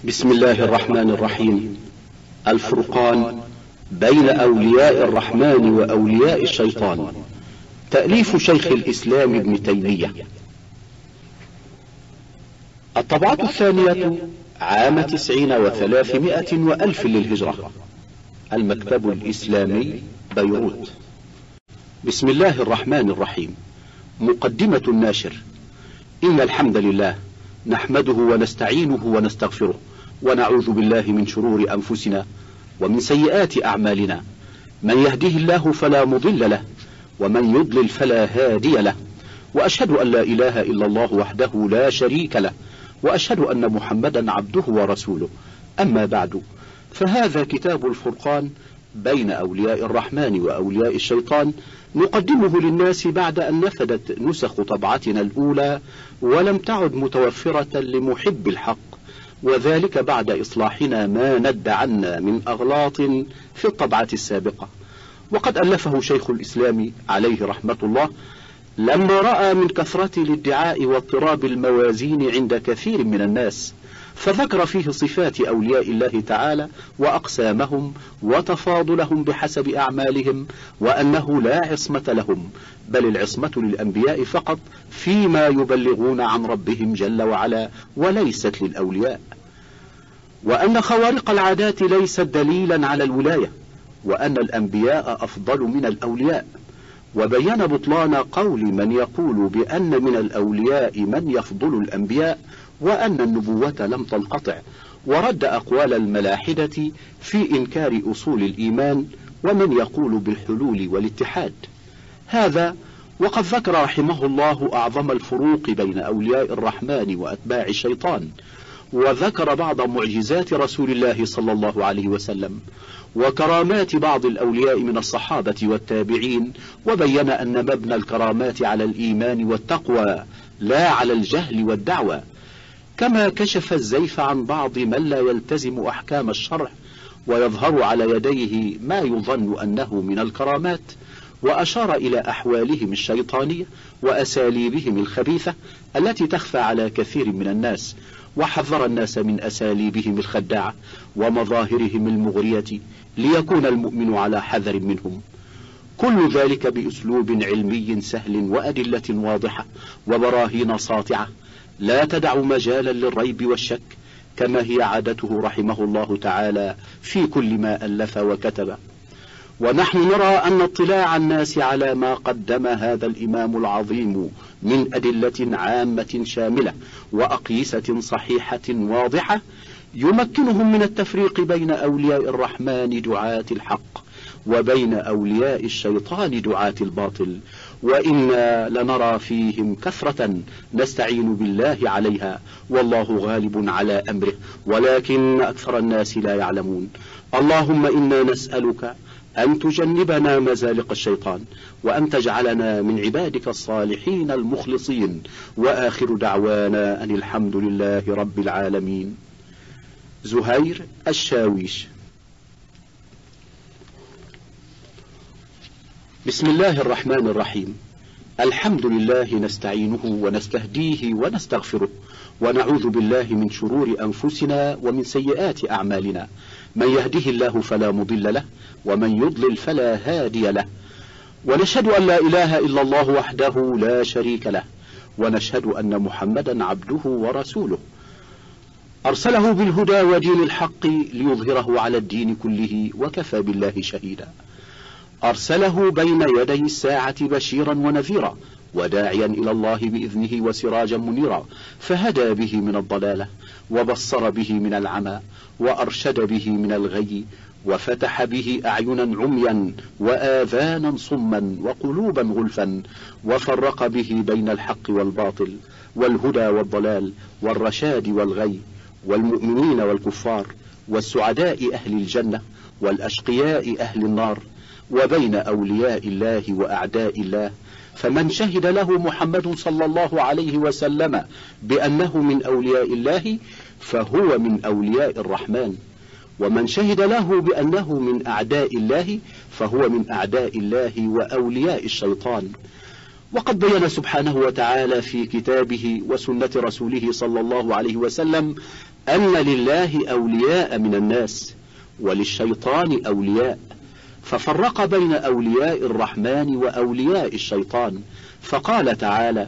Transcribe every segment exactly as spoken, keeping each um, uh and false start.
بسم الله الرحمن الرحيم. الفرقان بين أولياء الرحمن وأولياء الشيطان، تأليف شيخ الإسلام ابن تيمية. الطبعة الثانية عام تسعين وثلاثمائة وألف للهجرة، المكتب الإسلامي بيروت. بسم الله الرحمن الرحيم. مقدمة الناشر. إن الحمد لله نحمده ونستعينه ونستغفره، ونعوذ بالله من شرور أنفسنا ومن سيئات أعمالنا، من يهده الله فلا مضل له، ومن يضلل فلا هادي له، وأشهد أن لا إله إلا الله وحده لا شريك له، وأشهد أن محمدا عبده ورسوله. أما بعد، فهذا كتاب الفرقان بين أولياء الرحمن وأولياء الشيطان، نقدمه للناس بعد أن نفدت نسخ طبعتنا الأولى ولم تعد متوفرة لمحب الحق، وذلك بعد إصلاحنا ما ند عنا من أغلاط في الطبعة السابقة. وقد ألفه شيخ الإسلام عليه رحمة الله لما رأى من كثرة الادعاء واضطراب الموازين عند كثير من الناس، فذكر فيه صفات أولياء الله تعالى وأقسامهم وتفاضلهم بحسب أعمالهم، وأنه لا عصمة لهم، بل العصمة للأنبياء فقط فيما يبلغون عن ربهم جل وعلا، وليست للأولياء، وأن خوارق العادات ليست دليلا على الولاية، وأن الأنبياء أفضل من الأولياء. وبين بطلان قول من يقول بأن من الأولياء من يفضل الأنبياء، وأن النبوة لم تنقطع، ورد أقوال الملاحدة في إنكار أصول الإيمان ومن يقول بالحلول والاتحاد. هذا وقد ذكر رحمه الله أعظم الفروق بين أولياء الرحمن وأتباع الشيطان، وذكر بعض معجزات رسول الله صلى الله عليه وسلم وكرامات بعض الأولياء من الصحابة والتابعين، وبين أن مبنى الكرامات على الإيمان والتقوى لا على الجهل والدعوى، كما كشف الزيف عن بعض من لا يلتزم أحكام الشرع ويظهر على يديه ما يظن أنه من الكرامات، وأشار إلى أحوالهم الشيطانية وأساليبهم الخبيثة التي تخفى على كثير من الناس، وحذر الناس من أساليبهم الخداعة ومظاهرهم المغرية ليكون المؤمن على حذر منهم. كل ذلك بأسلوب علمي سهل وأدلة واضحة وبراهين ساطعة لا تدع مجالا للريب والشك، كما هي عادته رحمه الله تعالى في كل ما ألف وكتب. ونحن نرى أن اطلاع الناس على ما قدم هذا الإمام العظيم من أدلة عامة شاملة وأقيسة صحيحة واضحة يمكنهم من التفريق بين أولياء الرحمن دعاة الحق وبين أولياء الشيطان دعاة الباطل، وإنا لنرى فيهم كثرة نستعين بالله عليها، والله غالب على أمره، ولكن أكثر الناس لا يعلمون. اللهم إنا نسألك أن تجنبنا مزالق الشيطان، وأن تجعلنا من عبادك الصالحين المخلصين، وآخر دعوانا أن الحمد لله رب العالمين. زهير الشاويش. بسم الله الرحمن الرحيم. الحمد لله نستعينه ونستهديه ونستغفره، ونعوذ بالله من شرور أنفسنا ومن سيئات أعمالنا، من يهده الله فلا مضل له، ومن يضلل فلا هادي له، ونشهد أن لا إله إلا الله وحده لا شريك له، ونشهد أن محمدا عبده ورسوله، أرسله بالهدى ودين الحق ليظهره على الدين كله، وكفى بالله شهيدا. أرسله بين يدي الساعة بشيرا ونذيرا، وداعيا إلى الله بإذنه وسراجا منيرا، فهدى به من الضلالة، وبصر به من العمى، وأرشد به من الغي، وفتح به أعينا عميا وآذانا صما وقلوبا غلفا، وفرق به بين الحق والباطل والهدى والضلال والرشاد والغي، والمؤمنين والكفار، والسعداء أهل الجنة والأشقياء أهل النار، وبين أولياء الله وأعداء الله. فمن شهد له محمد صلى الله عليه وسلم بأنه من أولياء الله فهو من أولياء الرحمن، ومن شهد له بأنه من أعداء الله فهو من أعداء الله وأولياء الشيطان. وقد بين سبحانه وتعالى في كتابه وسنة رسوله صلى الله عليه وسلم أن لله أولياء من الناس وللشيطان أولياء، ففرق بين أولياء الرحمن وأولياء الشيطان، فقال تعالى: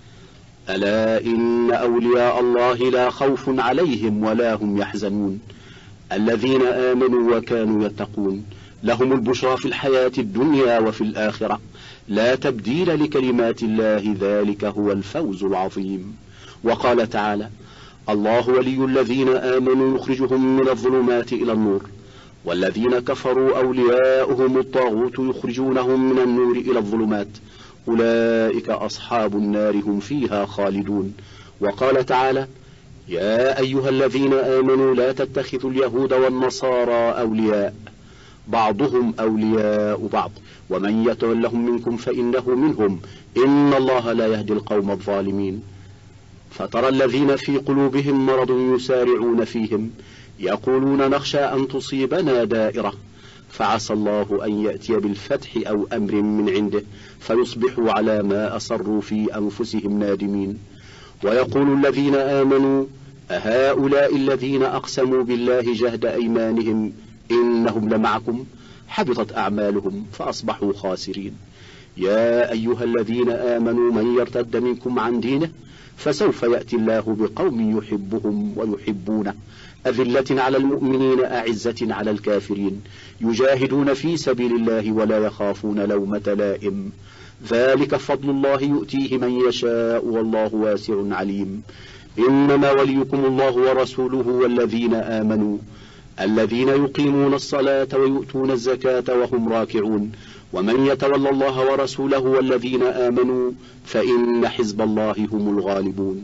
ألا إن أولياء الله لا خوف عليهم ولا هم يحزنون الذين آمنوا وكانوا يتقون لهم البشرى في الحياة الدنيا وفي الآخرة لا تبديل لكلمات الله ذلك هو الفوز العظيم. وقال تعالى: الله ولي الذين آمنوا يخرجهم من الظلمات إلى النور والذين كفروا أولياؤهم الطاغوت يخرجونهم من النور إلى الظلمات أولئك أصحاب النار هم فيها خالدون. وقال تعالى: يا أيها الذين آمنوا لا تتخذوا اليهود والنصارى أولياء بعضهم أولياء بعض ومن يتولهم منكم فإنه منهم إن الله لا يهدي القوم الظالمين. فترى الذين في قلوبهم مرض يسارعون فيهم يقولون نخشى أن تصيبنا دائرة فعسى الله أن يأتي بالفتح أو أمر من عنده فيصبحوا على ما أصروا في أنفسهم نادمين. ويقول الذين آمنوا أهؤلاء الذين أقسموا بالله جهد أيمانهم إنهم لمعكم حبطت أعمالهم فأصبحوا خاسرين. يا أيها الذين آمنوا من يرتد منكم عن دينه فسوف يأتي الله بقوم يحبهم ويحبونه أذلة على المؤمنين أعزة على الكافرين يجاهدون في سبيل الله ولا يخافون لومة لائم ذلك فضل الله يؤتيه من يشاء والله واسع عليم. إنما وليكم الله ورسوله والذين آمنوا الذين يقيمون الصلاة ويؤتون الزكاة وهم راكعون ومن يتولى الله ورسوله والذين آمنوا فإن حزب الله هم الغالبون.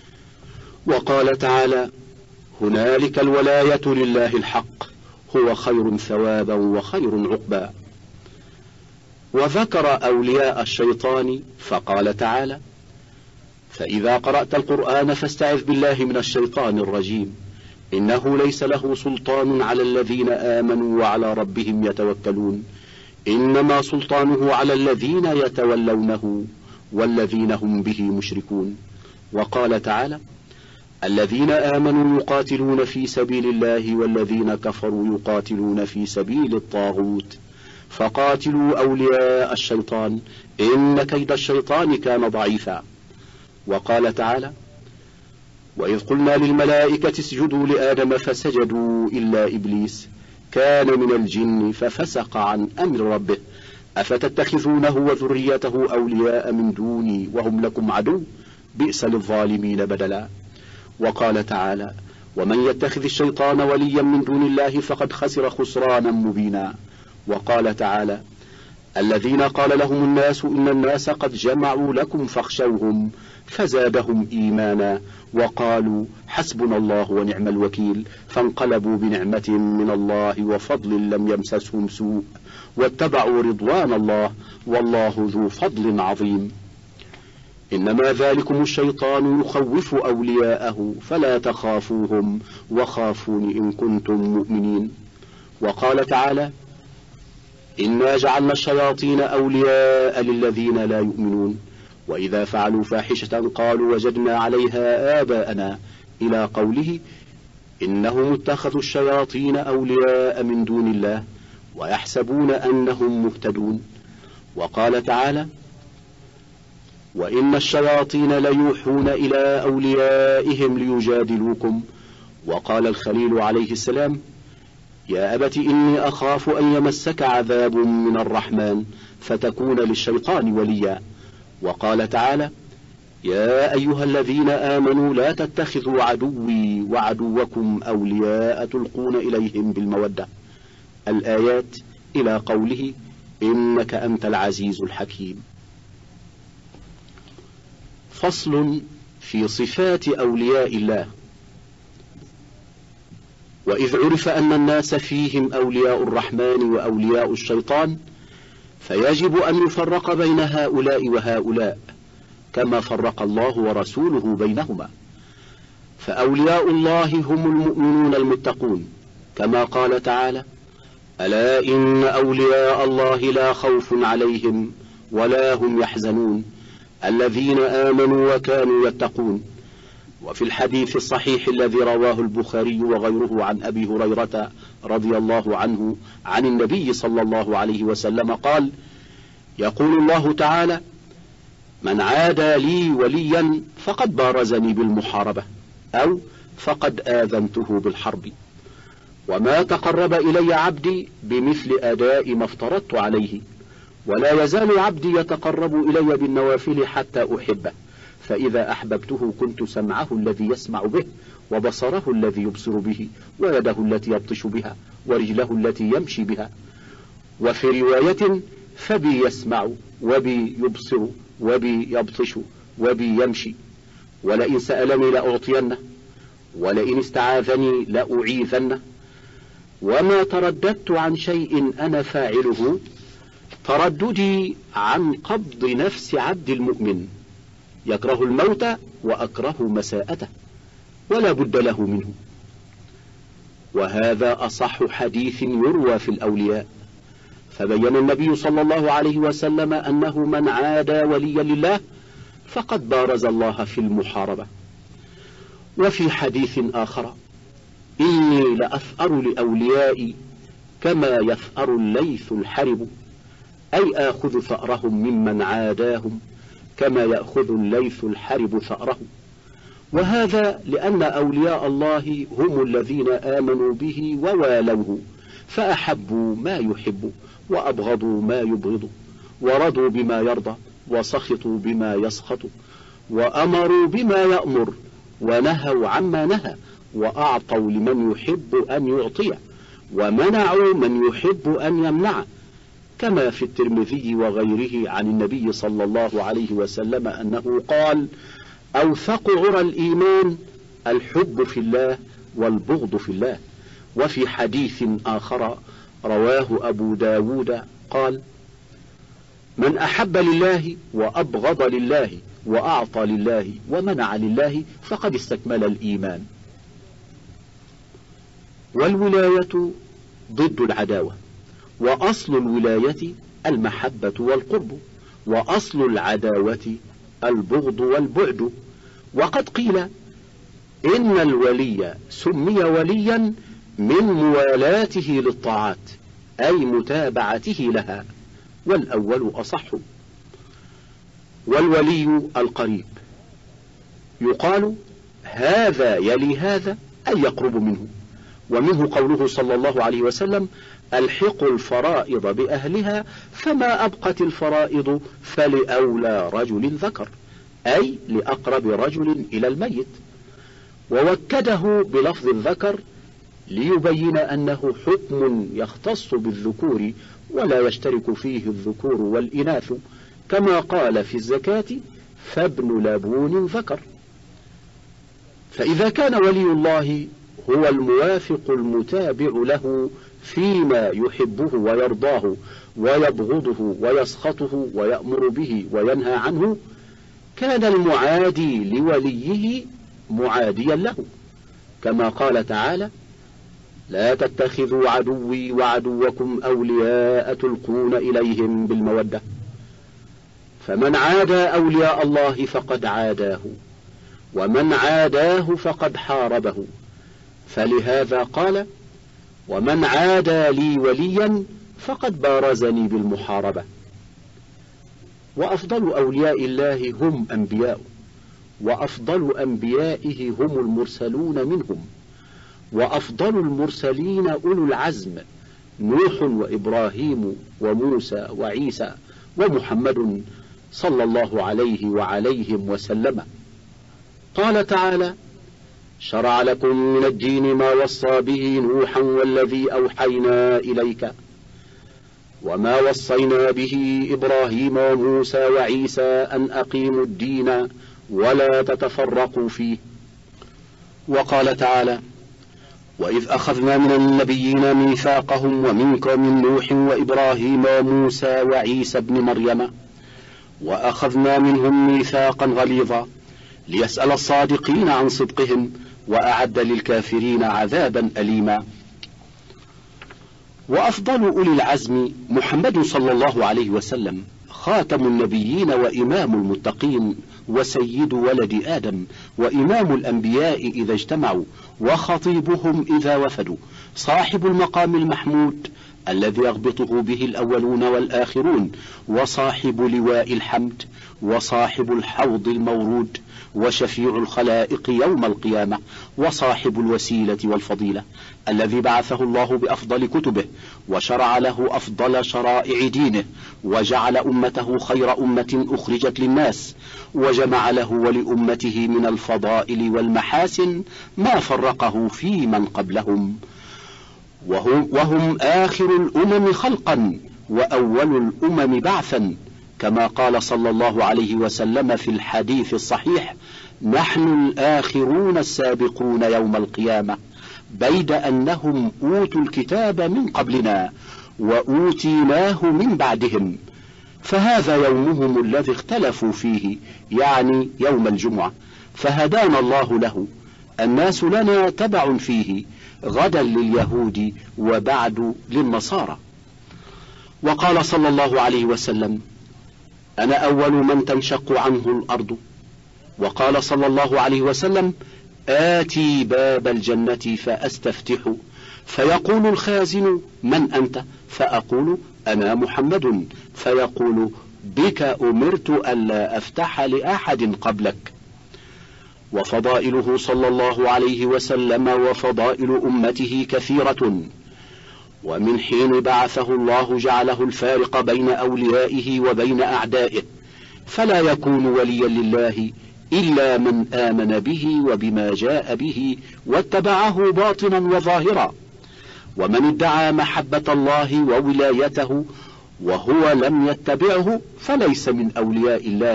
وقال تعالى: هنالك الولاية لله الحق هو خير ثوابا وخير عقبا. وذكر أولياء الشيطان فقال تعالى: فإذا قرأت القرآن فاستعذ بالله من الشيطان الرجيم إنه ليس له سلطان على الذين آمنوا وعلى ربهم يتوكلون إنما سلطانه على الذين يتولونه والذين هم به مشركون. وقال تعالى: الذين آمنوا يقاتلون في سبيل الله والذين كفروا يقاتلون في سبيل الطاغوت فقاتلوا أولياء الشيطان إن كيد الشيطان كان ضعيفا. وقال تعالى: وإذ قلنا للملائكة اسجدوا لآدم فسجدوا إلا إبليس كان من الجن ففسق عن أمر ربه أفتتخذونه وذريته أولياء من دوني وهم لكم عدو بئس للظالمين بدلا. وقال تعالى: ومن يتخذ الشيطان وليا من دون الله فقد خسر خسرانا مبينا. وقال تعالى: الذين قال لهم الناس إن الناس قد جمعوا لكم فاخشوهم فزادهم إيمانا وقالوا حسبنا الله ونعم الوكيل فانقلبوا بنعمة من الله وفضل لم يمسسهم سوء واتبعوا رضوان الله والله ذو فضل عظيم. إنما ذلكم الشيطان يخوف أولياءه فلا تخافوهم وخافون إن كنتم مؤمنين. وقال تعالى: إنا جعلنا الشياطين أولياء للذين لا يؤمنون وإذا فعلوا فاحشة قالوا وجدنا عليها آباءنا إلى قوله إنهم اتخذوا الشياطين أولياء من دون الله ويحسبون أنهم مهتدون. وقال تعالى: وإن الشياطين ليوحون إلى أوليائهم ليجادلوكم. وقال الخليل عليه السلام: يا أبت إني أخاف أن يمسك عذاب من الرحمن فتكون للشيطان وليا. وقال تعالى: يا أيها الذين آمنوا لا تتخذوا عدوي وعدوكم أولياء تلقون إليهم بالمودة. الآيات إلى قوله إنك أنت العزيز الحكيم. فصل في صفات أولياء الله. وإذ عرف أن الناس فيهم أولياء الرحمن وأولياء الشيطان فيجب أن يفرق بين هؤلاء وهؤلاء كما فرق الله ورسوله بينهما. فأولياء الله هم المؤمنون المتقون كما قال تعالى: ألا إن أولياء الله لا خوف عليهم ولا هم يحزنون الذين آمنوا وكانوا يتقون. وفي الحديث الصحيح الذي رواه البخاري وغيره عن أبي هريرة رضي الله عنه عن النبي صلى الله عليه وسلم قال: يقول الله تعالى: من عادى لي وليا فقد بارزني بالمحاربة، أو فقد آذنته بالحرب، وما تقرب إلي عبدي بمثل أداء ما افترضت عليه، ولا يزال عبدي يتقرب إلي بالنوافل حتى أحبه، فإذا أحببته كنت سمعه الذي يسمع به، وبصره الذي يبصر به، ويده التي يبطش بها، ورجله التي يمشي بها. وفي رواية: فبي يسمع وبي يبصر وبي يبطش وبي يمشي، ولئن سألني لأعطينه، ولئن استعاذني لأعيذنه. وما ترددت عن شيء أنا فاعله ترددي عن قبض نفس عبد المؤمن، يكره الموت وأكره مساءته، ولا بد له منه. وهذا أصح حديث يروى في الأولياء. فبين النبي صلى الله عليه وسلم أنه من عادى وليا لله فقد بارز الله في المحاربة. وفي حديث آخر: إني لأثأر لأوليائي كما يثأر الليث الحرب، أي آخذ ثأرهم ممن عاداهم كما يأخذ الليث الحرب ثأره. وهذا لأن أولياء الله هم الذين آمنوا به ووالوه، فأحبوا ما يحب وأبغضوا ما يبغض، ورضوا بما يرضى وسخطوا بما يسخط، وأمروا بما يأمر ونهوا عما نهى، وأعطوا لمن يحب أن يعطيه، ومنعوا من يحب أن يمنعه، كما في الترمذي وغيره عن النبي صلى الله عليه وسلم أنه قال: أوثق عرى الإيمان الحب في الله والبغض في الله. وفي حديث آخر رواه أبو داود قال: من أحب لله وأبغض لله وأعطى لله ومنع لله فقد استكمل الإيمان. والولاية ضد العداوة، وأصل الولاية المحبة والقرب، وأصل العداوة البغض والبعد. وقد قيل إن الولي سمي وليا من موالاته للطاعات، أي متابعته لها، والأول أصح. والولي القريب يقال هذا يلي هذا، أي يقرب منه. ومنه قوله صلى الله عليه وسلم: ألحقوا الفرائض بأهلها، فما أبقت الفرائض فلأولى رجل ذكر، أي لأقرب رجل إلى الميت. ووكده بلفظ الذكر ليبين أنه حكم يختص بالذكور ولا يشترك فيه الذكور والإناث، كما قال في الزكاة: فابن لبون ذكر. فإذا كان ولي الله هو الموافق المتابع له فيما يحبه ويرضاه ويبغضه ويسخطه ويأمر به وينهى عنه، كان المعادي لوليه معاديا له، كما قال تعالى: لا تتخذوا عدوي وعدوكم أولياء تلقون إليهم بالمودة. فمن عادى أولياء الله فقد عاداه، ومن عاداه فقد حاربه. فلهذا قال: ومن عادى لي وليا فقد بارزني بالمحاربة. وأفضل أولياء الله هم أنبياء، وأفضل أنبيائه هم المرسلون منهم، وأفضل المرسلين أولو العزم: نوح وإبراهيم وموسى وعيسى ومحمد صلى الله عليه وعليهم وسلم. قال تعالى: شرع لكم من الدين ما وصى به نوحا والذي أوحينا إليك وما وصينا به إبراهيم وموسى وعيسى أن أقيموا الدين ولا تتفرقوا فيه. وقال تعالى: وإذ أخذنا من النبيين ميثاقهم ومنك ومن نوح وإبراهيم وموسى وعيسى ابن مريم وأخذنا منهم ميثاقا غليظا ليسأل الصادقين عن صدقهم وأعد للكافرين عذابا أليما. وأفضل أولي العزم محمد صلى الله عليه وسلم، خاتم النبيين وإمام المتقين وسيد ولد آدم، وإمام الأنبياء إذا اجتمعوا، وخطيبهم إذا وفدوا، صاحب المقام المحمود الذي يغبطه به الأولون والآخرون، وصاحب لواء الحمد، وصاحب الحوض المورود، وشفيع الخلائق يوم القيامة، وصاحب الوسيلة والفضيلة، الذي بعثه الله بأفضل كتبه، وشرع له أفضل شرائع دينه، وجعل أمته خير أمة أخرجت للناس، وجمع له ولأمته من الفضائل والمحاسن ما فرقه في من قبلهم، وهم, وهم آخر الأمم خلقا وأول الأمم بعثا، كما قال صلى الله عليه وسلم في الحديث الصحيح: نحن الآخرون السابقون يوم القيامة، بيد أنهم أوتوا الكتاب من قبلنا وأوتيناه من بعدهم، فهذا يومهم الذي اختلفوا فيه، يعني يوم الجمعة، فهدانا الله له، الناس لنا تبع فيه، غدا لليهود وبعد للنصارى. وقال صلى الله عليه وسلم: أنا أول من تنشق عنه الأرض. وقال صلى الله عليه وسلم: آتي باب الجنة فأستفتح، فيقول الخازن: من أنت؟ فأقول: أنا محمد، فيقول: بك أمرت ألا أفتح لأحد قبلك. وفضائله صلى الله عليه وسلم وفضائل أمته كثيرة، ومن حين بعثه الله جعله الفارق بين أوليائه وبين أعدائه، فلا يكون وليا لله إلا من آمن به وبما جاء به واتبعه باطنا وظاهرا، ومن ادعى محبة الله وولايته وهو لم يتبعه فليس من أولياء الله،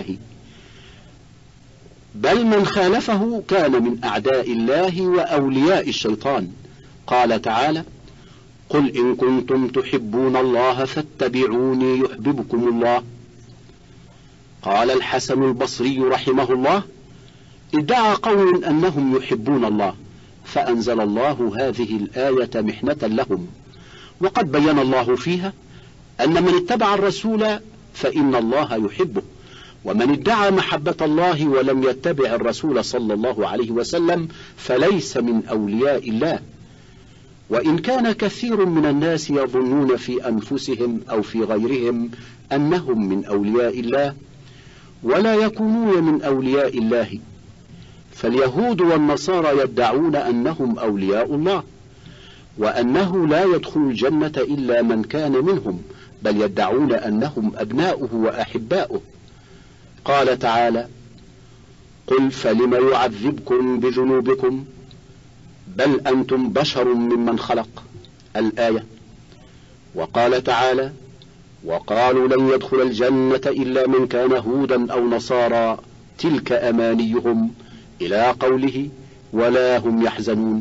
بل من خالفه كان من أعداء الله وأولياء الشيطان. قال تعالى: قل إن كنتم تحبون الله فاتبعوني يحببكم الله. قال الحسن البصري رحمه الله: ادعى قوم أنهم يحبون الله، فأنزل الله هذه الآية محنة لهم، وقد بين الله فيها أن من اتبع الرسول فإن الله يحبه، ومن ادعى محبة الله ولم يتبع الرسول صلى الله عليه وسلم فليس من أولياء الله. وإن كان كثير من الناس يظنون في أنفسهم أو في غيرهم أنهم من أولياء الله، ولا يكونون من أولياء الله، فاليهود والنصارى يدعون أنهم أولياء الله، وأنه لا يدخل الجنة إلا من كان منهم، بل يدعون أنهم أبناؤه وأحباؤه. قال تعالى: قل فلم يعذبكم بذنوبكم بل أنتم بشر ممن خلق. الآية. وقال تعالى: وقالوا لن يدخل الجنة إلا من كان هودا أو نصارى تلك أمانيهم، إلى قوله: ولا هم يحزنون.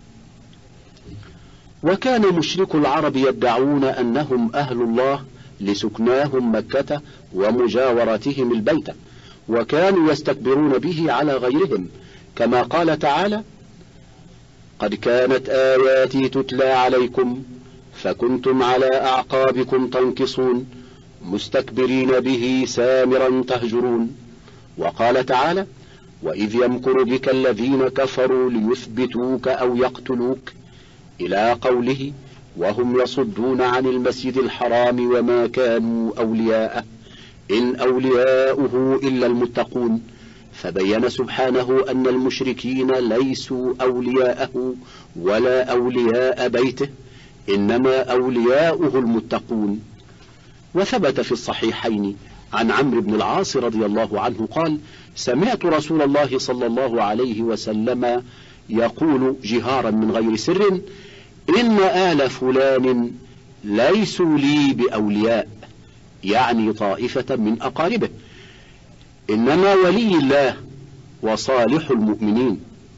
وكان مشرك العرب يدعون أنهم أهل الله لسكناهم مكة ومجاورتهم البيت، وكانوا يستكبرون به على غيرهم، كما قال تعالى: قد كانت آياتي تتلى عليكم فكنتم على أعقابكم تنكصون مستكبرين به سامرا تهجرون. وقال تعالى: وإذ يمكر بك الذين كفروا ليثبتوك أو يقتلوك، إلى قوله: وهم يصدون عن المسجد الحرام وما كانوا أولياءه إن أولياؤه إلا المتقون. فبين سبحانه أن المشركين ليسوا أولياءه ولا أولياء بيته، إنما أولياؤه المتقون. وثبت في الصحيحين عن عمرو بن العاص رضي الله عنه قال: سمعت رسول الله صلى الله عليه وسلم يقول جهارا من غير سر: إن آل فلان ليسوا لي بأولياء، يعني طائفة من أقاربه، إنما ولي الله وصالح المؤمنين.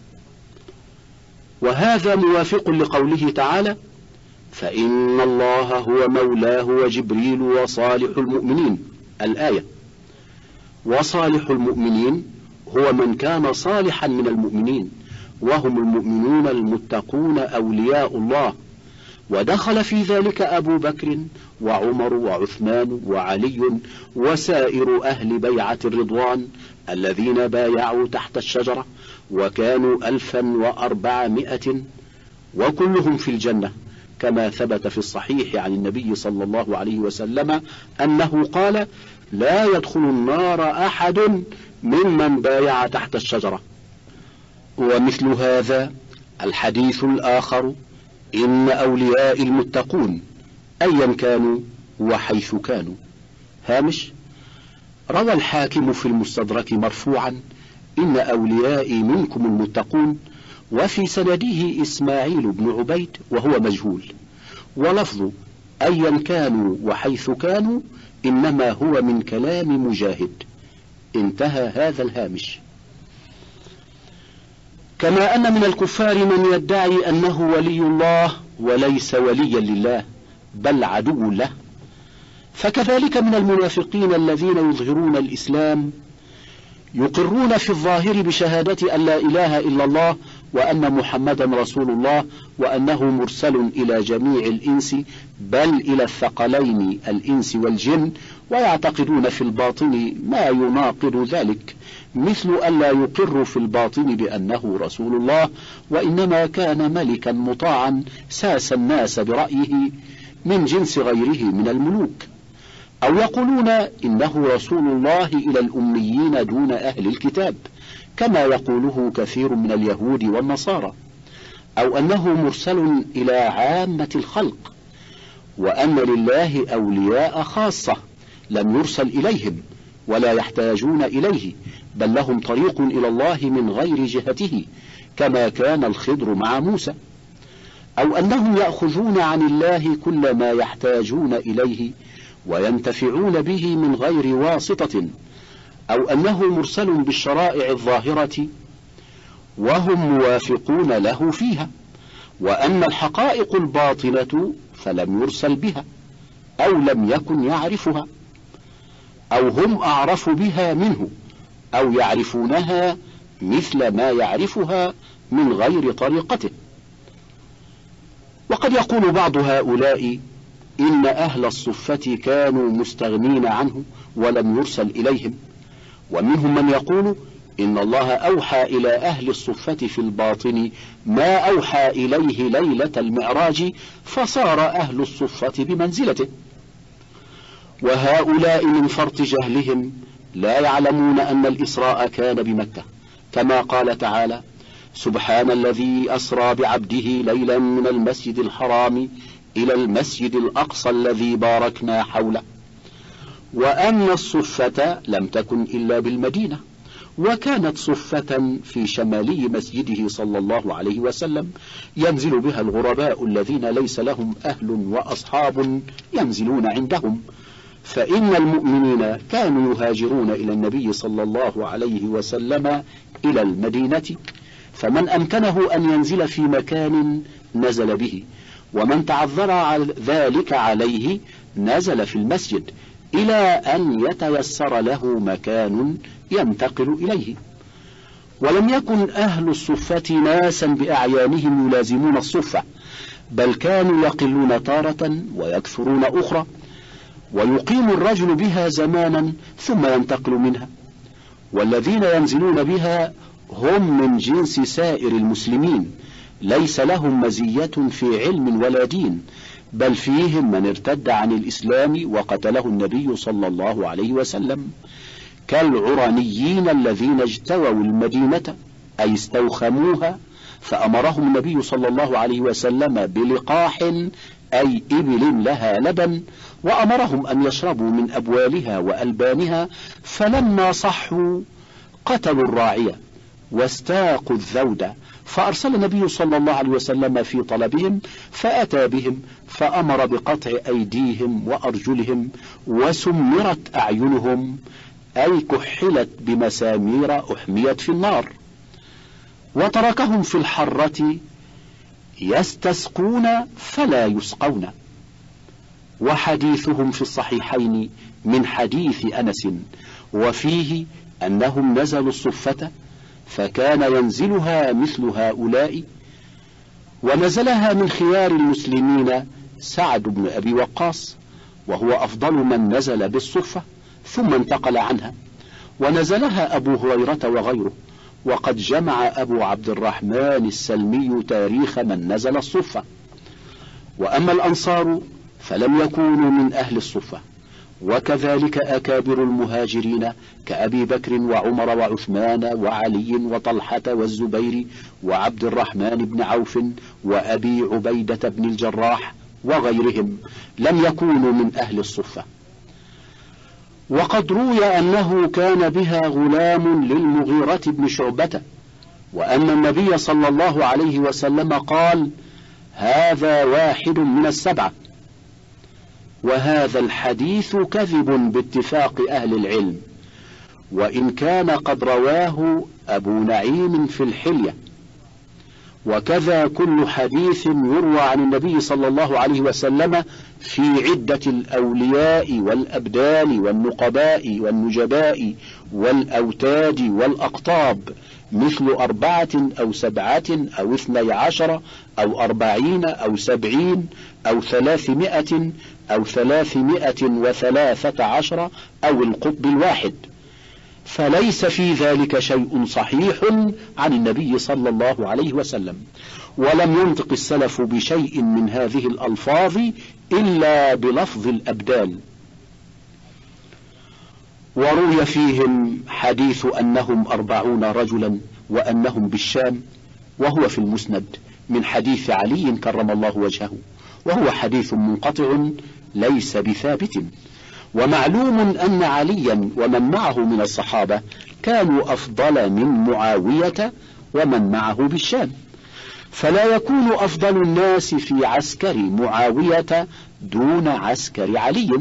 وهذا موافق لقوله تعالى: فإن الله هو مولاه وجبريل وصالح المؤمنين. الآية. وصالح المؤمنين هو من كان صالحا من المؤمنين، وهم المؤمنون المتقون أولياء الله. ودخل في ذلك أبو بكر وعمر وعثمان وعلي وسائر أهل بيعة الرضوان الذين بايعوا تحت الشجرة، وكانوا ألفا وأربعمائة، وكلهم في الجنة، كما ثبت في الصحيح عن النبي صلى الله عليه وسلم أنه قال: لا يدخل النار أحد ممن بايع تحت الشجرة. ومثل هذا الحديث الآخر: إن أولياء المتقون أيا كانوا وحيث كانوا. هامش: روى الحاكم في المستدرك مرفوعا: إن أوليائي منكم المتقون، وفي سنده إسماعيل بن عبيد وهو مجهول، ولفظ أيا كانوا وحيث كانوا إنما هو من كلام مجاهد. انتهى هذا الهامش. كما أن من الكفار من يدعي أنه ولي الله وليس وليا لله بل عدو له، فكذلك من المنافقين الذين يظهرون الإسلام يقرون في الظاهر بشهادة أن لا إله إلا الله وأن محمدا رسول الله وأنه مرسل إلى جميع الإنس بل إلى الثقلين الإنس والجن، ويعتقدون في الباطن ما يناقض ذلك، مثل أن لا يقر في الباطن بأنه رسول الله وإنما كان ملكا مطاعا ساس الناس برأيه من جنس غيره من الملوك، أو يقولون إنه رسول الله إلى الأميين دون أهل الكتاب كما يقوله كثير من اليهود والنصارى، أو أنه مرسل إلى عامة الخلق، وأن لله أولياء خاصة لم يرسل إليهم ولا يحتاجون إليه، بل لهم طريق إلى الله من غير جهته كما كان الخضر مع موسى، أو أنهم يأخذون عن الله كل ما يحتاجون إليه وينتفعون به من غير واسطة، أو أنه مرسل بالشرائع الظاهرة وهم موافقون له فيها، وأن الحقائق الباطنة فلم يرسل بها أو لم يكن يعرفها، أو هم أعرف بها منه أو يعرفونها مثل ما يعرفها من غير طريقته. وقد يقول بعض هؤلاء إن أهل الصفة كانوا مستغنين عنه ولم يرسل إليهم، ومنهم من يقول إن الله أوحى إلى أهل الصفة في الباطن ما أوحى إليه ليلة المعراج فصار أهل الصفة بمنزلته. وهؤلاء من فرط جهلهم لا يعلمون أن الإسراء كان بمكة، كما قال تعالى: سبحان الذي أسرى بعبده ليلا من المسجد الحرام إلى المسجد الأقصى الذي باركنا حوله، وأن الصفة لم تكن إلا بالمدينة، وكانت صفة في شمالي مسجده صلى الله عليه وسلم ينزل بها الغرباء الذين ليس لهم أهل وأصحاب ينزلون عندهم، فإن المؤمنين كانوا يهاجرون إلى النبي صلى الله عليه وسلم إلى المدينة، فمن أمكنه أن ينزل في مكان نزل به، ومن تعذر ذلك عليه نزل في المسجد إلى أن يتيسر له مكان ينتقل إليه. ولم يكن أهل الصفة ناسا بأعيانهم يلازمون الصفة، بل كانوا يقلون تارة ويكثرون أخرى، ويقيم الرجل بها زمانا ثم ينتقل منها، والذين ينزلون بها هم من جنس سائر المسلمين، ليس لهم مزية في علم ولا دين، بل فيهم من ارتد عن الإسلام وقتله النبي صلى الله عليه وسلم، كالعرانيين الذين اجتووا المدينة أي استوخموها، فأمرهم النبي صلى الله عليه وسلم بلقاح أي إبل لها لبن، وأمرهم أن يشربوا من أبوالها وألبانها، فلما صحوا قتلوا الراعية واستاقوا الذود، فأرسل النبي صلى الله عليه وسلم في طلبهم فأتى بهم فأمر بقطع أيديهم وأرجلهم وسمرت أعينهم أي كحلت بمسامير أحميت في النار، وتركهم في الحرة يستسقون فلا يسقون. وحديثهم في الصحيحين من حديث أنس وفيه أنهم نزلوا الصفة فكان ينزلها مثل هؤلاء، ونزلها من خيار المسلمين سعد بن أبي وقاص، وهو أفضل من نزل بالصفة ثم انتقل عنها، ونزلها أبو هريرة وغيره. وقد جمع أبو عبد الرحمن السلمي تاريخ من نزل الصفة. وأما الأنصار فلم يكونوا من أهل الصفة، وكذلك أكابر المهاجرين كأبي بكر وعمر وعثمان وعلي وطلحة والزبير وعبد الرحمن بن عوف وأبي عبيدة بن الجراح وغيرهم لم يكونوا من أهل الصفة. وقد روي أنه كان بها غلام للمغيرة بن شعبة، وأن النبي صلى الله عليه وسلم قال: هذا واحد من السبعة. وهذا الحديث كذب باتفاق أهل العلم، وإن كان قد رواه أبو نعيم في الحلية. وكذا كل حديث يروى عن النبي صلى الله عليه وسلم في عدة الأولياء والأبدال والنقباء والنجباء والأوتاد والأقطاب، مثل أربعة أو سبعة أو اثني عشر أو أربعين أو سبعين أو ثلاثمائة أو ثلاثمائة وثلاثة عشر أو القطب الواحد، فليس في ذلك شيء صحيح عن النبي صلى الله عليه وسلم، ولم ينطق السلف بشيء من هذه الألفاظ إلا بلفظ الأبدال. وروي فيهم حديث أنهم أربعون رجلا وأنهم بالشام، وهو في المسند من حديث علي كرم الله وجهه، وهو حديث منقطع ليس بثابت. ومعلوم أن عليا ومن معه من الصحابة كانوا أفضل من معاوية ومن معه بالشام، فلا يكون أفضل الناس في عسكر معاوية دون عسكر علي.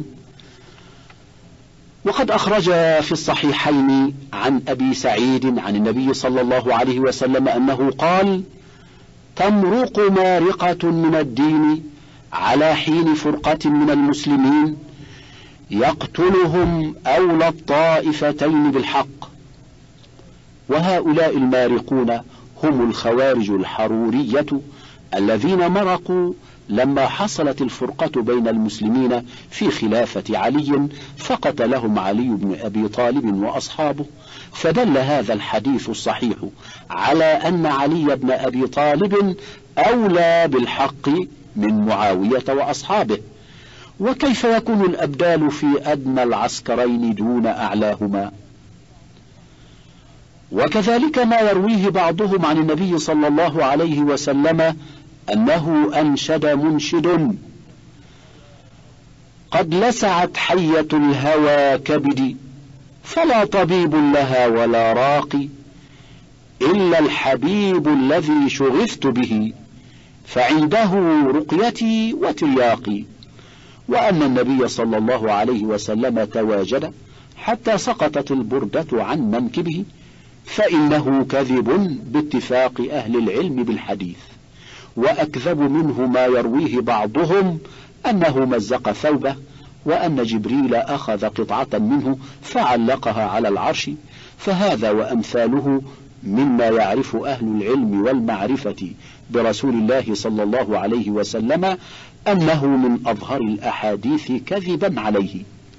وقد أخرج في الصحيحين عن أبي سعيد عن النبي صلى الله عليه وسلم أنه قال: تمرق مارقة من الدين على حين فرقة من المسلمين يقتلهم أولى الطائفتين بالحق. وهؤلاء المارقون هم الخوارج الحرورية الذين مرقوا لما حصلت الفرقة بين المسلمين في خلافة علي، فقتلهم علي بن أبي طالب وأصحابه. فدل هذا الحديث الصحيح على أن علي بن أبي طالب أولى بالحق من معاوية وأصحابه. وكيف يكون الأبدال في أدنى العسكرين دون أعلاهما؟ وكذلك ما يرويه بعضهم عن النبي صلى الله عليه وسلم أنه أنشد منشد: قد لسعت حية الهوى كبدي، فلا طبيب لها ولا راقي، إلا الحبيب الذي شغفت به، فعنده رقيتي وترياقي. وأن النبي صلى الله عليه وسلم تواجد حتى سقطت البردة عن منكبه، فإنه كذب باتفاق أهل العلم بالحديث. وأكذب منه ما يرويه بعضهم أنه مزق ثوبه، وأن جبريل أخذ قطعة منه فعلقها على العرش. فهذا وأمثاله مما يعرف أهل العلم والمعرفة برسول الله صلى الله عليه وسلم أنه من أظهر الأحاديث كذبا عليه.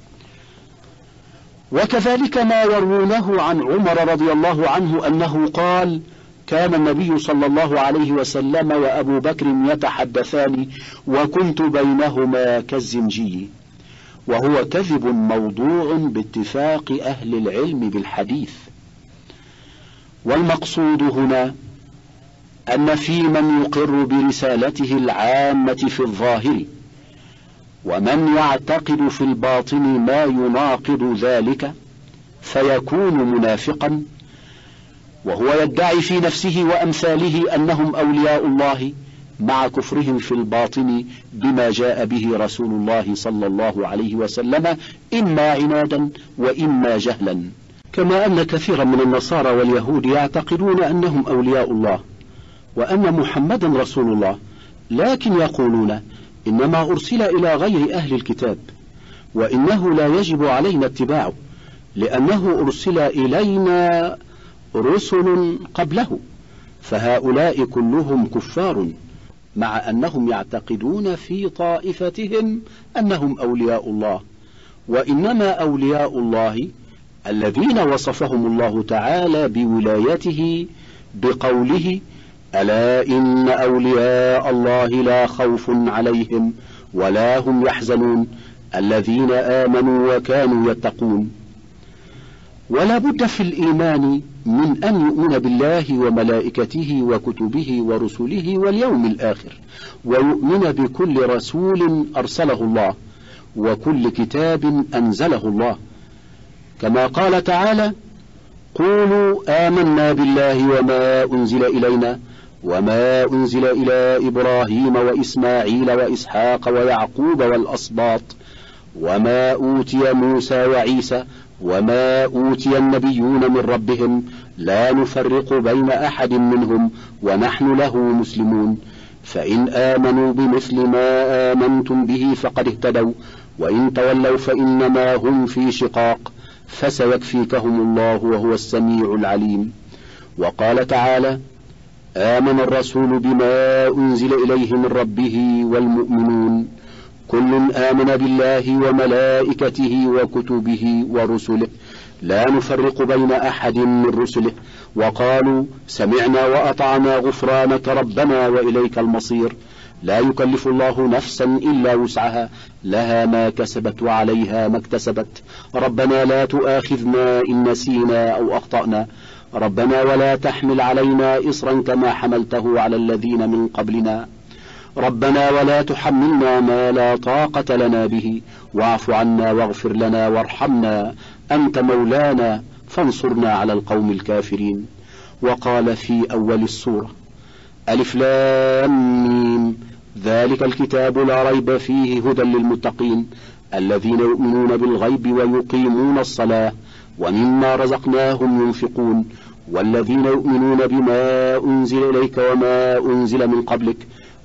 وكذلك ما يروونه عن عمر رضي الله عنه أنه قال: كان النبي صلى الله عليه وسلم وأبو بكر يتحدثان وكنت بينهما كالزنجي، وهو كذب موضوع باتفاق أهل العلم بالحديث. والمقصود هنا أن في من يقر برسالته العامة في الظاهر، ومن يعتقد في الباطن ما يناقض ذلك، فيكون منافقا، وهو يدعي في نفسه وأمثاله أنهم أولياء الله، مع كفرهم في الباطن بما جاء به رسول الله صلى الله عليه وسلم، إما عنادا وإما جهلا. كما أن كثيرا من النصارى واليهود يعتقدون أنهم أولياء الله وأن محمدا رسول الله، لكن يقولون إنما أرسل إلى غير أهل الكتاب، وإنه لا يجب علينا اتباعه لأنه أرسل إلينا رسل قبله، فهؤلاء كلهم كفار مع أنهم يعتقدون في طائفتهم أنهم أولياء الله، وإنما أولياء الله الذين وصفهم الله تعالى بولايته بقوله: ألا إن أولياء الله لا خوف عليهم ولا هم يحزنون الذين آمنوا وكانوا يتقون. ولا بد في الإيمان من أن يؤمن بالله وملائكته وكتبه ورسله واليوم الآخر، ويؤمن بكل رسول أرسله الله وكل كتاب أنزله الله، كما قال تعالى: قولوا آمنا بالله وما أنزل إلينا وما أنزل إلى إبراهيم وإسماعيل وإسحاق ويعقوب والأسباط وما أوتي موسى وعيسى وما أوتي النبيون من ربهم لا نفرق بين أحد منهم ونحن له مسلمون، فإن آمنوا بمثل ما آمنتم به فقد اهتدوا وإن تولوا فإنما هم في شقاق فسيكفيكهم الله وهو السميع العليم. وقال تعالى: آمن الرسول بما أنزل إليه من ربه والمؤمنون كل آمن بالله وملائكته وكتبه ورسله لا نفرق بين أحد من رسله وقالوا سمعنا وأطعنا غفرانك ربنا وإليك المصير. لا يكلف الله نفسا إلا وسعها لها ما كسبت وعليها ما اكتسبت. ربنا لا تؤاخذنا إن نسينا أو أخطأنا. ربنا ولا تحمل علينا إصرا كما حملته على الذين من قبلنا. ربنا ولا تحملنا ما لا طاقة لنا به واعف عنا واغفر لنا وارحمنا أنت مولانا فانصرنا على القوم الكافرين. وقال في أول السورة: ألف لام ميم ذلك الكتاب لا ريب فيه هدى للمتقين الذين يؤمنون بالغيب ويقيمون الصلاة ومما رزقناهم ينفقون والذين يؤمنون بما أنزل إليك وما أنزل من قبلك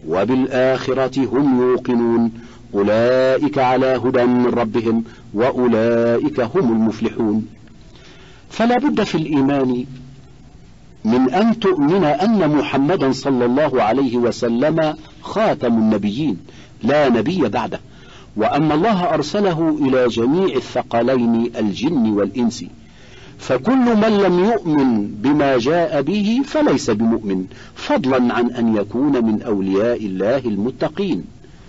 وبالآخرة هم يوقنون أولئك على هدى من ربهم وأولئك هم المفلحون. فلا بد في الإيمان من أن تؤمن أن محمدا صلى الله عليه وسلم خاتم النبيين لا نبي بعده، وأن الله أرسله إلى جميع الثقلين الجن والإنس، فكل من لم يؤمن بما جاء به فليس بمؤمن، فضلا عن أن يكون من أولياء الله المتقين.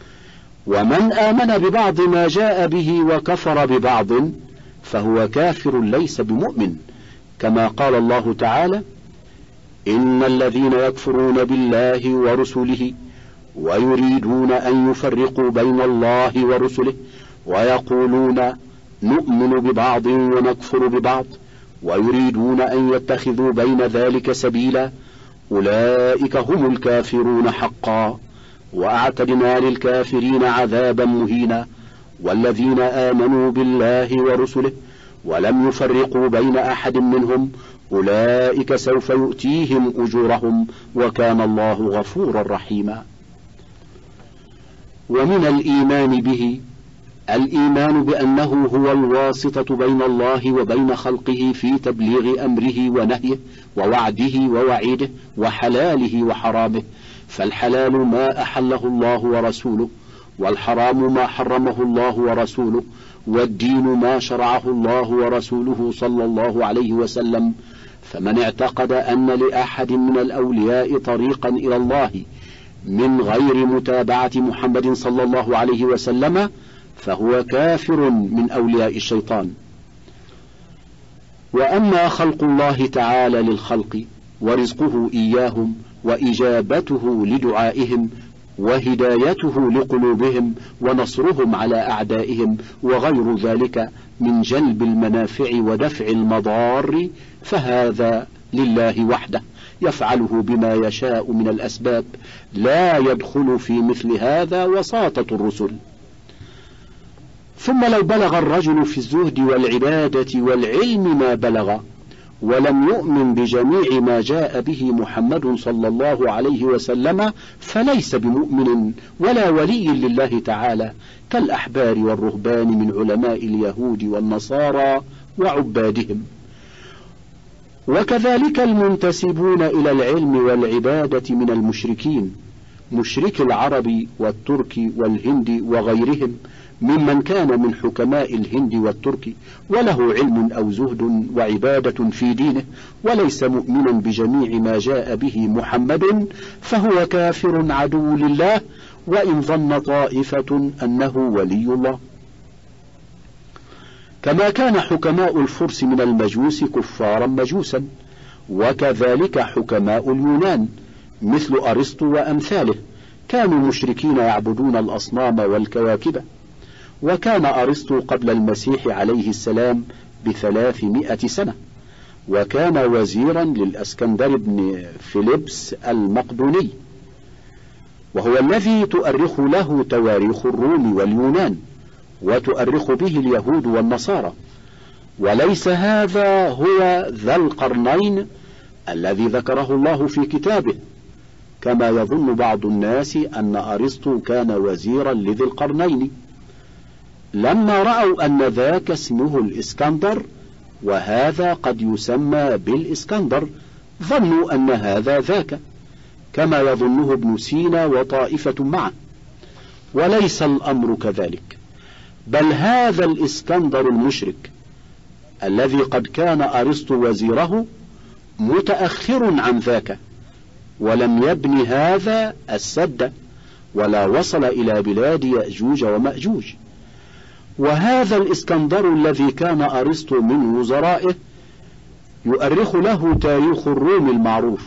ومن آمن ببعض ما جاء به وكفر ببعض فهو كافر ليس بمؤمن، كما قال الله تعالى: إن الذين يكفرون بالله ورسله ويريدون أن يفرقوا بين الله ورسله ويقولون نؤمن ببعض ونكفر ببعض ويريدون أن يتخذوا بين ذلك سبيلا أولئك هم الكافرون حقا وأعتدنا للكافرين عذابا مهينا. والذين آمنوا بالله ورسله ولم يفرقوا بين أحد منهم أولئك سوف يؤتيهم أجورهم وكان الله غفورا رحيما. ومن الإيمان به الإيمان بأنه هو الواسطة بين الله وبين خلقه في تبليغ أمره ونهيه ووعده ووعيده وحلاله وحرامه، فالحلال ما أحله الله ورسوله، والحرام ما حرمه الله ورسوله، والدين ما شرعه الله ورسوله صلى الله عليه وسلم. فمن اعتقد أن لأحد من الأولياء طريقا إلى الله من غير متابعة محمد صلى الله عليه وسلم فهو كافر من أولياء الشيطان. وأما خلق الله تعالى للخلق ورزقه إياهم وإجابته لدعائهم وهدايته لقلوبهم ونصرهم على أعدائهم وغير ذلك من جلب المنافع ودفع المضار فهذا لله وحده يفعله بما يشاء من الأسباب، لا يدخل في مثل هذا وساطة الرسل. ثم لو بلغ الرجل في الزهد والعبادة والعلم ما بلغ ولم يؤمن بجميع ما جاء به محمد صلى الله عليه وسلم فليس بمؤمن ولا ولي لله تعالى، كالأحبار والرهبان من علماء اليهود والنصارى وعبادهم. وكذلك المنتسبون إلى العلم والعبادة من المشركين، مشرك العرب والترك والهند وغيرهم ممن كان من حكماء الهند والترك وله علم أو زهد وعبادة في دينه وليس مؤمنا بجميع ما جاء به محمد فهو كافر عدو لله، وإن ظن طائفة أنه ولي الله. كما كان حكماء الفرس من المجوس كفارا مجوسا، وكذلك حكماء اليونان مثل أرسطو وأمثاله كانوا مشركين يعبدون الأصنام والكواكب. وكان أرسطو قبل المسيح عليه السلام بثلاثمائة سنة، وكان وزيرا للأسكندر بن فيلبس المقدوني، وهو الذي تؤرخ له تواريخ الروم واليونان وتؤرخ به اليهود والنصارى. وليس هذا هو ذا القرنين الذي ذكره الله في كتابه، كما يظن بعض الناس أن أرسطو كان وزيرا لذي القرنين. لما رأوا أن ذاك اسمه الإسكندر وهذا قد يسمى بالإسكندر ظنوا أن هذا ذاك، كما يظنه ابن سينا وطائفة معه، وليس الأمر كذلك، بل هذا الإسكندر المشرك الذي قد كان أرسطو وزيره متأخر عن ذاك، ولم يبن هذا السد ولا وصل إلى بلاد يأجوج ومأجوج. وهذا الإسكندر الذي كان أرسطو من وزرائه يؤرخ له تاريخ الروم المعروف.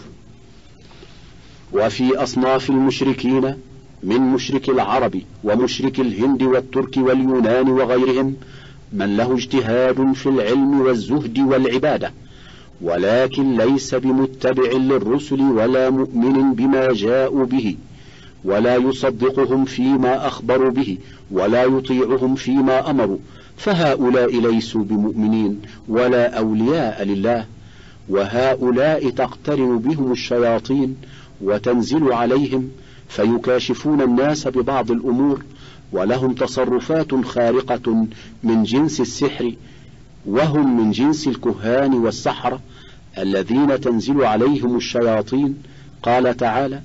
وفي أصناف المشركين من مشرك العرب ومشرك الهند والترك واليونان وغيرهم من له اجتهاد في العلم والزهد والعبادة، ولكن ليس بمتبع للرسل ولا مؤمن بما جاءوا به، ولا يصدقهم فيما أخبروا به، ولا يطيعهم فيما أمروا، فهؤلاء ليسوا بمؤمنين ولا أولياء لله. وهؤلاء تقترن بهم الشياطين وتنزل عليهم فيكاشفون الناس ببعض الأمور، ولهم تصرفات خارقة من جنس السحر، وهم من جنس الكهان والسحرة الذين تنزل عليهم الشياطين. قال تعالى: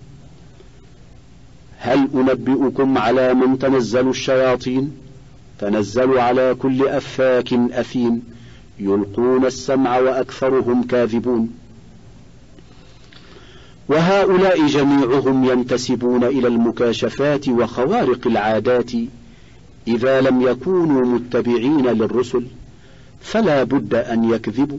هل أنبئكم على من تنزل الشياطين؟ تنزل على كل أفاك أثيم يلقون السمع وأكثرهم كاذبون. وهؤلاء جميعهم ينتسبون إلى المكاشفات وخوارق العادات إذا لم يكونوا متبعين للرسل، فلا بد أن يكذبوا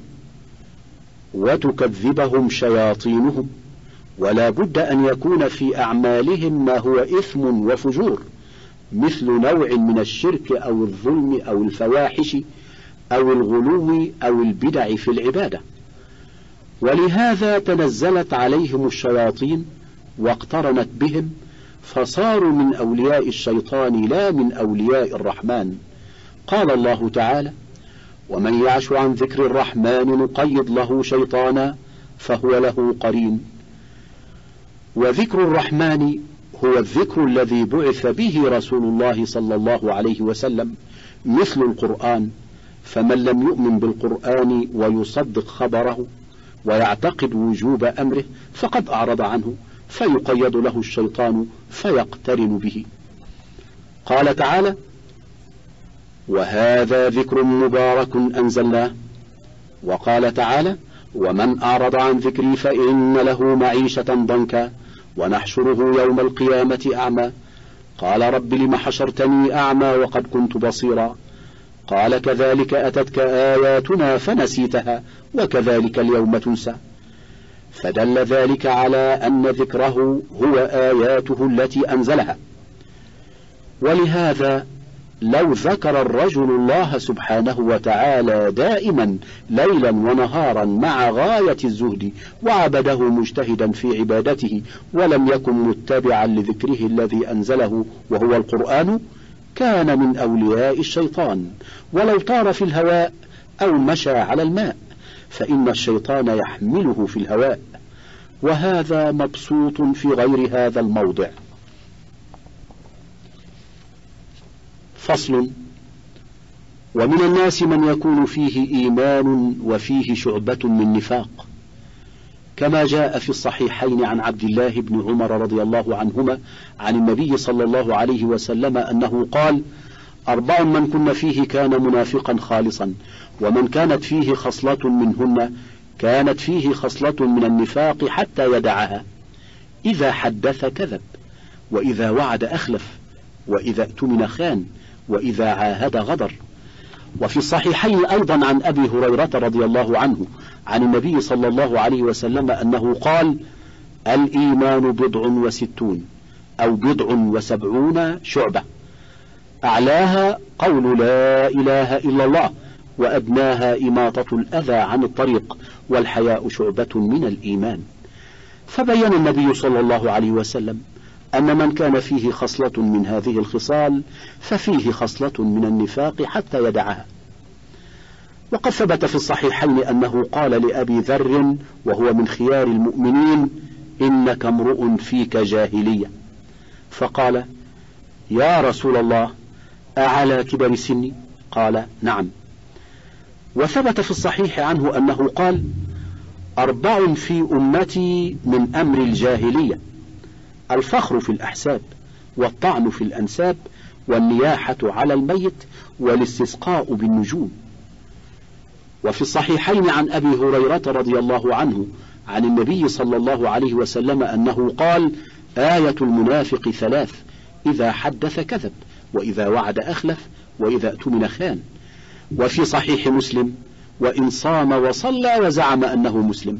وتكذبهم شياطينهم، ولا بد أن يكون في أعمالهم ما هو إثم وفجور، مثل نوع من الشرك أو الظلم أو الفواحش أو الغلو أو البدع في العبادة. ولهذا تنزلت عليهم الشياطين واقترنت بهم، فصاروا من أولياء الشيطان لا من أولياء الرحمن. قال الله تعالى: ومن يعش عن ذكر الرحمن نقيض له شيطانا فهو له قرين. وذكر الرحمن هو الذكر الذي بعث به رسول الله صلى الله عليه وسلم مثل القرآن، فمن لم يؤمن بالقرآن ويصدق خبره ويعتقد وجوب أمره فقد أعرض عنه، فيقيد له الشيطان فيقترن به. قال تعالى: وهذا ذكر مبارك أنزلناه. وقال تعالى: ومن أعرض عن ذكري فإن له معيشة ضنكا ونحشره يوم القيامة أعمى. قال: رب لم حشرتني أعمى وقد كنت بصيرا. قال: كذلك أتتك آياتنا فنسيتها وكذلك اليوم تنسى. فدل ذلك على أن ذكره هو آياته التي أنزلها. ولهذا لو ذكر الرجل الله سبحانه وتعالى دائما ليلا ونهارا مع غاية الزهد وعبده مجتهدا في عبادته ولم يكن متبعا لذكره الذي أنزله وهو القرآن، كان من أولياء الشيطان، ولو طار في الهواء أو مشى على الماء، فإن الشيطان يحمله في الهواء، وهذا مبسوط في غير هذا الموضع. فصل: ومن الناس من يكون فيه إيمان وفيه شعبة من نفاق، كما جاء في الصحيحين عن عبد الله بن عمر رضي الله عنهما عن النبي صلى الله عليه وسلم أنه قال: أربع من كن فيه كان منافقا خالصا، ومن كانت فيه خصلة منهن كانت فيه خصلة من النفاق حتى يدعها: إذا حدث كذب، وإذا وعد أخلف، وإذا اؤتمن خان، وإذا عاهد غدر. وفي الصحيحين أيضا عن أبي هريرة رضي الله عنه عن النبي صلى الله عليه وسلم أنه قال: الإيمان بضع وستون أو بضع وسبعون شعبة، أعلاها قول لا إله إلا الله، وأدناها إماطة الأذى عن الطريق، والحياء شعبة من الإيمان. فبين النبي صلى الله عليه وسلم أن من كان فيه خصلة من هذه الخصال ففيه خصلة من النفاق حتى يدعها. وقد ثبت في الصحيحين أنه قال لأبي ذر وهو من خيار المؤمنين: إنك امرؤ فيك جاهلية. فقال: يا رسول الله، أعلى كبر سني؟ قال: نعم. وثبت في الصحيح عنه أنه قال: أربع في أمتي من أمر الجاهلية: الفخر في الأحساب، والطعن في الأنساب، والنياحة على الميت، والاستسقاء بالنجوم. وفي الصحيحين عن أبي هريرة رضي الله عنه عن النبي صلى الله عليه وسلم أنه قال: آية المنافق ثلاث: إذا حدث كذب، وإذا وعد أخلف، وإذا اؤتمن خان. وفي صحيح مسلم: وإن صام وصلى وزعم أنه مسلم.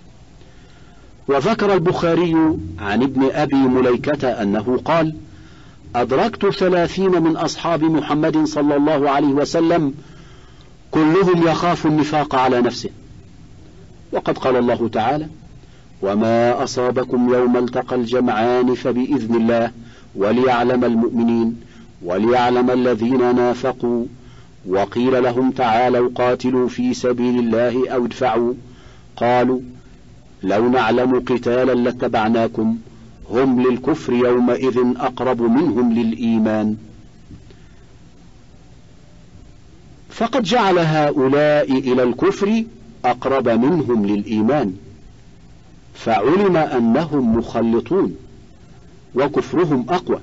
وذكر البخاري عن ابن أبي مليكة أنه قال: أدركت ثلاثين من أصحاب محمد صلى الله عليه وسلم كلهم يخاف النفاق على نفسه. وقد قال الله تعالى: وما أصابكم يوم التقى الجمعان فبإذن الله وليعلم المؤمنين وليعلم الذين نافقوا وقيل لهم تعالوا قاتلوا في سبيل الله أو ادفعوا قالوا لو نعلم قتالا لاتبعناكم هم للكفر يومئذ أقرب منهم للإيمان. فقد جعل هؤلاء إلى الكفر أقرب منهم للإيمان، فعلم أنهم مخلطون وكفرهم أقوى،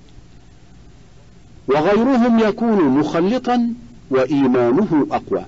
وغيرهم يكون مخلطا وإيمانه أقوى.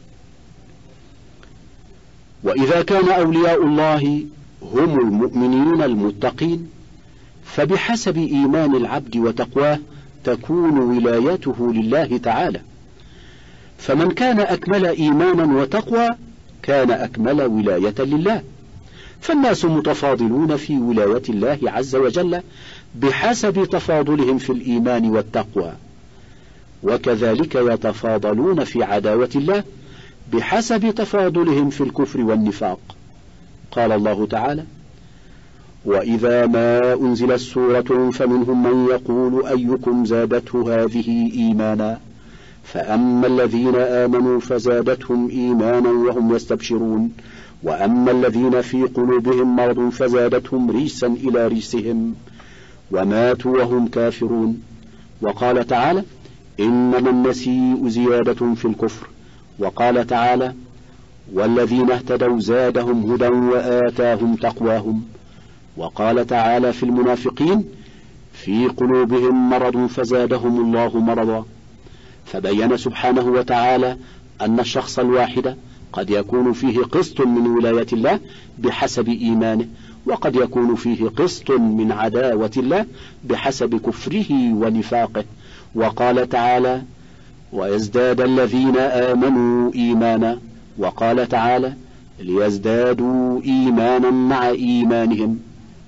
وإذا كان أولياء الله هم المؤمنين المتقين فبحسب إيمان العبد وتقواه تكون ولايته لله تعالى، فمن كان أكمل إيمانا وتقوى كان أكمل ولاية لله. فالناس متفاضلون في ولاية الله عز وجل بحسب تفاضلهم في الإيمان والتقوى، وكذلك يتفاضلون في عداوة الله بحسب تفاضلهم في الكفر والنفاق. قال الله تعالى: وإذا ما أنزلت سورة فمنهم من يقول أيكم زادته هذه إيمانا فأما الذين آمنوا فزادتهم إيمانا وهم يستبشرون وأما الذين في قلوبهم مرض فزادتهم رجسا إلى رجسهم وماتوا وهم كافرون. وقال تعالى: إنما النسيء زيادة في الكفر. وقال تعالى: والذين اهتدوا زادهم هدى وآتاهم تقواهم. وقال تعالى في المنافقين: في قلوبهم مرض فزادهم الله مرضا. فبين سبحانه وتعالى أن الشخص الواحد قد يكون فيه قسط من ولاية الله بحسب إيمانه، وقد يكون فيه قسط من عداوة الله بحسب كفره ونفاقه. وقال تعالى: ويزداد الذين آمنوا إيمانا. وقال تعالى: ليزدادوا إيمانا مع إيمانهم.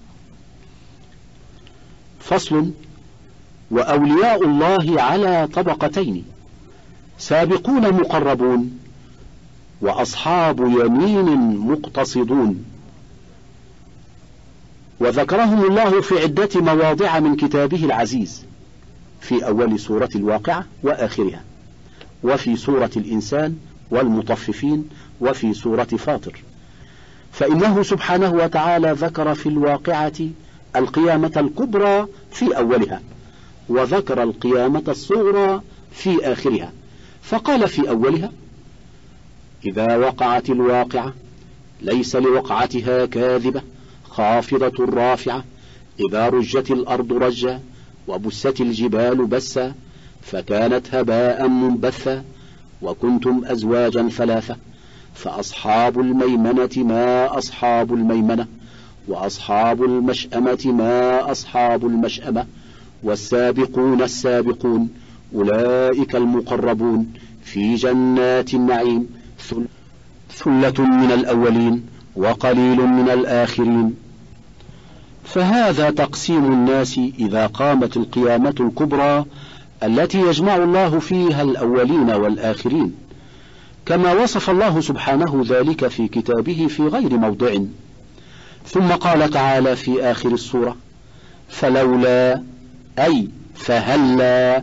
فصل: وأولياء الله على طبقتين: سابقون مقربون، وأصحاب يمين مقتصدون. وذكرهم الله في عدة مواضع من كتابه العزيز، في أول سورة الواقعة وآخرها، وفي سورة الإنسان والمطففين، وفي سورة فاطر. فإنه سبحانه وتعالى ذكر في الواقعة القيامة الكبرى في أولها، وذكر القيامة الصغرى في آخرها، فقال في أولها: إذا وقعت الواقعة ليس لوقعتها كاذبة خافضة رافعة إذا رجت الأرض رجا وبست الجبال بسا فكانت هباء منبثا وكنتم أزواجا ثلاثة فأصحاب الميمنة ما أصحاب الميمنة وأصحاب المشأمة ما أصحاب المشأمة والسابقون السابقون أولئك المقربون في جنات النعيم ثلة من الأولين وقليل من الآخرين. فهذا تقسيم الناس إذا قامت القيامة الكبرى التي يجمع الله فيها الأولين والآخرين، كما وصف الله سبحانه ذلك في كتابه في غير موضع. ثم قال تعالى في آخر السورة: فلولا أي فهلا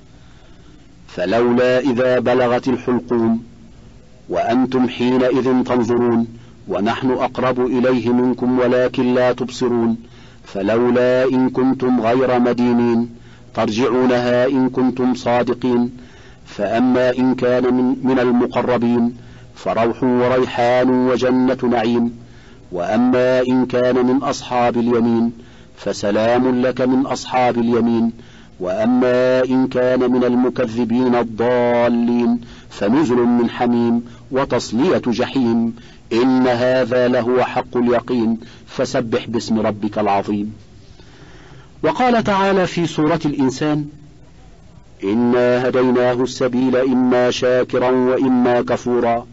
فلولا إذا بلغت الحلقوم وأنتم حينئذ تنظرون ونحن أقرب إليه منكم ولكن لا تبصرون فلولا إن كنتم غير مدينين ترجعونها إن كنتم صادقين. فأما إن كان من, من المقربين فروح وريحان وجنة نعيم، وأما إن كان من أصحاب اليمين فسلام لك من أصحاب اليمين، وأما إن كان من المكذبين الضالين فنزل من حميم وتصلية جحيم. إن هذا لهو حق اليقين فسبح باسم ربك العظيم. وقال تعالى في سورة الإنسان: إنا هديناه السبيل إما شاكرا وإما كفورا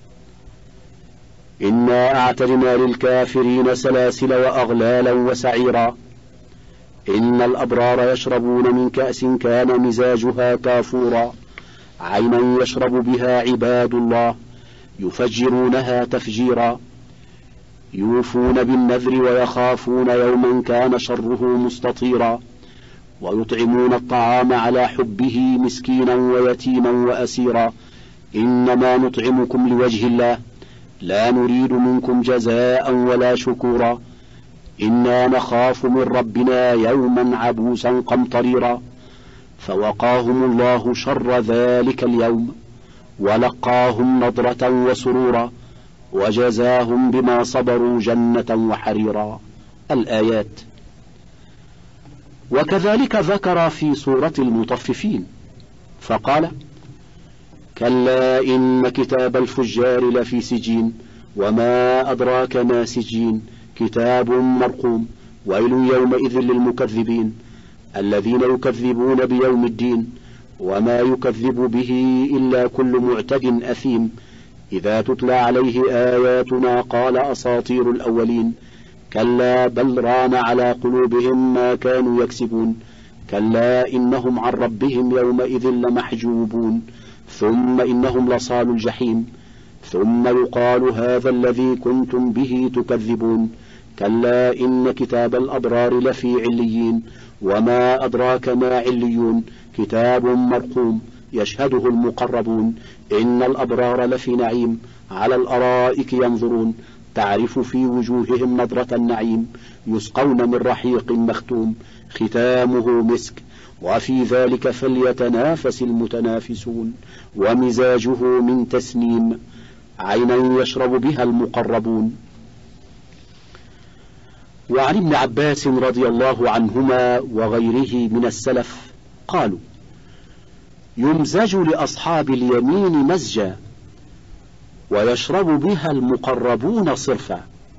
إنا أعتدنا للكافرين سلاسل وأغلالا وسعيرا إن الأبرار يشربون من كأس كان مزاجها كافورا عينا يشرب بها عباد الله يفجرونها تفجيرا يوفون بالنذر ويخافون يوما كان شره مستطيرا ويطعمون الطعام على حبه مسكينا ويتيما وأسيرا إنما نطعمكم لوجه الله لا نريد منكم جزاء ولا شكورا إنا نخاف من ربنا يوما عبوسا قمطريرا فوقاهم الله شر ذلك اليوم ولقاهم نضرة وسرورا وجزاهم بما صبروا جنة وحريرا. الآيات. وكذلك ذكر في سورة المطففين فقال: كلا إن كتاب الفجار لفي سجين وما أدراك ما سجين كتاب مرقوم ويل يومئذ للمكذبين الذين يكذبون بيوم الدين وما يكذب به إلا كل معتد أثيم إذا تتلى عليه آياتنا قال أساطير الأولين كلا بل ران على قلوبهم ما كانوا يكسبون كلا إنهم عن ربهم يومئذ لمحجوبون ثم إنهم لصال الجحيم ثم يقال هذا الذي كنتم به تكذبون كلا إن كتاب الأبرار لفي عليين وما أدراك ما عليون كتاب مرقوم يشهده المقربون إن الأبرار لفي نعيم على الأرائك ينظرون تعرف في وجوههم نضرة النعيم يسقون من رحيق مختوم ختامه مسك وفي ذلك فليتنافس المتنافسون ومزاجه من تسنيم عينا يشرب بها المقربون. وعن ابن عباس رضي الله عنهما وغيره من السلف قالوا: يمزج لأصحاب اليمين مزجا ويشرب بها المقربون صرفا،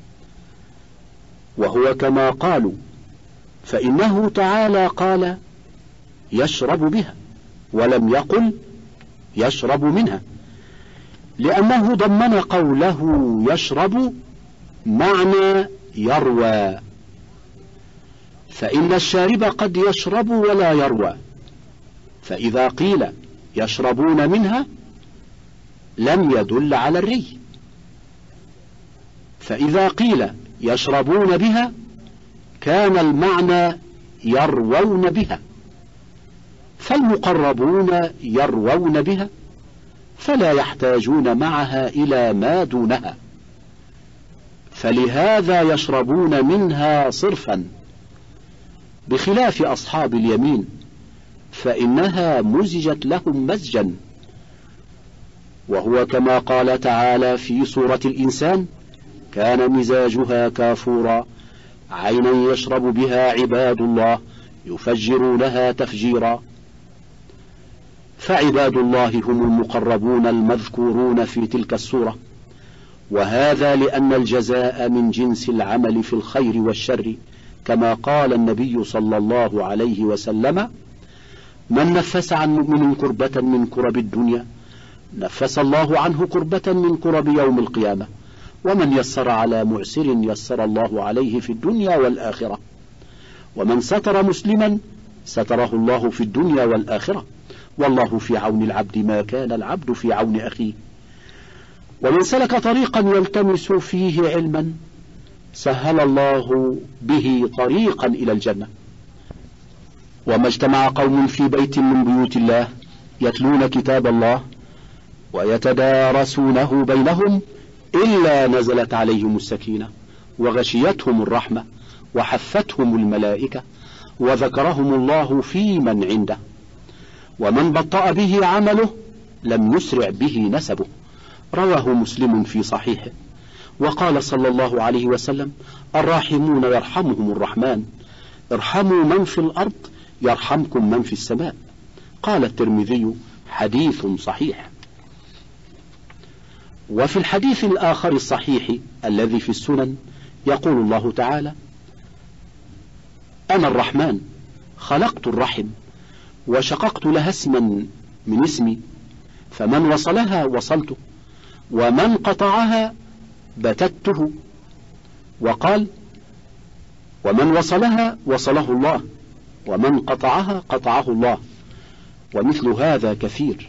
وهو كما قالوا، فإنه تعالى قال يشرب بها ولم يقل يشرب منها، لأنه ضمن قوله يشرب معنى يروى، فإن الشارب قد يشرب ولا يروى، فإذا قيل يشربون منها لم يدل على الري، فإذا قيل يشربون بها كان المعنى يروون بها، فالمقربون يروون بها فلا يحتاجون معها إلى ما دونها، فلهذا يشربون منها صرفا، بخلاف أصحاب اليمين فإنها مزجت لهم مزجا، وهو كما قال تعالى في سورة الإنسان: كان مزاجها كافورا، عينا يشرب بها عباد الله يفجرونها تفجيرا. فعباد الله هم المقربون المذكورون في تلك السورة، وهذا لأن الجزاء من جنس العمل في الخير والشر، كما قال النبي صلى الله عليه وسلم: من نفس عن مؤمن كربة من كرب الدنيا نفس الله عنه كربة من كرب يوم القيامة، ومن يسر على معسر يسر الله عليه في الدنيا والآخرة، ومن ستر مسلما ستره الله في الدنيا والآخرة، والله في عون العبد ما كان العبد في عون أخيه. ومن سلك طريقا يلتمس فيه علما سهل الله به طريقا إلى الجنة. وما اجتمع قوم في بيت من بيوت الله يتلون كتاب الله ويتدارسونه بينهم إلا نزلت عليهم السكينة وغشيتهم الرحمة وحفتهم الملائكة وذكرهم الله في من عنده. ومن بطأ به عمله لم يسرع به نسبه. رواه مسلم في صحيحه. وقال صلى الله عليه وسلم: الراحمون يرحمهم الرحمن، ارحموا من في الأرض يرحمكم من في السماء. قال الترمذي: حديث صحيح. وفي الحديث الآخر الصحيح الذي في السنن يقول الله تعالى: أنا الرحمن خلقت الرحم وشققت لها اسما من اسمي، فمن وصلها وصلته ومن قطعها بتته. وقال: ومن وصلها وصله الله ومن قطعها قطعه الله. ومثل هذا كثير.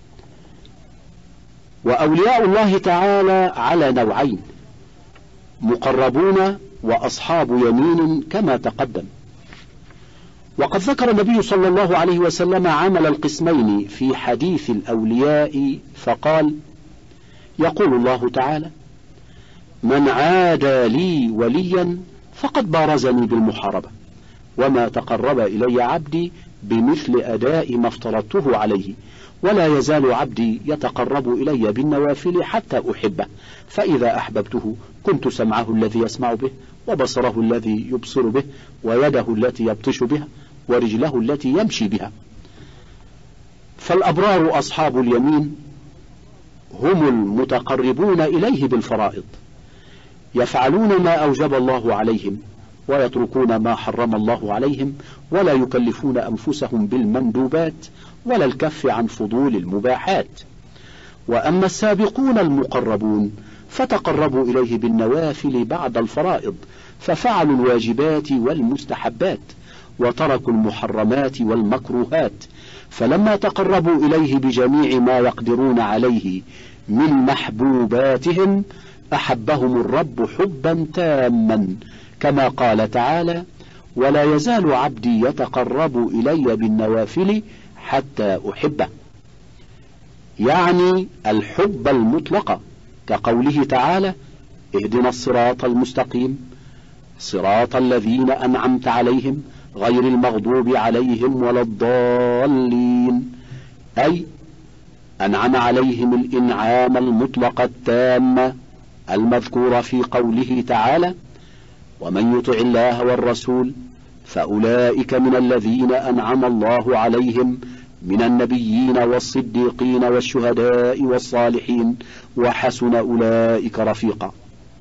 وأولياء الله تعالى على نوعين: مقربون وأصحاب يمين كما تقدم. وقد ذكر النبي صلى الله عليه وسلم عمل القسمين في حديث الأولياء فقال: يقول الله تعالى: من عادى لي وليا فقد بارزني بالمحاربة، وما تقرب إلي عبدي بمثل أداء ما افترضته عليه، ولا يزال عبدي يتقرب إلي بالنوافل حتى أحبه، فإذا أحببته كنت سمعه الذي يسمع به، وبصره الذي يبصر به، ويده التي يبطش بها، ورجله التي يمشي بها. فالأبرار أصحاب اليمين هم المتقربون إليه بالفرائض، يفعلون ما أوجب الله عليهم ويتركون ما حرم الله عليهم، ولا يكلفون أنفسهم بالمندوبات ولا الكف عن فضول المباحات. وأما السابقون المقربون فتقربوا إليه بالنوافل بعد الفرائض، ففعلوا الواجبات والمستحبات وتركوا المحرمات والمكروهات، فلما تقربوا إليه بجميع ما يقدرون عليه من محبوباتهم أحبهم الرب حبا تاما، كما قال تعالى: ولا يزال عبدي يتقرب إلي بالنوافل حتى أحبه، يعني الحب المطلق، كقوله تعالى: اهدنا الصراط المستقيم صراط الذين أنعمت عليهم غير المغضوب عليهم ولا الضالين، أي أنعم عليهم الإنعام المطلق التام المذكور في قوله تعالى: ومن يطع الله والرسول فأولئك من الذين أنعم الله عليهم من النبيين والصديقين والشهداء والصالحين وحسن أولئك رفيقا.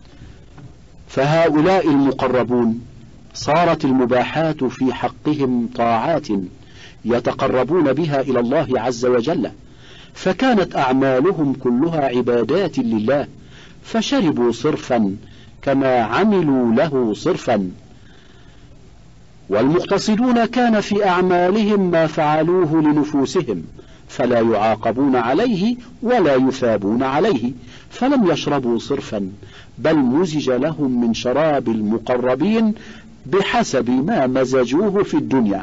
فهؤلاء المقربون صارت المباحات في حقهم طاعات يتقربون بها إلى الله عز وجل، فكانت أعمالهم كلها عبادات لله، فشربوا صرفا كما عملوا له صرفا. والمقتصدون كان في أعمالهم ما فعلوه لنفوسهم، فلا يعاقبون عليه ولا يثابون عليه، فلم يشربوا صرفا، بل مزج لهم من شراب المقربين بحسب ما مزجوه في الدنيا.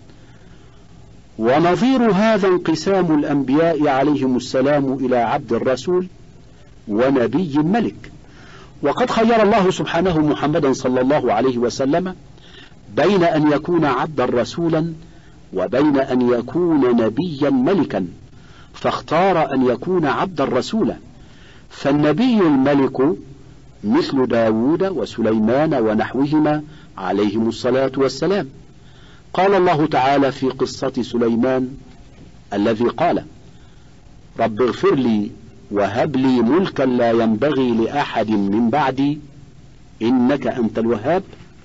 ونظير هذا انقسام الأنبياء عليهم السلام إلى عبد الرسول ونبي ملك. وقد خير الله سبحانه محمدا صلى الله عليه وسلم بين أن يكون عبدا رسولا وبين أن يكون نبيا ملكا، فاختار أن يكون عبدا رسولا. فالنبي الملك مثل داود وسليمان ونحوهما عليهم الصلاة والسلام. قال الله تعالى في قصة سليمان الذي قال: رب اغفر لي وهب لي ملكا لا ينبغي لأحد من بعدي إنك أنت الوهاب.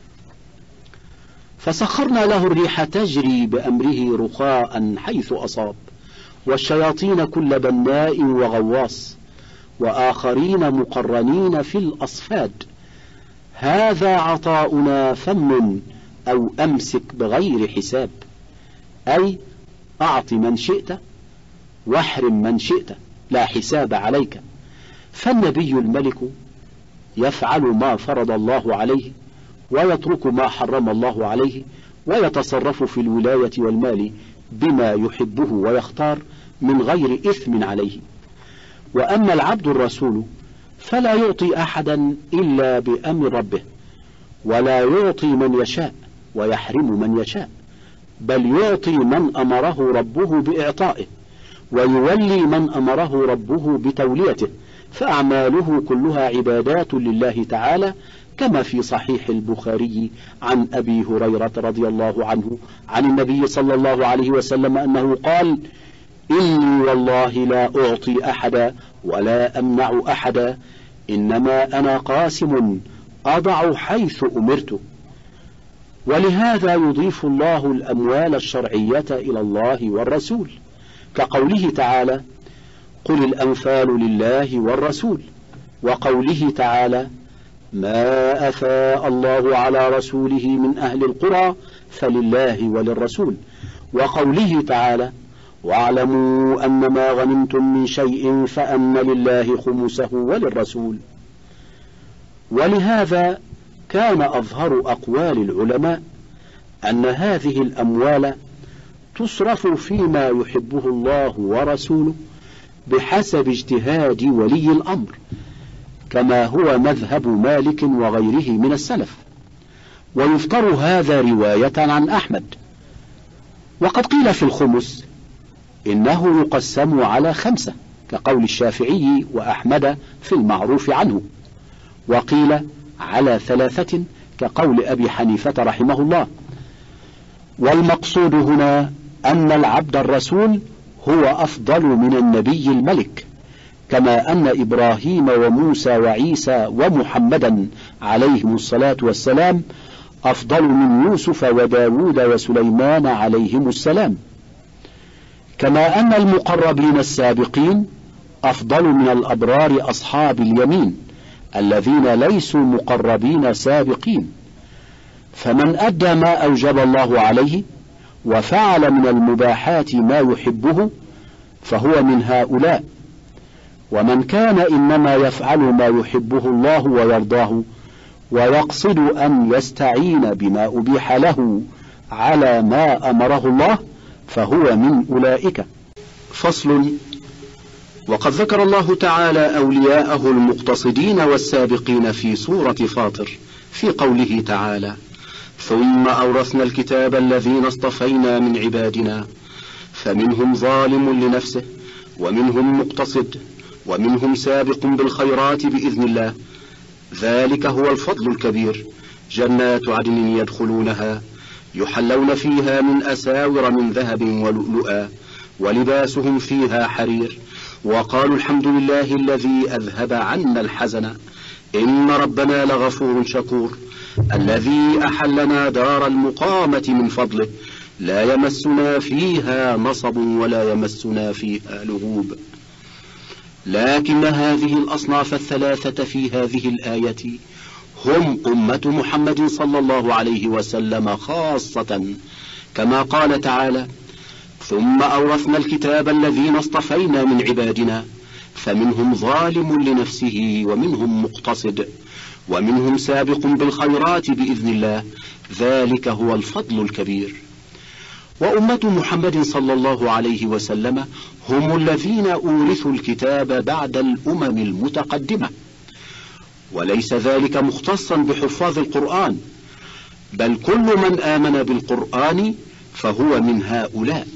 فسخرنا له الريح تجري بأمره رخاء حيث أصاب، والشياطين كل بناء وغواص، وآخرين مقرنين في الأصفاد. هذا عطاؤنا فمن أو أمسك بغير حساب، أي أعط من شئت واحرم من شئت لا حساب عليك. فالنبي الملك يفعل ما فرض الله عليه ويترك ما حرم الله عليه، ويتصرف في الولاية والمال بما يحبه ويختار من غير إثم عليه. وأما العبد الرسول فلا يعطي أحدا إلا بأمر ربه، ولا يعطي من يشاء ويحرم من يشاء، بل يعطي من أمره ربه بإعطائه، ويولي من أمره ربه بتوليته، فأعماله كلها عبادات لله تعالى، كما في صحيح البخاري عن أبي هريرة رضي الله عنه عن النبي صلى الله عليه وسلم أنه قال: إني والله لا أعطي أحدا ولا أمنع أحدا، إنما أنا قاسم أضع حيث أمرت. ولهذا يضيف الله الأموال الشرعية إلى الله والرسول، كقوله تعالى: قل الأنفال لله والرسول، وقوله تعالى: ما أفاء الله على رسوله من أهل القرى فلله وللرسول، وقوله تعالى: واعلموا أن ما غنمتم من شيء فأن لله خمسه وللرسول. ولهذا كان أظهر أقوال العلماء أن هذه الأموال تصرف فيما يحبه الله ورسوله بحسب اجتهاد ولي الأمر، كما هو مذهب مالك وغيره من السلف. ويذكر هذا رواية عن أحمد. وقد قيل في الخمس إنه يقسم على خمسة، كقول الشافعي وأحمد في المعروف عنه، وقيل على ثلاثة كقول أبي حنيفة رحمه الله. والمقصود هنا أن العبد الرسول هو أفضل من النبي الملك، كما أن إبراهيم وموسى وعيسى ومحمدا عليهم الصلاة والسلام أفضل من يوسف وداود وسليمان عليهم السلام، كما أن المقربين السابقين أفضل من الأبرار أصحاب اليمين الذين ليسوا مقربين سابقين. فمن أدى ما أوجب الله عليه وفعل من المباحات ما يحبه فهو من هؤلاء. ومن كان إنما يفعل ما يحبه الله ويرضاه ويقصد أن يستعين بما أبيح له على ما أمره الله فهو من أولئك. فصل. وقد ذكر الله تعالى أولياءه المقتصدين والسابقين في سورة فاطر في قوله تعالى: ثم أورثنا الكتاب الذين اصطفينا من عبادنا فمنهم ظالم لنفسه ومنهم مقتصد ومنهم سابق بالخيرات بإذن الله، ذلك هو الفضل الكبير. جنات عدن يدخلونها يحلون فيها من أساور من ذهب ولؤلؤا ولباسهم فيها حرير، وقالوا الحمد لله الذي أذهب عنا الحزن إن ربنا لغفور شكور، الذي أحلنا دار المقامة من فضله لا يمسنا فيها نصب ولا يمسنا فيها لغوب. لكن هذه الأصناف الثلاثة في هذه الآية هم أمة محمد صلى الله عليه وسلم خاصة، كما قال تعالى: ثم أورثنا الكتاب الذين اصطفينا من عبادنا فمنهم ظالم لنفسه ومنهم مقتصد ومنهم سابق بالخيرات بإذن الله، ذلك هو الفضل الكبير. وأمة محمد صلى الله عليه وسلم هم الذين أورثوا الكتاب بعد الأمم المتقدمة، وليس ذلك مختصا بحفاظ القرآن، بل كل من آمن بالقرآن فهو من هؤلاء.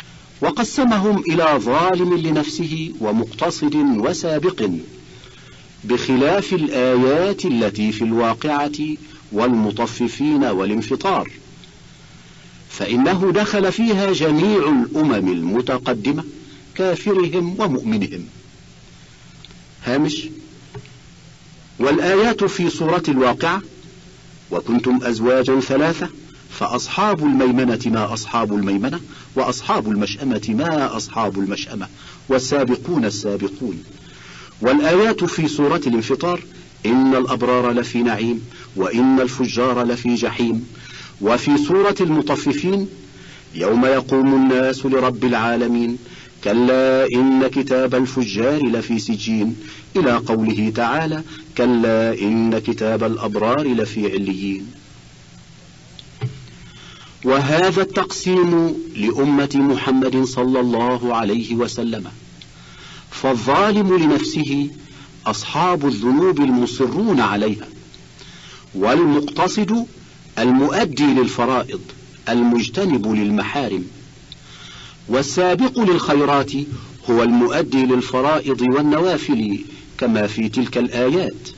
وقسمهم إلى ظالم لنفسه ومقتصد وسابق، بخلاف الآيات التي في الواقعة والمطففين والانفطار، فإنه دخل فيها جميع الأمم المتقدمة كافرهم ومؤمنهم. هامش: والآيات في سورة الواقعة: وكنتم أزواجا ثلاثة فأصحاب الميمنة ما أصحاب الميمنة وأصحاب المشأمة ما أصحاب المشأمة والسابقون السابقون. والآيات في سورة الانفطار: إن الأبرار لفي نعيم وإن الفجار لفي جحيم. وفي سورة المطففين: يوم يقوم الناس لرب العالمين كلا إن كتاب الفجار لفي سجين، إلى قوله تعالى: كلا إن كتاب الأبرار لفي عليين. وهذا التقسيم لأمة محمد صلى الله عليه وسلم، فالظالم لنفسه أصحاب الذنوب المصرون عليها، والمقتصد المؤدي للفرائض المجتنب للمحارم، والسابق للخيرات هو المؤدي للفرائض والنوافل كما في تلك الآيات.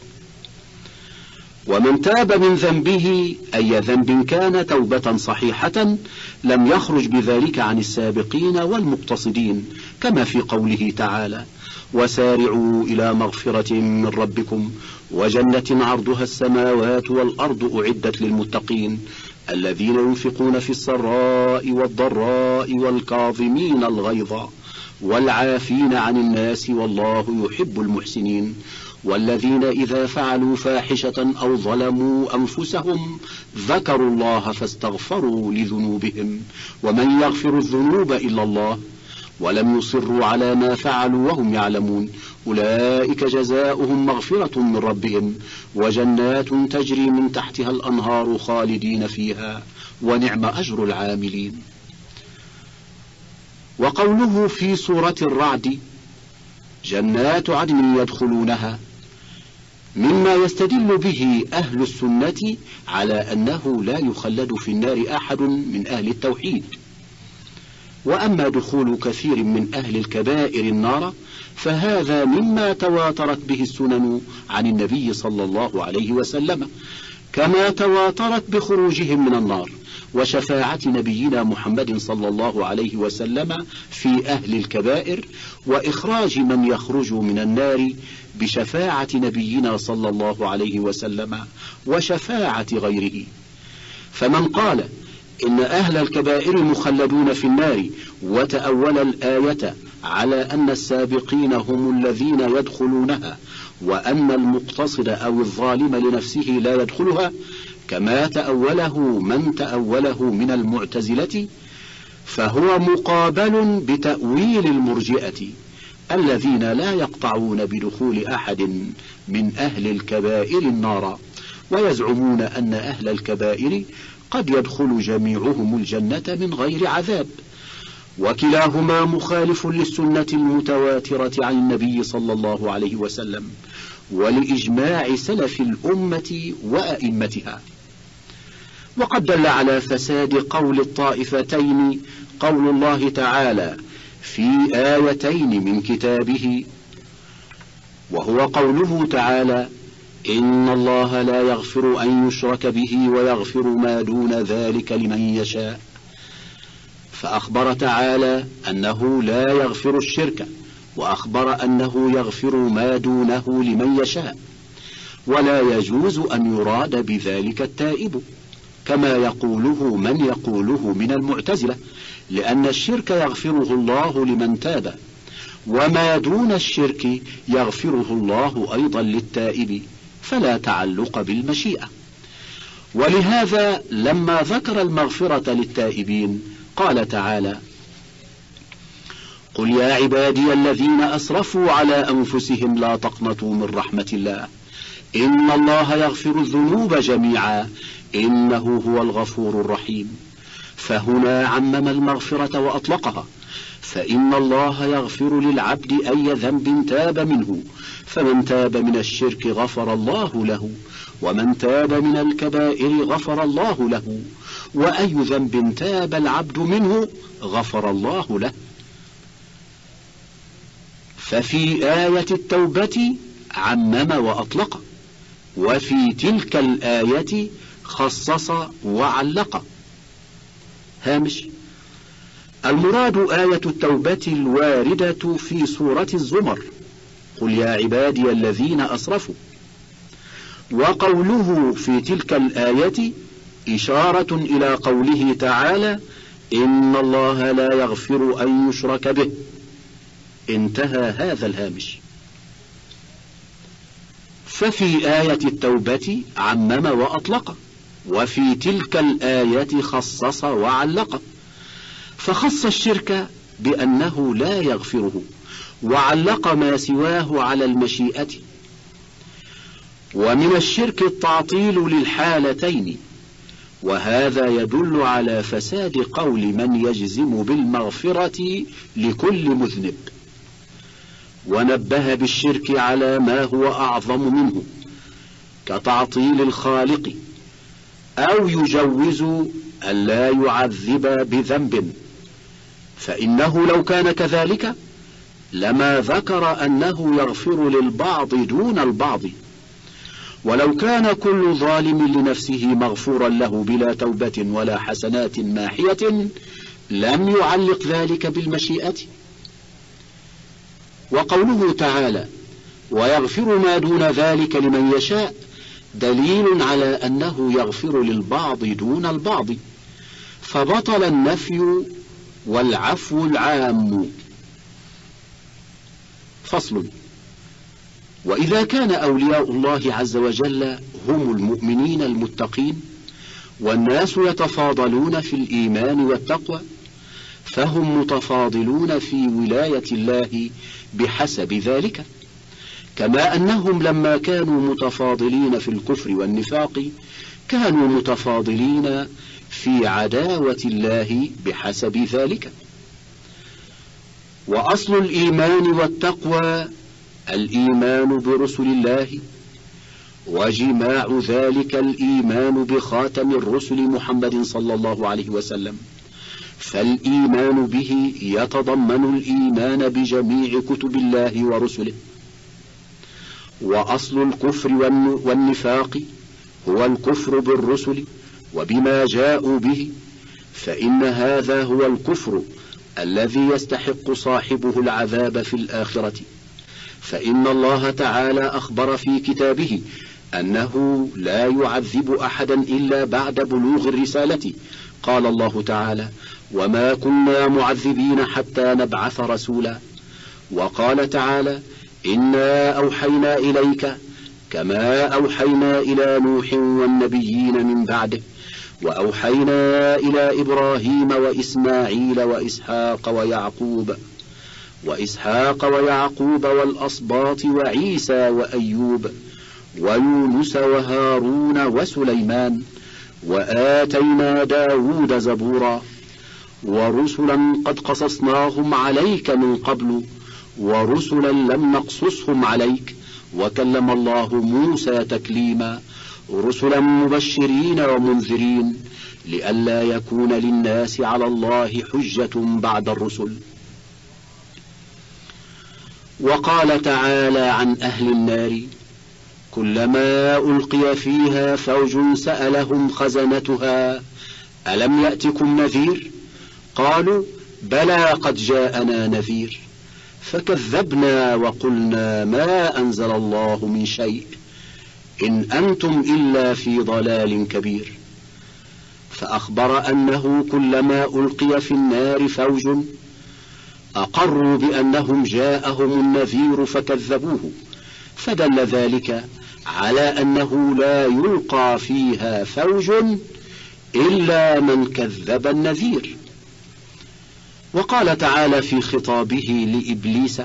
ومن تاب من ذنبه أي ذنب كان توبة صحيحة لم يخرج بذلك عن السابقين والمقتصدين، كما في قوله تعالى: وسارعوا إلى مغفرة من ربكم وجنة عرضها السماوات والأرض أعدت للمتقين الذين ينفقون في السراء والضراء والكاظمين الغيظ والعافين عن الناس والله يحب المحسنين والذين إذا فعلوا فاحشة أو ظلموا أنفسهم ذكروا الله فاستغفروا لذنوبهم ومن يغفر الذنوب إلا الله ولم يصروا على ما فعلوا وهم يعلمون أولئك جزاؤهم مغفرة من ربهم وجنات تجري من تحتها الأنهار خالدين فيها ونعم أجر العاملين. وقوله في سورة الرعد: جنات عدن يدخلونها، مما يستدل به أهل السنة على أنه لا يخلد في النار أحد من أهل التوحيد. وأما دخول كثير من أهل الكبائر النار فهذا مما تواترت به السنن عن النبي صلى الله عليه وسلم، كما تواترت بخروجهم من النار وشفاعة نبينا محمد صلى الله عليه وسلم في أهل الكبائر وإخراج من يخرج من النار بشفاعة نبينا صلى الله عليه وسلم وشفاعة غيره. فمن قال إن أهل الكبائر مخلدون في النار وتأول الآية على أن السابقين هم الذين يدخلونها وأن المقتصد أو الظالم لنفسه لا يدخلها كما تأوله من تأوله من المعتزلة، فهو مقابل بتأويل المرجئة الذين لا يقطعون بدخول أحد من أهل الكبائر النار ويزعمون أن أهل الكبائر قد يدخل جميعهم الجنة من غير عذاب، وكلاهما مخالف للسنة المتواترة عن النبي صلى الله عليه وسلم ولإجماع سلف الأمة وأئمتها. وقد دل على فساد قول الطائفتين قول الله تعالى في آيتين من كتابه، وهو قوله تعالى: إن الله لا يغفر أن يشرك به ويغفر ما دون ذلك لمن يشاء. فأخبر تعالى أنه لا يغفر الشرك، وأخبر أنه يغفر ما دونه لمن يشاء، ولا يجوز أن يراد بذلك التائب كما يقوله من يقوله من المعتزلة، لأن الشرك يغفره الله لمن تاب، وما دون الشرك يغفره الله أيضا للتائب، فلا تعلق بالمشيئة. ولهذا لما ذكر المغفرة للتائبين قال تعالى: قل يا عبادي الذين أسرفوا على أنفسهم لا تقنطوا من رحمة الله إن الله يغفر الذنوب جميعا إنه هو الغفور الرحيم. فهنا عمم المغفرة وأطلقها، فإن الله يغفر للعبد أي ذنب تاب منه، فمن تاب من الشرك غفر الله له، ومن تاب من الكبائر غفر الله له، وأي ذنب تاب العبد منه غفر الله له. ففي آية التوبة عمم وأطلق، وفي تلك الآية خصص وعلق. هامش: المراد آية التوبة الواردة في سورة الزمر، قل يا عبادي الذين أسرفوا. وقوله في تلك الآية إشارة إلى قوله تعالى: إن الله لا يغفر أن يشرك به. انتهى هذا الهامش. ففي آية التوبة عمم وأطلق، وفي تلك الآية خصص وعلق، فخص الشرك بأنه لا يغفره، وعلق ما سواه على المشيئة. ومن الشرك التعطيل للحالتين، وهذا يدل على فساد قول من يجزم بالمغفرة لكل مذنب، ونبه بالشرك على ما هو أعظم منه كتعطيل الخالق، أو يجوز أن لا يعذب بذنب، فإنه لو كان كذلك لما ذكر أنه يغفر للبعض دون البعض، ولو كان كل ظالم لنفسه مغفورا له بلا توبة ولا حسنات ماحية لم يعلق ذلك بالمشيئة. وقوله تعالى: ويغفر ما دون ذلك لمن يشاء، دليل على أنه يغفر للبعض دون البعض، فبطل النفي والعفو العام. فصل: وإذا كان أولياء الله عز وجل هم المؤمنين المتقين، والناس يتفاضلون في الإيمان والتقوى، فهم متفاضلون في ولاية الله بحسب ذلك، كما أنهم لما كانوا متفاضلين في الكفر والنفاق كانوا متفاضلين في عداوة الله بحسب ذلك. وأصل الإيمان والتقوى الإيمان برسل الله، وجماع ذلك الإيمان بخاتم الرسل محمد صلى الله عليه وسلم، فالإيمان به يتضمن الإيمان بجميع كتب الله ورسله. وأصل الكفر والنفاق هو الكفر بالرسل وبما جاءوا به، فإن هذا هو الكفر الذي يستحق صاحبه العذاب في الآخرة، فإن الله تعالى أخبر في كتابه أنه لا يعذب أحدا إلا بعد بلوغ الرسالة. قال الله تعالى: وما كنا معذبين حتى نبعث رسولا. وقال تعالى: إنا أوحينا إليك كما أوحينا إلى نوح والنبيين من بعده، وأوحينا إلى إبراهيم وإسماعيل وإسحاق ويعقوب وإسحاق ويعقوب والأسباط وعيسى وأيوب ويونس وهارون وسليمان، وآتينا داود زبورا، ورسلا قد قصصناهم عليك من قبل، ورسلا لم نقصصهم عليك، وكلم الله موسى تكليما، رسلا مبشرين ومنذرين، لئلا يكون للناس على الله حجة بعد الرسل. وقال تعالى عن أهل النار: كلما ألقي فيها فوج سألهم خزنتها ألم يأتكم نذير؟ قالوا: بلى قد جاءنا نذير، فكذبنا وقلنا ما أنزل الله من شيء إن أنتم إلا في ضلال كبير. فأخبر أنه كلما ألقي في النار فوج أقروا بأنهم جاءهم النذير فكذبوه، فدل ذلك على أنه لا يلقى فيها فوج إلا من كذب النذير. وقال تعالى في خطابه لإبليس: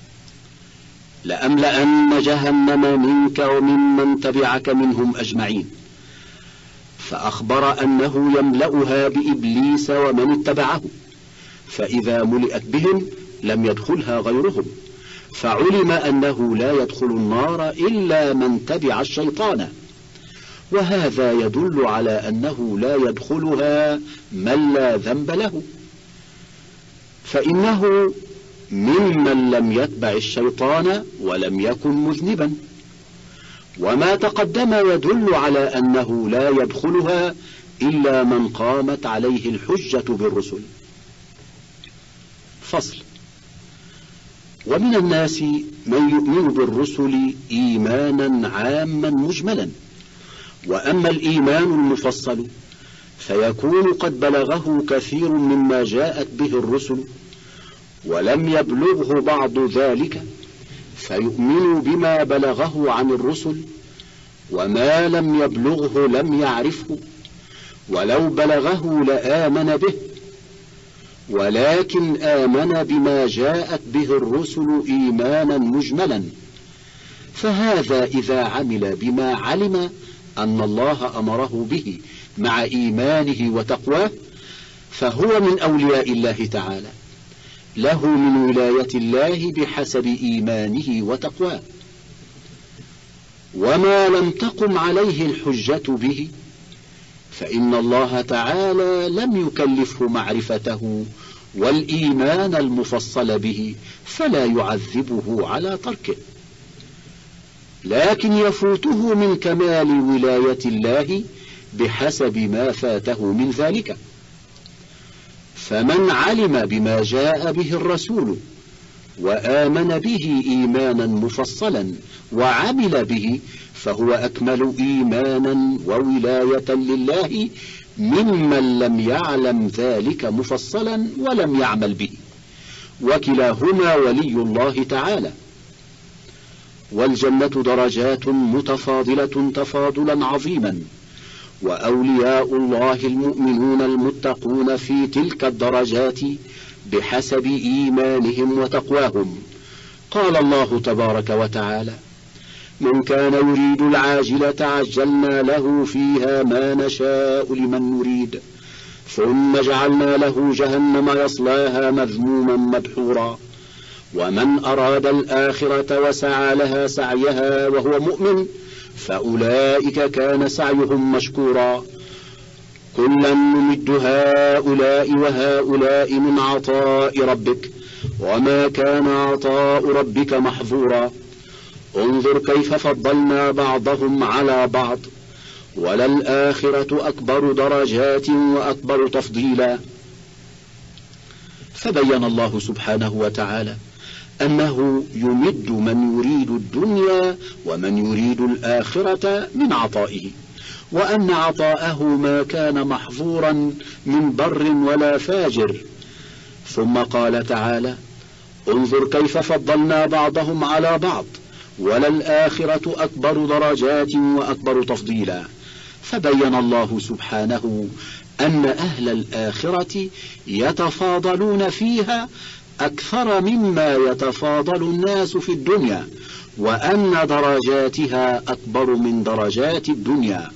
لأملأن جهنم منك وممن تبعك منهم أجمعين، فأخبر أنه يملأها بإبليس ومن اتبعه، فإذا ملئت بهم لم يدخلها غيرهم، فعلم أنه لا يدخل النار إلا من تبع الشيطان، وهذا يدل على أنه لا يدخلها من لا ذنب له، فإنه ممن لم يتبع الشيطان ولم يكن مذنبا. وما تقدم يدل على أنه لا يدخلها إلا من قامت عليه الحجة بالرسل. فصل. ومن الناس من يؤمن بالرسل إيمانا عاما مجملا، وأما الإيمان المفصل فيكون قد بلغه كثير مما جاءت به الرسل ولم يبلغه بعض ذلك، فيؤمن بما بلغه عن الرسل، وما لم يبلغه لم يعرفه، ولو بلغه لآمن به، ولكن آمن بما جاءت به الرسل إيمانا مجملا. فهذا إذا عمل بما علم أن الله أمره به مع إيمانه وتقواه فهو من أولياء الله تعالى، له من ولاية الله بحسب إيمانه وتقواه. وما لم تقم عليه الحجة به فإن الله تعالى لم يكلفه معرفته والإيمان المفصل به، فلا يعذبه على تركه، لكن يفوته من كمال ولاية الله بحسب ما فاته من ذلك. فمن علم بما جاء به الرسول وآمن به إيمانا مفصلا وعمل به فهو أكمل إيمانا وولاية لله ممن لم يعلم ذلك مفصلا ولم يعمل به، وكلاهما ولي الله تعالى. والجنة درجات متفاضلة تفاضلا عظيما، وأولياء الله المؤمنون المتقون في تلك الدرجات بحسب إيمانهم وتقواهم. قال الله تبارك وتعالى: من كان يريد العاجلة عجلنا له فيها ما نشاء لمن نريد ثم جعلنا له جهنم يصلاها مذموما مدحورا ومن أراد الآخرة وسعى لها سعيها وهو مؤمن فأولئك كان سعيهم مشكورا كلا نمد هؤلاء وهؤلاء من عطاء ربك وما كان عطاء ربك محظورا انظر كيف فضلنا بعضهم على بعض وللآخرة أكبر درجات وأكبر تفضيلا. فبين الله سبحانه وتعالى أنه يمد من يريد الدنيا ومن يريد الآخرة من عطائه، وأن عطاءه ما كان محظورا من بر ولا فاجر. ثم قال تعالى: انظر كيف فضلنا بعضهم على بعض وللآخرة أكبر درجات وأكبر تفضيلا. فبين الله سبحانه أن أهل الآخرة يتفاضلون فيها أكثر مما يتفاضل الناس في الدنيا، وأن درجاتها أكبر من درجات الدنيا.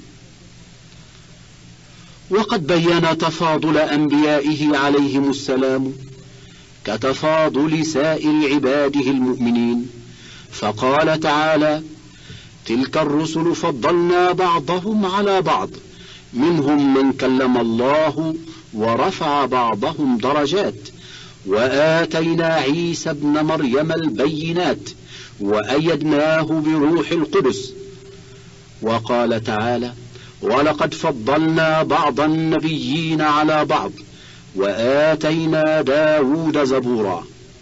وقد بين تفاضل أنبيائه عليهم السلام كتفاضل سائر عباده المؤمنين، فقال تعالى: تلك الرسل فضلنا بعضهم على بعض منهم من كلم الله ورفع بعضهم درجات وآتينا عيسى ابن مريم البينات وأيدناه بروح القدس. وقال تعالى: ولقد فضلنا بعض النبيين على بعض وآتينا داود زبورا.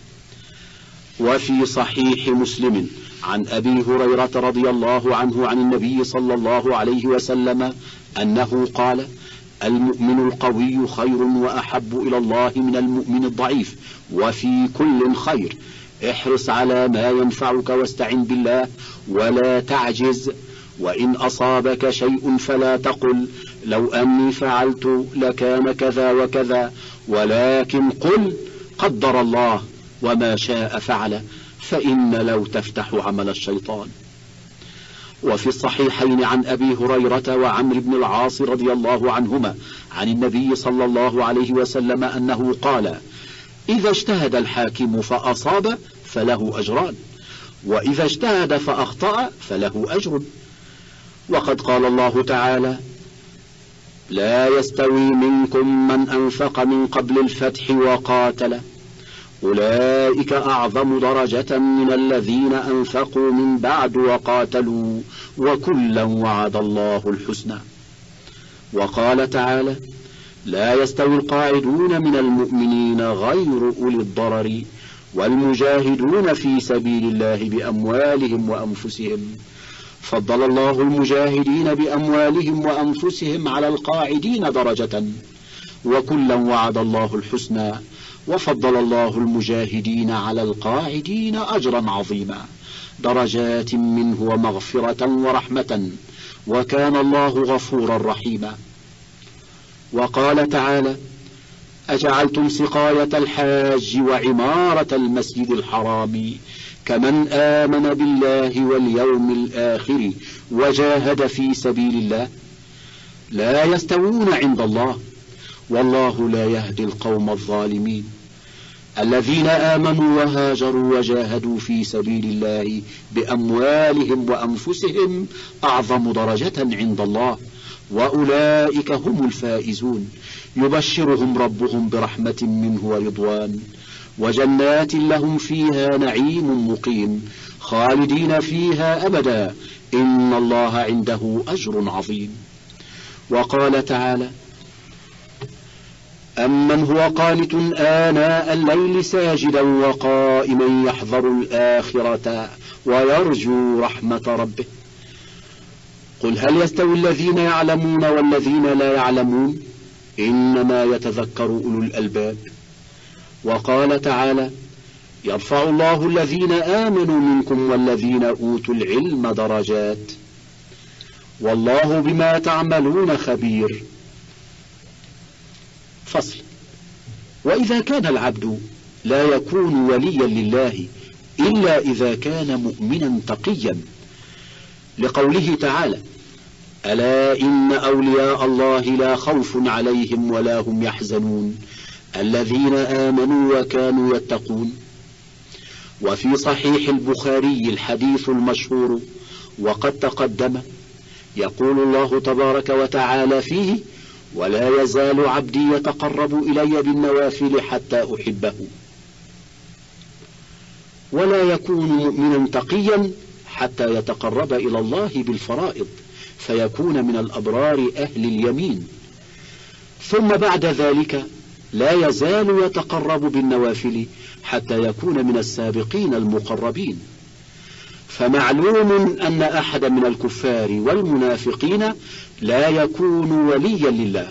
وفي صحيح مسلم عن أبي هريرة رضي الله عنه عن النبي صلى الله عليه وسلم أنه قال: المؤمن القوي خير وأحب إلى الله من المؤمن الضعيف، وفي كل خير، احرص على ما ينفعك واستعن بالله ولا تعجز، وإن أصابك شيء فلا تقل لو أني فعلت لكان كذا وكذا، ولكن قل قدر الله وما شاء فعل، فإن لو تفتح عمل الشيطان. وفي الصحيحين عن أبي هريرة وعمرو بن العاص رضي الله عنهما عن النبي صلى الله عليه وسلم أنه قال: إذا اجتهد الحاكم فأصاب فله أجران، وإذا اجتهد فأخطأ فله أجر. وقد قال الله تعالى: لا يستوي منكم من أنفق من قبل الفتح وقاتل أولئك أعظم درجة من الذين أنفقوا من بعد وقاتلوا وكلا وعد الله الحسنى. وقال تعالى: لا يستوي القاعدون من المؤمنين غير أولي الضرر والمجاهدون في سبيل الله بأموالهم وأنفسهم، فضل الله المجاهدين بأموالهم وأنفسهم على القاعدين درجة، وكلا وعد الله الحسنى، وفضل الله المجاهدين على القاعدين أجرا عظيما، درجات منه ومغفرة ورحمة، وكان الله غفورا رحيما. وقال تعالى: أجعلتم سقاية الحاج وعمارة المسجد الحرام كمن آمن بالله واليوم الآخر وجاهد في سبيل الله لا يستوون عند الله والله لا يهدي القوم الظالمين. الذين آمنوا وهاجروا وجاهدوا في سبيل الله بأموالهم وأنفسهم أعظم درجة عند الله، وأولئك هم الفائزون، يبشرهم ربهم برحمة منه ورضوان وجنات لهم فيها نعيم مقيم خالدين فيها أبدا، إن الله عنده أجر عظيم. وقال تعالى: أمن هو قانت آناء الليل ساجدا وقائما يحذر الآخرة ويرجو رحمة ربه، قل هل يستوي الذين يعلمون والذين لا يعلمون إنما يتذكر أولو الألباب. وقال تعالى: يرفع الله الذين آمنوا منكم والذين أوتوا العلم درجات، والله بما تعملون خبير. فصل. وإذا كان العبد لا يكون وليا لله إلا إذا كان مؤمنا تقيا، لقوله تعالى: ألا إن أولياء الله لا خوف عليهم ولا هم يحزنون الذين آمنوا وكانوا يتقون. وفي صحيح البخاري الحديث المشهور وقد تقدم، يقول الله تبارك وتعالى فيه: ولا يزال عبدي يتقرب إلي بالنوافل حتى أحبه. ولا يكون مؤمنا تقيا حتى يتقرب إلى الله بالفرائض فيكون من الأبرار أهل اليمين، ثم بعد ذلك لا يزال يتقرب بالنوافل حتى يكون من السابقين المقربين. فمعلوم أن أحد من الكفار والمنافقين لا يكون وليا لله.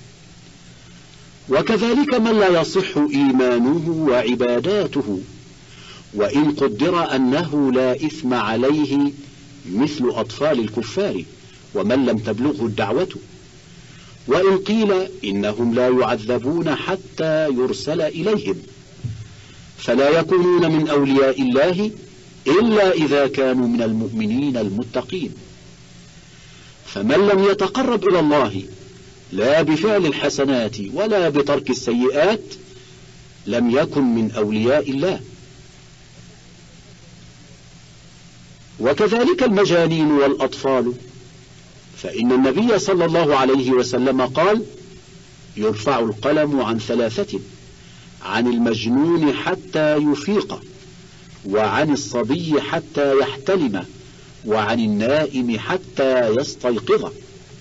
وكذلك من لا يصح إيمانه وعباداته، وإن قدر أنه لا إثم عليه مثل أطفال الكفار ومن لم تبلغه الدعوة، وإن قيل إنهم لا يعذبون حتى يرسل إليهم، فلا يكونون من أولياء الله إلا إذا كانوا من المؤمنين المتقين. فمن لم يتقرب إلى الله لا بفعل الحسنات ولا بترك السيئات لم يكن من أولياء الله. وكذلك المجانين والأطفال، فإن النبي صلى الله عليه وسلم قال: يرفع القلم عن ثلاثة: عن المجنون حتى يفيق، وعن الصبي حتى يحتلم، وعن النائم حتى يستيقظ.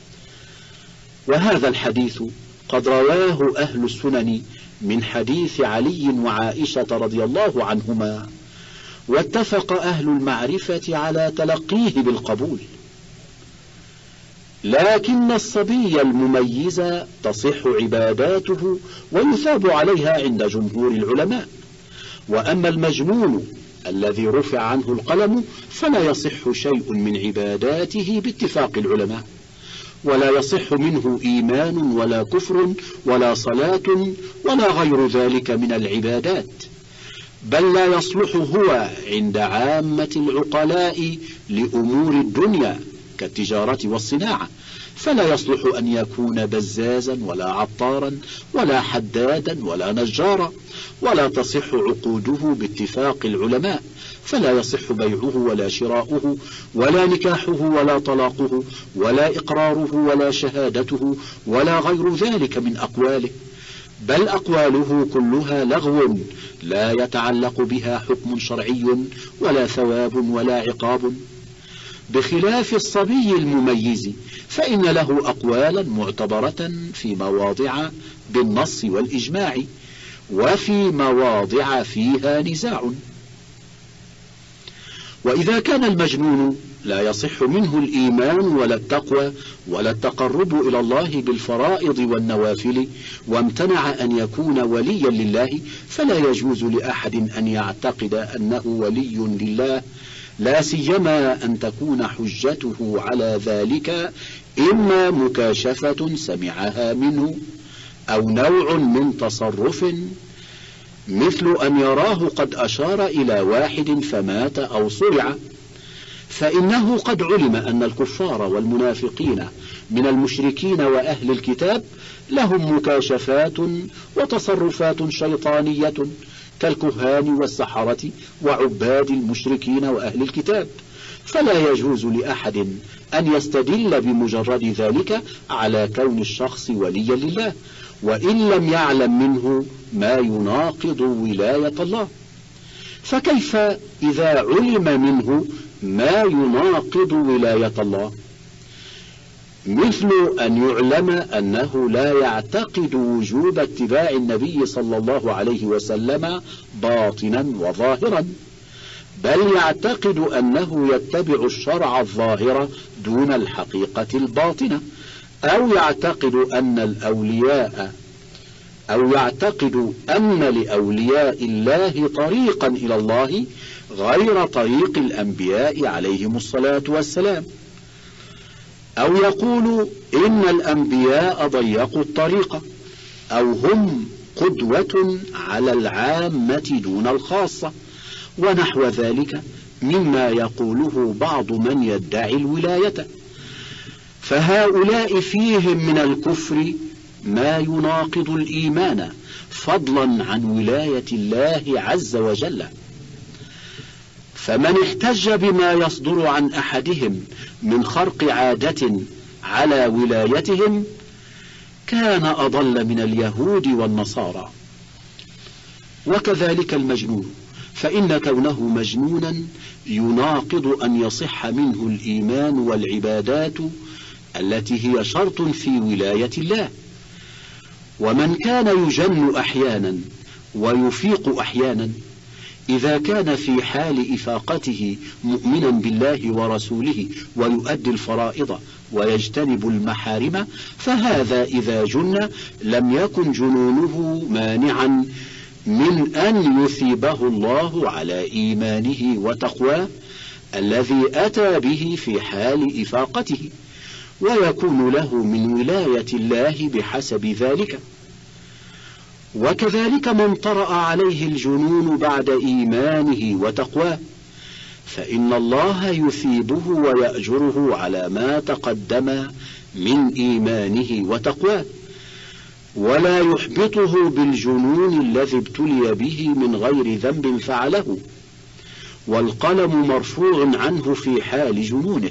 وهذا الحديث قد رواه أهل السنن من حديث علي وعائشة رضي الله عنهما، واتفق أهل المعرفة على تلقيه بالقبول. لكن الصبي المميز تصح عباداته ويثاب عليها عند جمهور العلماء، وأما المجنون الذي رفع عنه القلم فلا يصح شيء من عباداته باتفاق العلماء، ولا يصح منه إيمان ولا كفر ولا صلاة ولا غير ذلك من العبادات، بل لا يصلح هو عند عامة العقلاء لأمور الدنيا كالتجارة والصناعة، فلا يصلح أن يكون بزازا ولا عطارا ولا حدادا ولا نجارا، ولا تصح عقوده باتفاق العلماء، فلا يصح بيعه ولا شراؤه ولا نكاحه ولا طلاقه ولا إقراره ولا شهادته ولا غير ذلك من أقواله، بل أقواله كلها لغو لا يتعلق بها حكم شرعي ولا ثواب ولا عقاب، بخلاف الصبي المميز فإن له أقوالا معتبرة في مواضع بالنص والإجماع، وفي مواضع فيها نزاع. وإذا كان المجنون لا يصح منه الإيمان ولا التقوى ولا التقرب إلى الله بالفرائض والنوافل، وامتنع أن يكون وليا لله، فلا يجوز لأحد أن يعتقد أنه ولي لله، لا سيما أن تكون حجته على ذلك إما مكاشفة سمعها منه أو نوع من تصرف، مثل أن يراه قد أشار إلى واحد فمات أو صرع، فإنه قد علم أن الكفار والمنافقين من المشركين وأهل الكتاب لهم مكاشفات وتصرفات شيطانية كالكهان والسحرة وعباد المشركين وأهل الكتاب، فلا يجوز لأحد أن يستدل بمجرد ذلك على كون الشخص وليا لله وإن لم يعلم منه ما يناقض ولاية الله. فكيف إذا علم منه ما يناقض ولاية الله؟ مثل أن يعلم أنه لا يعتقد وجوب اتباع النبي صلى الله عليه وسلم باطنا وظاهرا، بل يعتقد أنه يتبع الشرع الظاهر دون الحقيقة الباطنة، أو يعتقد أن الأولياء أو يعتقد أن لأولياء الله طريقا إلى الله غير طريق الأنبياء عليهم الصلاة والسلام، أو يقول إن الأنبياء ضيقوا الطريق، أو هم قدوة على العامة دون الخاصة، ونحو ذلك مما يقوله بعض من يدعي الولاية. فهؤلاء فيهم من الكفر ما يناقض الإيمان، فضلا عن ولاية الله عز وجل. فمن احتج بما يصدر عن أحدهم من خرق عادة على ولايتهم كان أضل من اليهود والنصارى. وكذلك المجنون، فإن كونه مجنونا يناقض أن يصح منه الإيمان والعبادات التي هي شرط في ولاية الله. ومن كان يجن أحيانا ويفيق أحيانا، إذا كان في حال إفاقته مؤمنا بالله ورسوله ويؤدي الفرائض ويجتنب المحارم، فهذا إذا جن لم يكن جنونه مانعا من أن يثيبه الله على إيمانه وتقواه الذي أتى به في حال إفاقته، ويكون له من ولاية الله بحسب ذلك. وكذلك من طرأ عليه الجنون بعد إيمانه وتقواه، فإن الله يثيبه ويأجره على ما تقدم من إيمانه وتقواه، ولا يحبطه بالجنون الذي ابتلي به من غير ذنب فعله، والقلم مرفوع عنه في حال جنونه.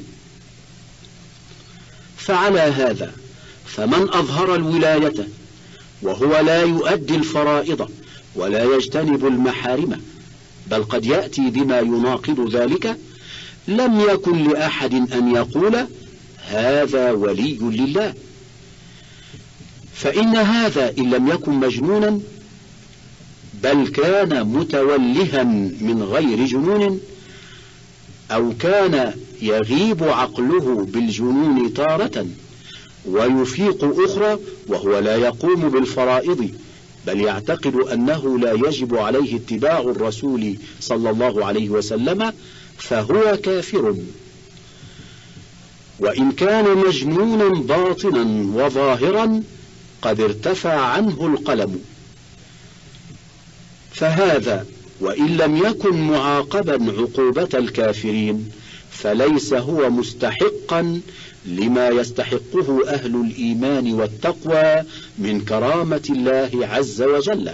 فعلى هذا فمن أظهر الولاية وهو لا يؤدي الفرائض ولا يجتنب المحارم، بل قد يأتي بما يناقض ذلك، لم يكن لأحد أن يقول هذا ولي لله. فإن هذا إن لم يكن مجنونا بل كان متولها من غير جنون، أو كان يغيب عقله بالجنون تارة ويفيق أخرى وهو لا يقوم بالفرائض، بل يعتقد أنه لا يجب عليه اتباع الرسول صلى الله عليه وسلم، فهو كافر. وإن كان مجنونا باطنا وظاهرا قد ارتفع عنه القلم، فهذا وإن لم يكن معاقبا عقوبة الكافرين فليس هو مستحقا لما يستحقه أهل الإيمان والتقوى من كرامة الله عز وجل.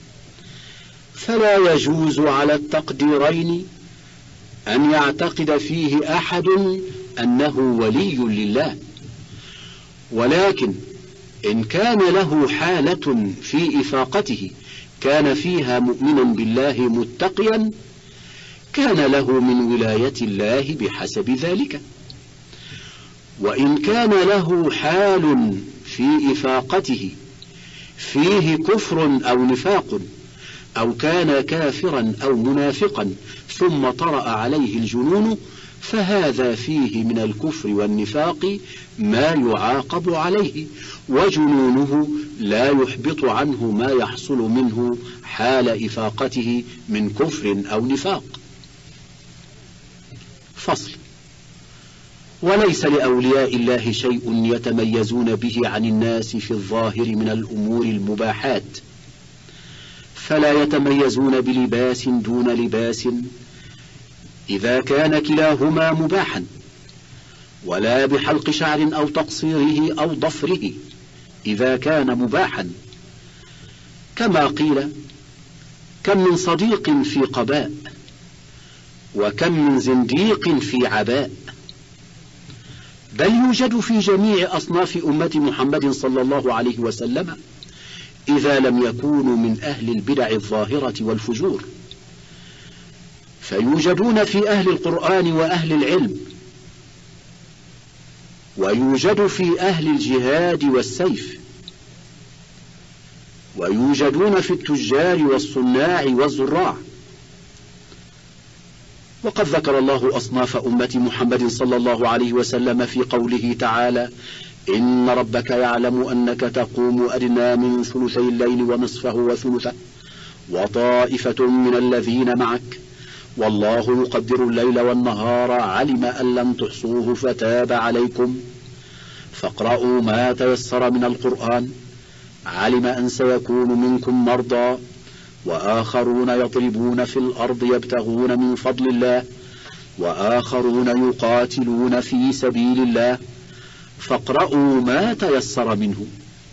فلا يجوز على التقديرين أن يعتقد فيه أحد أنه ولي لله، ولكن إن كان له حالة في إفاقته كان فيها مؤمنا بالله متقيا كان له من ولاية الله بحسب ذلك. وإن كان له حال في إفاقته فيه كفر أو نفاق أو كان كافرا أو منافقا ثم طرأ عليه الجنون فهذا فيه من الكفر والنفاق ما يعاقب عليه، وجنونه لا يحبط عنه ما يحصل منه حال إفاقته من كفر أو نفاق. فصل. وليس لأولياء الله شيء يتميزون به عن الناس في الظاهر من الأمور المباحات، فلا يتميزون بلباس دون لباس إذا كان كلاهما مباحا، ولا بحلق شعر أو تقصيره أو ضفره إذا كان مباحا، كما قيل: كم من صديق في قباء، وكم من زنديق في عباء. بل يوجد في جميع أصناف أمة محمد صلى الله عليه وسلم إذا لم يكونوا من أهل البدع الظاهرة والفجور، فيوجدون في أهل القرآن وأهل العلم، ويوجد في أهل الجهاد والسيف، ويوجدون في التجار والصناع والزراع. وقد ذكر الله أصناف أمة محمد صلى الله عليه وسلم في قوله تعالى: إن ربك يعلم أنك تقوم أدنى من ثلثي الليل ونصفه وثلثه وطائفة من الذين معك والله يقدر الليل والنهار علم أن لم تحصوه فتاب عليكم فاقرؤوا ما تيسر من القرآن علم أن سيكون منكم مرضى وآخرون يضربون في الأرض يبتغون من فضل الله وآخرون يقاتلون في سبيل الله فاقرؤوا ما تيسر منه.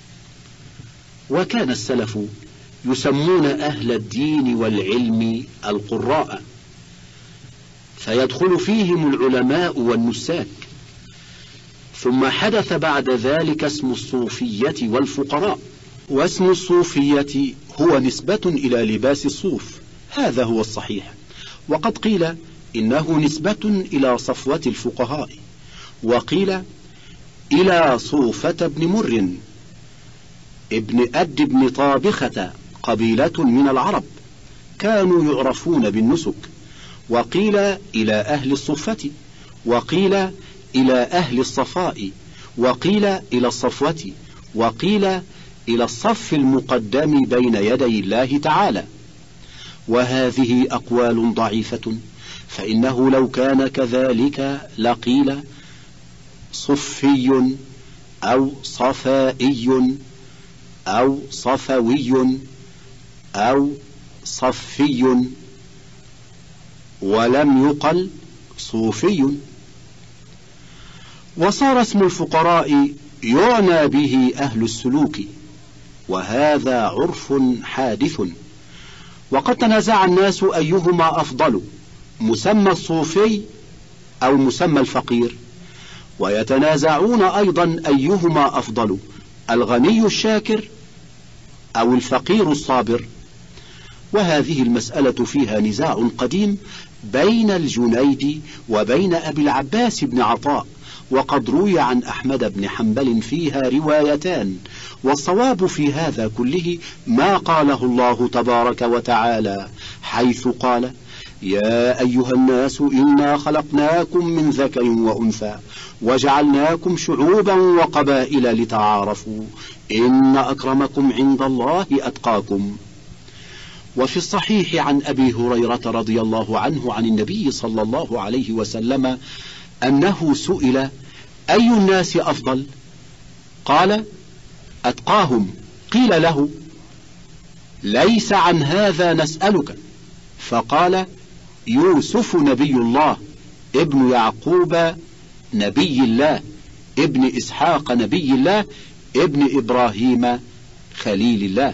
وكان السلف يسمون أهل الدين والعلم القراء، فيدخل فيهم العلماء والنساك. ثم حدث بعد ذلك اسم الصوفية والفقراء. واسم الصوفية هو نسبة إلى لباس الصوف، هذا هو الصحيح. وقد قيل إنه نسبة إلى صفوة الفقهاء، وقيل إلى صوفة بن مر ابن أد بن طابخة قبيلة من العرب كانوا يعرفون بالنسك. وقيل إلى أهل الصفة، وقيل إلى أهل الصفاء، وقيل إلى الصفوة، وقيل إلى الصف المقدم بين يدي الله تعالى. وهذه أقوال ضعيفة، فإنه لو كان كذلك لقيل صفي أو صفائي أو صفوي أو صفي، ولم يقل صوفي. وصار اسم الفقراء يعنى به أهل السلوك، وهذا عرف حادث. وقد تنازع الناس أيهما أفضل، مسمى الصوفي أو مسمى الفقير، ويتنازعون أيضا أيهما أفضل، الغني الشاكر أو الفقير الصابر. وهذه المسألة فيها نزاع قديم بين الجنيد وبين أبي العباس بن عطاء، وقد روي عن أحمد بن حنبل فيها روايتان. والصواب في هذا كله ما قاله الله تبارك وتعالى حيث قال: يا أيها الناس إنا خلقناكم من ذكر وأنثى وجعلناكم شعوبا وقبائل لتعارفوا إن أكرمكم عند الله أتقاكم. وفي الصحيح عن أبي هريرة رضي الله عنه عن النبي صلى الله عليه وسلم أنه سئل: أي الناس أفضل؟ قال: أتقاهم. قيل له: ليس عن هذا نسألك. فقال: يوسف نبي الله، ابن يعقوب نبي الله، ابن إسحاق نبي الله، ابن إبراهيم خليل الله.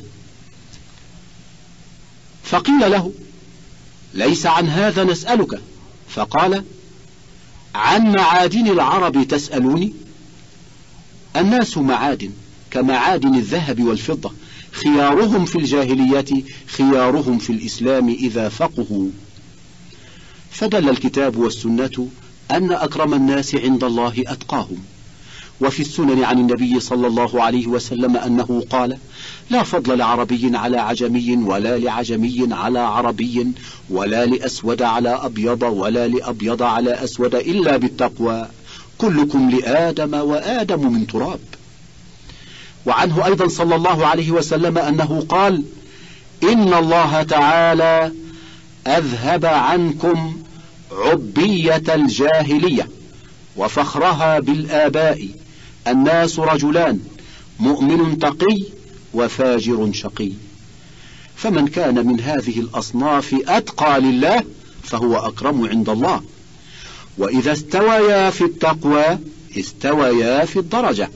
فقيل له: ليس عن هذا نسألك. فقال: عن معادن العرب تسألوني؟ الناس معادن كمعادن الذهب والفضة، خيارهم في الجاهلية خيارهم في الإسلام إذا فقهوا. فدل الكتاب والسنة أن أكرم الناس عند الله أتقاهم. وفي السنن عن النبي صلى الله عليه وسلم أنه قال: لا فضل لعربي على عجمي، ولا لعجمي على عربي، ولا لأسود على أبيض، ولا لأبيض على أسود، إلا بالتقوى. كلكم لآدم وآدم من تراب. وعنه أيضا صلى الله عليه وسلم أنه قال: إن الله تعالى أذهب عنكم عبية الجاهلية وفخرها بالآباء. الناس رجلان، مؤمن تقي وفاجر شقي. فمن كان من هذه الأصناف أتقى لله فهو أكرم عند الله. وإذا استويا في التقوى استويا في الدرجة.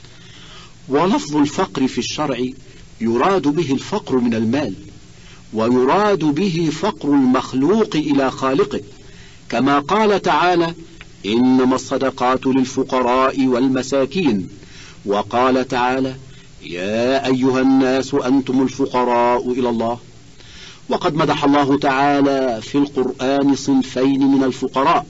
ولفظ الفقر في الشرع يراد به الفقر من المال، ويراد به فقر المخلوق إلى خالقه، كما قال تعالى: إنما الصدقات للفقراء والمساكين. وقال تعالى: يا أيها الناس أنتم الفقراء إلى الله. وقد مدح الله تعالى في القرآن صنفين من الفقراء: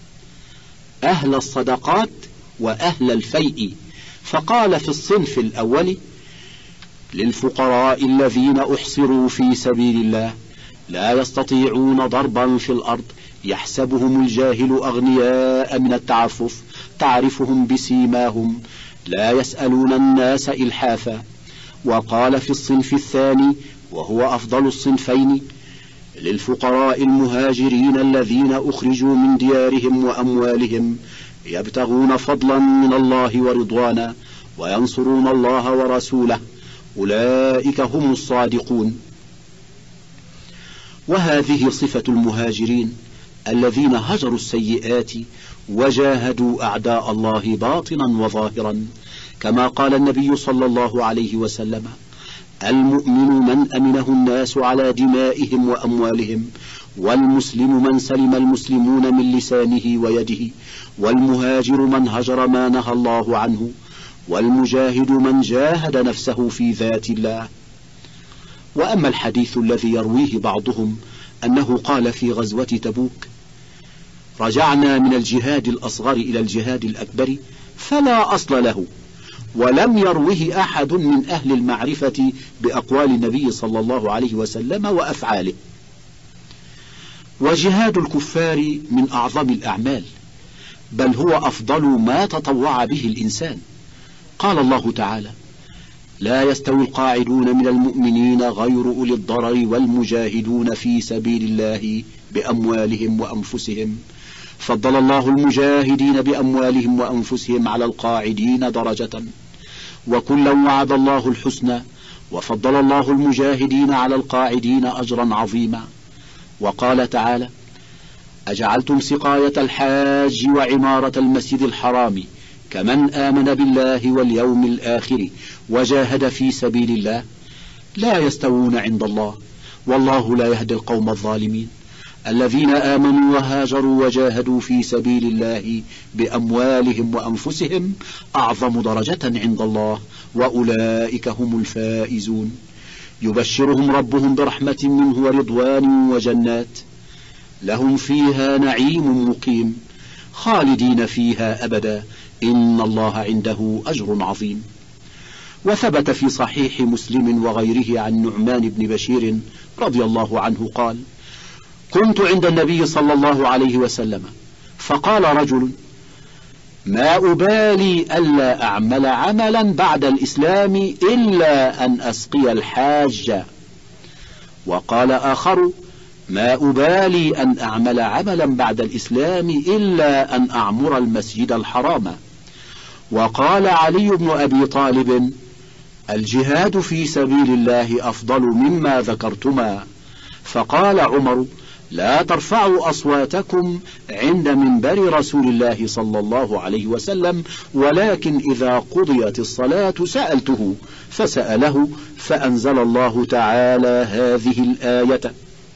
أهل الصدقات وأهل الفيء. فقال في الصنف الأول: للفقراء الذين أحصروا في سبيل الله لا يستطيعون ضربا في الأرض يحسبهم الجاهل أغنياء من التعفف تعرفهم بسيماهم لا يسألون الناس إلحافا. وقال في الصنف الثاني وهو أفضل الصنفين: للفقراء المهاجرين الذين أخرجوا من ديارهم وأموالهم يبتغون فضلا من الله ورضوانا وينصرون الله ورسوله أولئك هم الصادقون. وهذه صفة المهاجرين الذين هجروا السيئات وجاهدوا أعداء الله باطنا وظاهرا، كما قال النبي صلى الله عليه وسلم: المؤمن من أمنه الناس على دمائهم وأموالهم، والمسلم من سلم المسلمون من لسانه ويده، والمهاجر من هجر ما نهى الله عنه، والمجاهد من جاهد نفسه في ذات الله. وأما الحديث الذي يرويه بعضهم أنه قال في غزوة تبوك: رجعنا من الجهاد الأصغر إلى الجهاد الأكبر، فلا أصل له، ولم يروه أحد من أهل المعرفة بأقوال النبي صلى الله عليه وسلم وأفعاله. وجهاد الكفار من أعظم الأعمال، بل هو أفضل ما تطوع به الإنسان. قال الله تعالى: لا يستوي القاعدون من المؤمنين غير أولي الضرر والمجاهدون في سبيل الله بأموالهم وأنفسهم، فضل الله المجاهدين بأموالهم وأنفسهم على القاعدين درجة، وكلا وعد الله الحسنى، وفضل الله المجاهدين على القاعدين أجرا عظيما. وقال تعالى: أجعلتم سقاية الحاج وعمارة المسجد الحرام كمن آمن بالله واليوم الآخر وجاهد في سبيل الله لا يستوون عند الله، والله لا يهدي القوم الظالمين. الذين آمنوا وهاجروا وجاهدوا في سبيل الله بأموالهم وأنفسهم أعظم درجة عند الله، وأولئك هم الفائزون. يبشرهم ربهم برحمة منه ورضوان وجنات لهم فيها نعيم مقيم خالدين فيها أبدا، إن الله عنده أجر عظيم. وثبت في صحيح مسلم وغيره عن نعمان بن بشير رضي الله عنه قال: كنت عند النبي صلى الله عليه وسلم فقال رجل: ما أبالي ألا أعمل عملا بعد الإسلام إلا أن أسقي الحاج. وقال آخر: ما أبالي أن أعمل عملا بعد الإسلام إلا أن أعمر المسجد الحرام. وقال علي بن أبي طالب: الجهاد في سبيل الله أفضل مما ذكرتما. فقال عمر: لا ترفعوا أصواتكم عند منبر رسول الله صلى الله عليه وسلم، ولكن إذا قضيت الصلاة سألته، فسأله فأنزل الله تعالى هذه الآية.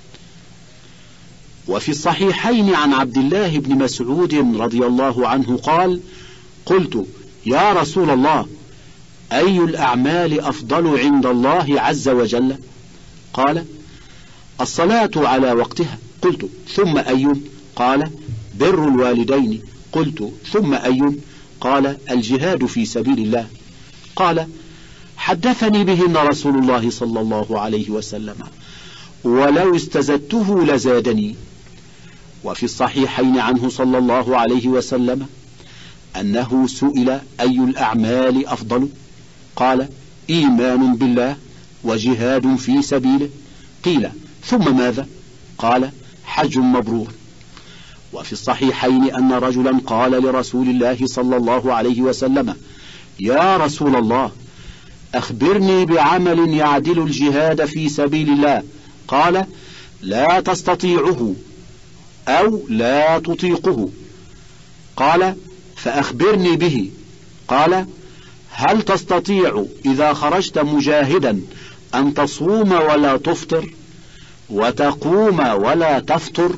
وفي الصحيحين عن عبد الله بن مسعود رضي الله عنه قال: قلت: يا رسول الله، أي الأعمال أفضل عند الله عز وجل؟ قال: الصلاة على وقتها. قلت: ثم أي؟ قال: بر الوالدين. قلت: ثم أي؟ قال: الجهاد في سبيل الله. قال: حدثني بهن رسول الله صلى الله عليه وسلم، ولو استزدته لزادني. وفي الصحيحين عنه صلى الله عليه وسلم أنه سئل: أي الأعمال أفضل؟ قال: إيمان بالله وجهاد في سبيله. قيل: ثم ماذا؟ قال: حج مبرور. وفي الصحيحين أن رجلا قال لرسول الله صلى الله عليه وسلم: يا رسول الله، أخبرني بعمل يعدل الجهاد في سبيل الله. قال: لا تستطيعه أو لا تطيقه. قال: فأخبرني به. قال: هل تستطيع إذا خرجت مجاهدا أن تصوم ولا تفطر وتقوم ولا تفطر؟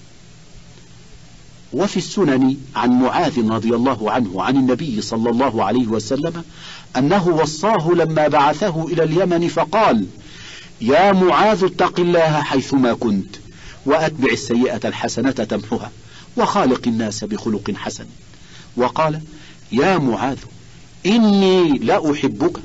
وفي السنن عن معاذ رضي الله عنه عن النبي صلى الله عليه وسلم أنه وصاه لما بعثه إلى اليمن فقال: يا معاذ، اتق الله حيثما كنت، وأتبع السيئة الحسنة تمحها، وخالق الناس بخلق حسن. وقال: يا معاذ، إني لأحبك،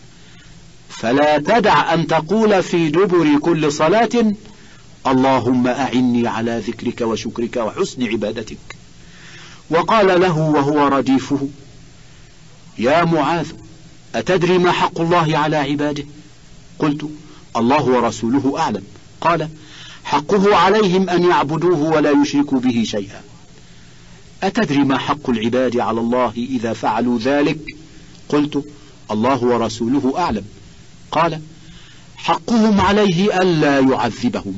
فلا تدع أن تقول في دبر كل صلاة: اللهم أعني على ذكرك وشكرك وحسن عبادتك. وقال له وهو رديفه: يا معاذ، أتدري ما حق الله على عباده؟ قلت: الله ورسوله أعلم. قال: حقه عليهم أن يعبدوه ولا يشركوا به شيئا. أتدري ما حق العباد على الله إذا فعلوا ذلك؟ قلت: الله ورسوله أعلم. قال: حقهم عليه ألا يعذبهم.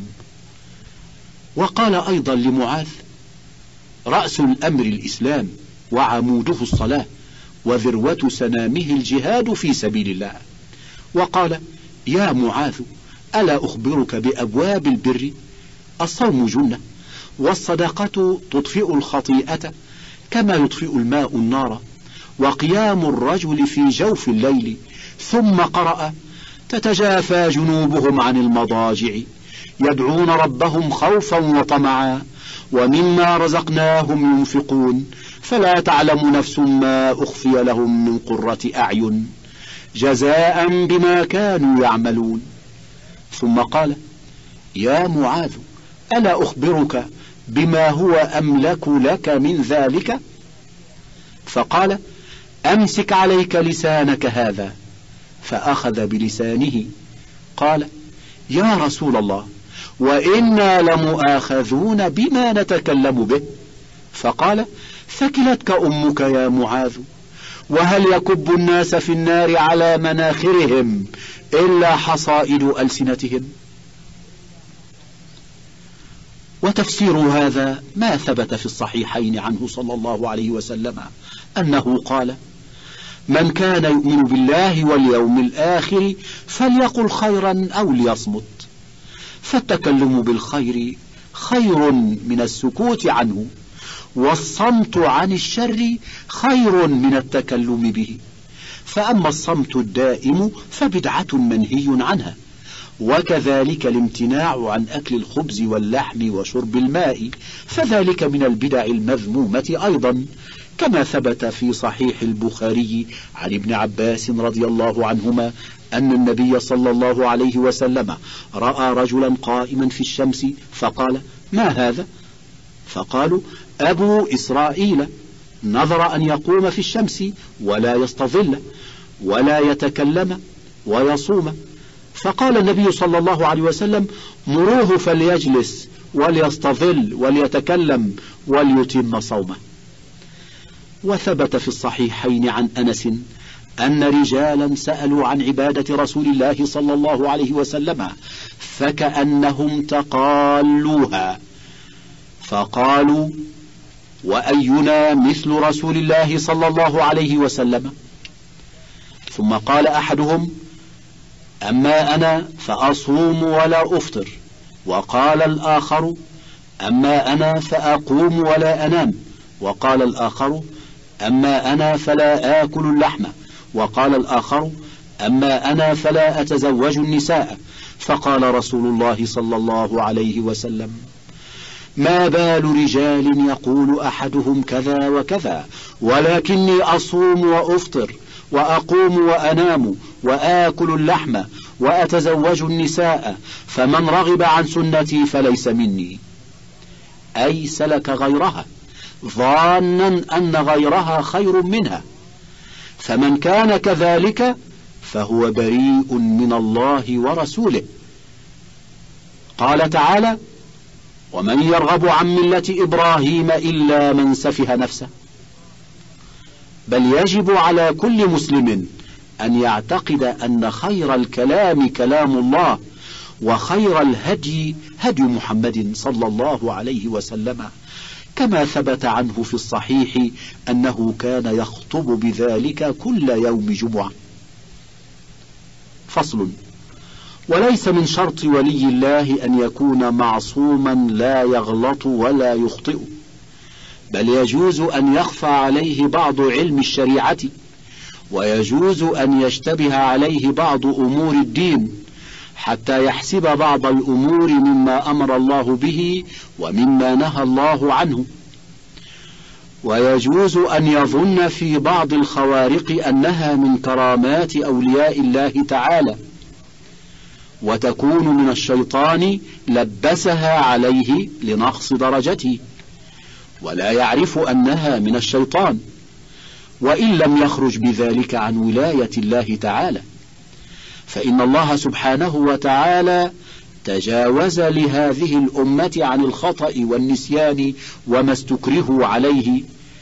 وقال أيضا لمعاذ: رأس الأمر الإسلام، وعموده الصلاة، وذروة سنامه الجهاد في سبيل الله. وقال: يا معاذ، ألا أخبرك بأبواب البر؟ الصوم جنة، والصدقة تطفئ الخطيئة كما يطفئ الماء النار، وقيام الرجل في جوف الليل. ثم قرأ: تتجافى جنوبهم عن المضاجع يدعون ربهم خوفا وطمعا ومما رزقناهم ينفقون فلا تعلم نفس ما أخفي لهم من قرة أعين جزاء بما كانوا يعملون. ثم قال: يا معاذ، ألا أخبرك بما هو أملك لك من ذلك؟ فقال: أمسك عليك لسانك هذا. فأخذ بلسانه. قال: يا رسول الله، وإنا لمؤاخذون بما نتكلم به. فقال: ثكلتك أمك يا معاذ، وهل يكب الناس في النار على مناخرهم إلا حصائد ألسنتهم؟ وتفسير هذا ما ثبت في الصحيحين عنه صلى الله عليه وسلم أنه قال: من كان يؤمن بالله واليوم الآخر فليقل خيرا أو ليصمت. فالتكلم بالخير خير من السكوت عنه، والصمت عن الشر خير من التكلم به. فأما الصمت الدائم فبدعة منهي عنها، وكذلك الامتناع عن أكل الخبز واللحم وشرب الماء، فذلك من البدع المذمومة أيضا، كما ثبت في صحيح البخاري عن ابن عباس رضي الله عنهما أن النبي صلى الله عليه وسلم رأى رجلا قائما في الشمس فقال: ما هذا؟ فقالوا: أبو إسرائيل، نظر أن يقوم في الشمس ولا يستظل ولا يتكلم ويصوم. فقال النبي صلى الله عليه وسلم: مروه فليجلس وليستظل وليتكلم وليتم صومه. وثبت في الصحيحين عن أنس أن رجالا سألوا عن عبادة رسول الله صلى الله عليه وسلم فكأنهم تقالوها، فقالوا: وأينا مثل رسول الله صلى الله عليه وسلم؟ ثم قال أحدهم: أما أنا فأصوم ولا أفطر. وقال الآخر: أما أنا فأقوم ولا أنام. وقال الآخر: أما أنا فلا آكل اللحم وقال الآخر: أما أنا فلا أتزوج النساء. فقال رسول الله صلى الله عليه وسلم: ما بال رجال يقول أحدهم كذا وكذا ولكني أصوم وأفطر وأقوم وأنام وآكل اللحم وأتزوج النساء، فمن رغب عن سنتي فليس مني. أي سلك غيرها ظانا أن غيرها خير منها، فمن كان كذلك فهو بريء من الله ورسوله. قال تعالى: ومن يرغب عن ملة إبراهيم إلا من سفه نفسه. بل يجب على كل مسلم أن يعتقد أن خير الكلام كلام الله، وخير الهدي هدي محمد صلى الله عليه وسلم، كما ثبت عنه في الصحيح أنه كان يخطب بذلك كل يوم جمعة. فصل: وليس من شرط ولي الله أن يكون معصوما لا يغلط ولا يخطئ، بل يجوز أن يخفى عليه بعض علم الشريعة، ويجوز أن يشتبه عليه بعض أمور الدين، حتى يحسب بعض الأمور مما أمر الله به ومما نهى الله عنه. ويجوز أن يظن في بعض الخوارق أنها من كرامات أولياء الله تعالى، وتكون من الشيطان لبسها عليه لنقص درجته، ولا يعرف أنها من الشيطان، وإن لم يخرج بذلك عن ولاية الله تعالى، فإن الله سبحانه وتعالى تجاوز لهذه الأمة عن الخطأ والنسيان وما استكرهوا عليه،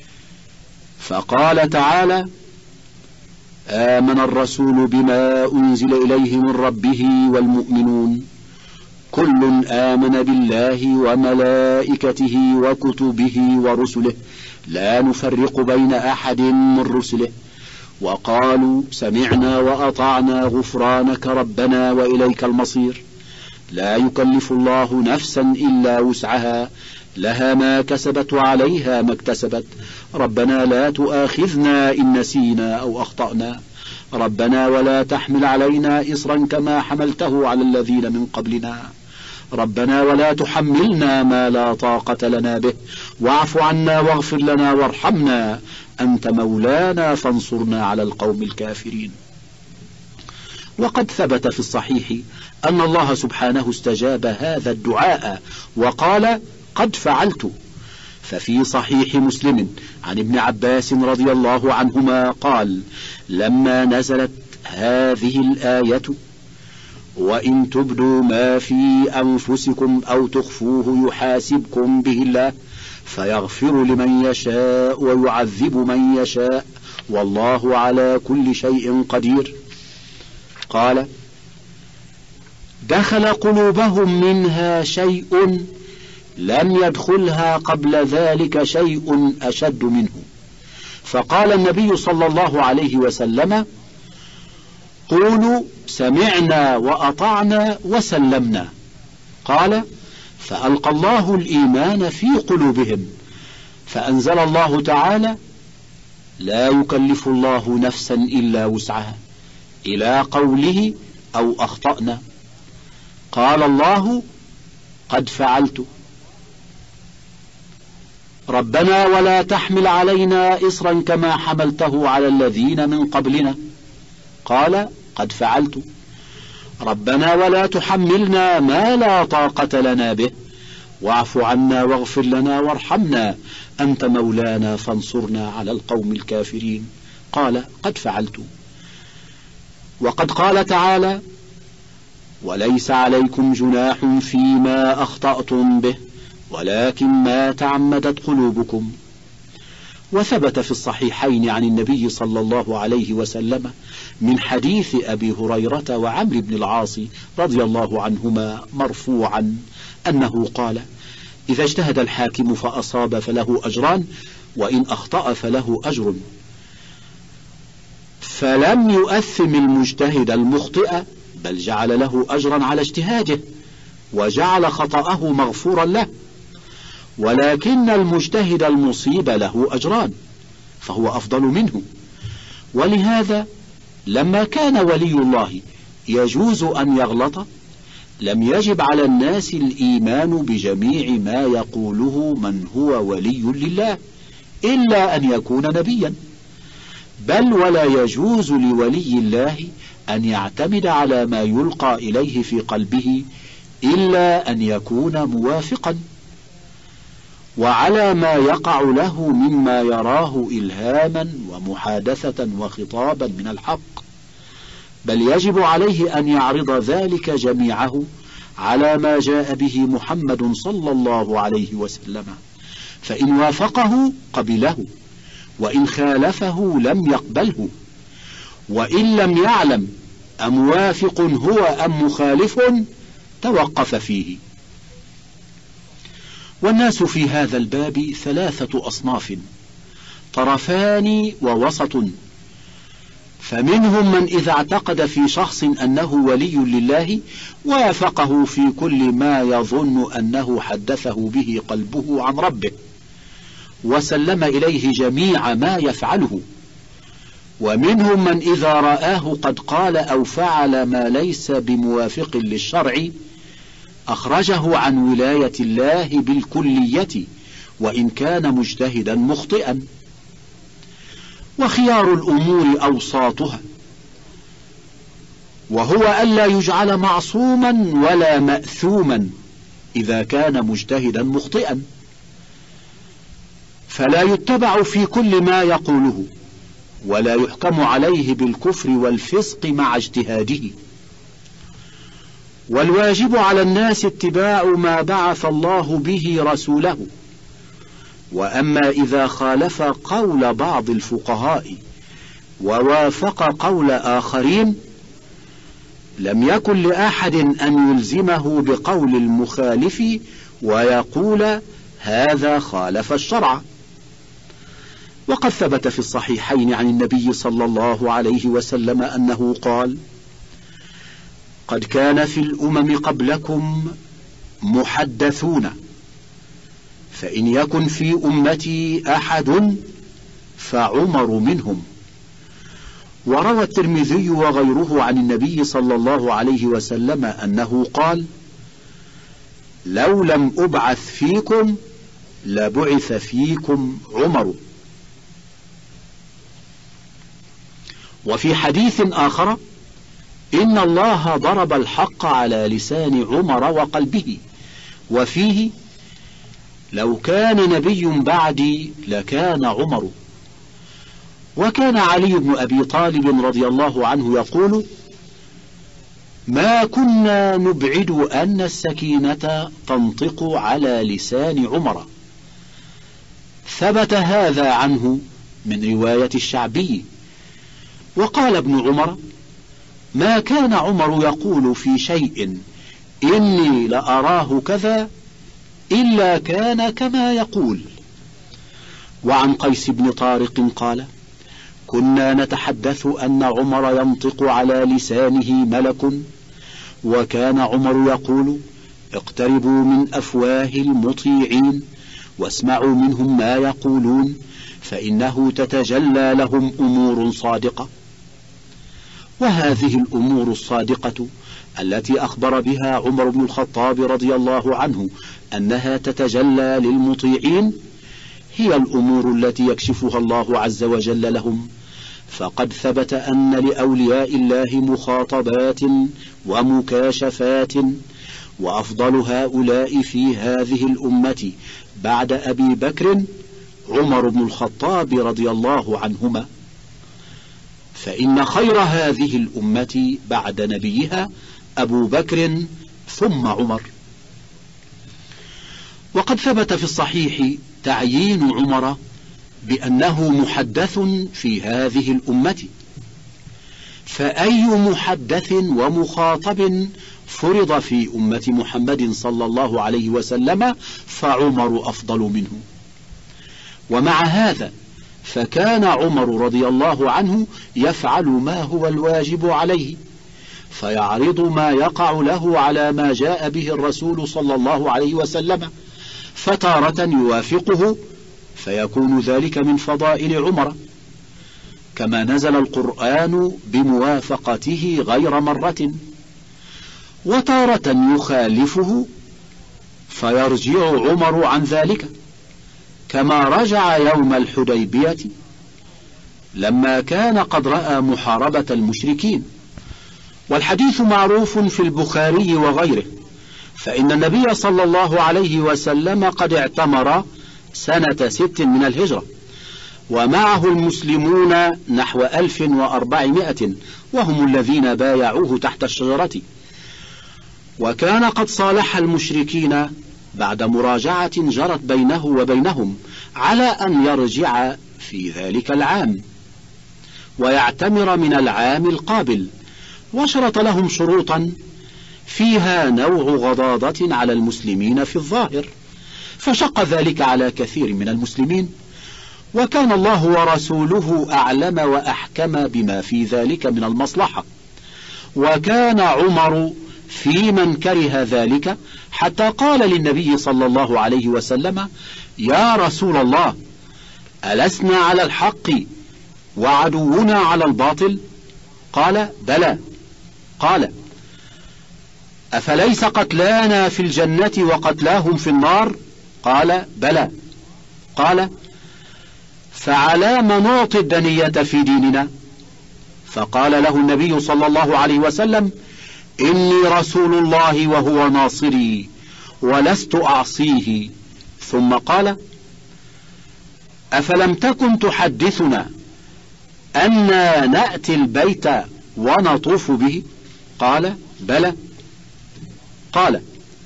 فقال تعالى: آمن الرسول بما أنزل إليه من ربه والمؤمنون كل آمن بالله وملائكته وكتبه ورسله لا نفرق بين أحد من رسله وقالوا سمعنا وأطعنا غفرانك ربنا وإليك المصير. لا يكلف الله نفسا إلا وسعها، لها ما كسبت وعليها ما اكتسبت، ربنا لا تؤاخذنا إن نسينا أو أخطأنا، ربنا ولا تحمل علينا إصرا كما حملته على الذين من قبلنا، ربنا ولا تحملنا ما لا طاقة لنا به، واعف عنا واغفر لنا وارحمنا أنت مولانا فانصرنا على القوم الكافرين. وقد ثبت في الصحيح أن الله سبحانه استجاب هذا الدعاء وقال: قد فعلت. ففي صحيح مسلم عن ابن عباس رضي الله عنهما قال: لما نزلت هذه الآية: وإن تبدوا ما في أنفسكم أو تخفوه يحاسبكم به الله فيغفر لمن يشاء ويعذب من يشاء والله على كل شيء قدير، قال: دخل قلوبهم منها شيء لم يدخلها قبل ذلك شيء أشد منه، فقال النبي صلى الله عليه وسلم: قولوا سمعنا وأطعنا وسلمنا. قال: فألقى الله الإيمان في قلوبهم، فأنزل الله تعالى: لا يكلف الله نفسا إلا وسعها، إلى قوله: أو أخطأنا. قال الله: قد فعلت. ربنا ولا تحمل علينا إصرا كما حملته على الذين من قبلنا. قال: قد فعلت. ربنا ولا تحملنا ما لا طاقة لنا به، واعف عنا واغفر لنا وارحمنا أنت مولانا فانصرنا على القوم الكافرين. قال: قد فعلت. وقد قال تعالى: وليس عليكم جناح فيما أخطأتم به ولكن ما تعمدت قلوبكم. وثبت في الصحيحين عن النبي صلى الله عليه وسلم من حديث أبي هريرة وعمرو بن العاص رضي الله عنهما مرفوعا أنه قال: إذا اجتهد الحاكم فأصاب فله أجران وإن أخطأ فله أجر، فلم يؤثم المجتهد المخطئ بل جعل له أجرا على اجتهاده وجعل خطأه مغفورا له، ولكن المجتهد المصيب له أجران فهو أفضل منه. ولهذا لما كان ولي الله يجوز أن يغلط، لم يجب على الناس الإيمان بجميع ما يقوله من هو ولي لله إلا أن يكون نبيا، بل ولا يجوز لولي الله أن يعتمد على ما يلقى إليه في قلبه إلا أن يكون موافقا، وعلى ما يقع له مما يراه إلهاما ومحادثة وخطابا من الحق، بل يجب عليه أن يعرض ذلك جميعه على ما جاء به محمد صلى الله عليه وسلم، فإن وافقه قبله، وإن خالفه لم يقبله، وإن لم يعلم أموافق هو أم مخالف توقف فيه. والناس في هذا الباب ثلاثة أصناف، طرفان ووسط، فمنهم من إذا اعتقد في شخص أنه ولي لله وافقه في كل ما يظن أنه حدثه به قلبه عن ربه، وسلم إليه جميع ما يفعله، ومنهم من إذا رآه قد قال أو فعل ما ليس بموافق للشرع أخرجه عن ولاية الله بالكلية وإن كان مجتهدا مخطئا. وخيار الأمور أوساطها، وهو ألا يجعل معصوما ولا مأثوما إذا كان مجتهدا مخطئا، فلا يتبع في كل ما يقوله، ولا يحكم عليه بالكفر والفسق مع اجتهاده. والواجب على الناس اتباع ما بعث الله به رسوله، وأما إذا خالف قول بعض الفقهاء ووافق قول آخرين لم يكن لأحد أن يلزمه بقول المخالف ويقول هذا خالف الشرع. وقد ثبت في الصحيحين عن النبي صلى الله عليه وسلم أنه قال: قد كان في الأمم قبلكم محدثون، فإن يكن في أمتي أحد فعمر منهم. وروى الترمذي وغيره عن النبي صلى الله عليه وسلم أنه قال: لو لم أبعث فيكم لبعث فيكم عمر. وفي حديث آخر: إن الله ضرب الحق على لسان عمر وقلبه، وفيه: لو كان نبي بعدي لكان عمر. وكان علي بن أبي طالب رضي الله عنه يقول: ما كنا نبعد أن السكينة تنطق على لسان عمر. ثبت هذا عنه من رواية الشعبي. وقال ابن عمر: ما كان عمر يقول في شيء إني لأراه كذا إلا كان كما يقول. وعن قيس بن طارق قال: كنا نتحدث أن عمر ينطق على لسانه ملك، وكان عمر يقول: اقتربوا من أفواه المطيعين واسمعوا منهم ما يقولون، فإنه تتجلى لهم أمور صادقة. وهذه الأمور الصادقة التي أخبر بها عمر بن الخطاب رضي الله عنه أنها تتجلى للمطيعين هي الأمور التي يكشفها الله عز وجل لهم، فقد ثبت أن لأولياء الله مخاطبات ومكاشفات، وأفضل هؤلاء في هذه الأمة بعد أبي بكر عمر بن الخطاب رضي الله عنهما، فإن خير هذه الأمة بعد نبيها أبو بكر ثم عمر. وقد ثبت في الصحيح تعيين عمر بأنه محدث في هذه الأمة، فأي محدث ومخاطب فرض في أمة محمد صلى الله عليه وسلم فعمر أفضل منه. ومع هذا فكان عمر رضي الله عنه يفعل ما هو الواجب عليه، فيعرض ما يقع له على ما جاء به الرسول صلى الله عليه وسلم، فتارة يوافقه فيكون ذلك من فضائل عمر، كما نزل القرآن بموافقته غير مرة، وتارة يخالفه فيرجع عمر عن ذلك، كما رجع يوم الحديبية لما كان قد رأى محاربة المشركين. والحديث معروف في البخاري وغيره، فإن النبي صلى الله عليه وسلم قد اعتمر سنة ست من الهجرة، ومعه المسلمون نحو ألف وأربعمائة، وهم الذين بايعوه تحت الشجرة. وكان قد صالح المشركين بعد مراجعة جرت بينه وبينهم على أن يرجع في ذلك العام ويعتمر من العام القابل، وشرط لهم شروطا فيها نوع غضاضة على المسلمين في الظاهر، فشق ذلك على كثير من المسلمين، وكان الله ورسوله أعلم وأحكم بما في ذلك من المصلحة. وكان عمر في من كره ذلك، حتى قال للنبي صلى الله عليه وسلم: يا رسول الله، ألسنا على الحق وعدونا على الباطل؟ قال: بلى. قال: أفليس قتلانا في الجنة وقتلاهم في النار؟ قال: بلى. قال: فعلى ما نعطي الدنية في ديننا؟ فقال له النبي صلى الله عليه وسلم: إني رسول الله وهو ناصري ولست أعصيه. ثم قال: أفلم تكن تحدثنا أن نأتي البيت ونطوف به؟ قال: بلى. قال: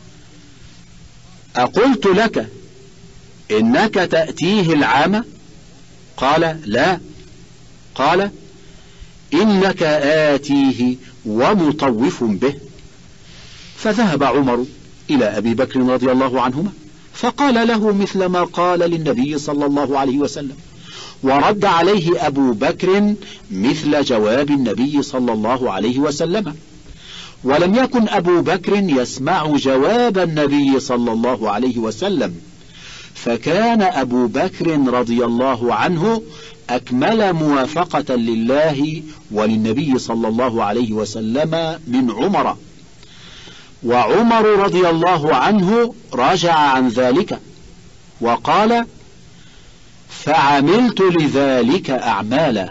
أقلت لك إنك تأتيه العام؟ قال: لا. قال: إنك آتيه ومطوف به. فذهب عمر إلى أبي بكر رضي الله عنهما فقال له مثل ما قال للنبي صلى الله عليه وسلم، ورد عليه أبو بكر مثل جواب النبي صلى الله عليه وسلم. ولم يكن أبو بكر يسمع جواب النبي صلى الله عليه وسلم، فكان أبو بكر رضي الله عنه أكمل موافقة لله وللنبي صلى الله عليه وسلم من عمر. وعمر رضي الله عنه رجع عن ذلك وقال: فعملت لذلك أعمالا.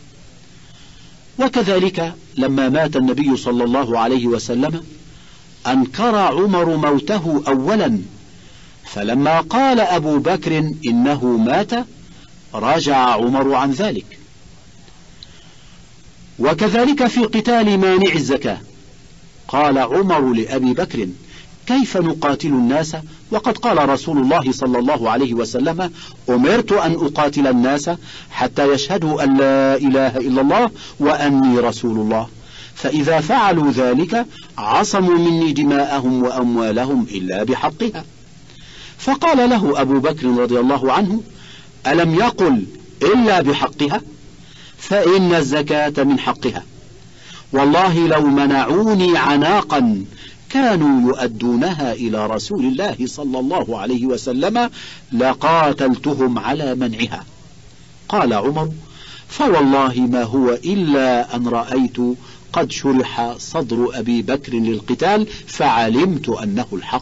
وكذلك لما مات النبي صلى الله عليه وسلم أنكر عمر موته أولا، فلما قال أبو بكر إنه مات رجع عمر عن ذلك. وكذلك في قتال مانع الزكاة قال عمر لأبي بكر: كيف نقاتل الناس وقد قال رسول الله صلى الله عليه وسلم: أمرت أن أقاتل الناس حتى يشهدوا أن لا إله إلا الله وأني رسول الله، فإذا فعلوا ذلك عصموا مني دماءهم وأموالهم إلا بحقها. فقال له أبو بكر رضي الله عنه: ألم يقل إلا بحقها؟ فإن الزكاة من حقها، والله لو منعوني عناقا كانوا يؤدونها إلى رسول الله صلى الله عليه وسلم لقاتلتهم على منعها. قال عمر: فوالله ما هو إلا أن رأيت قد شرح صدر أبي بكر للقتال فعلمت أنه الحق.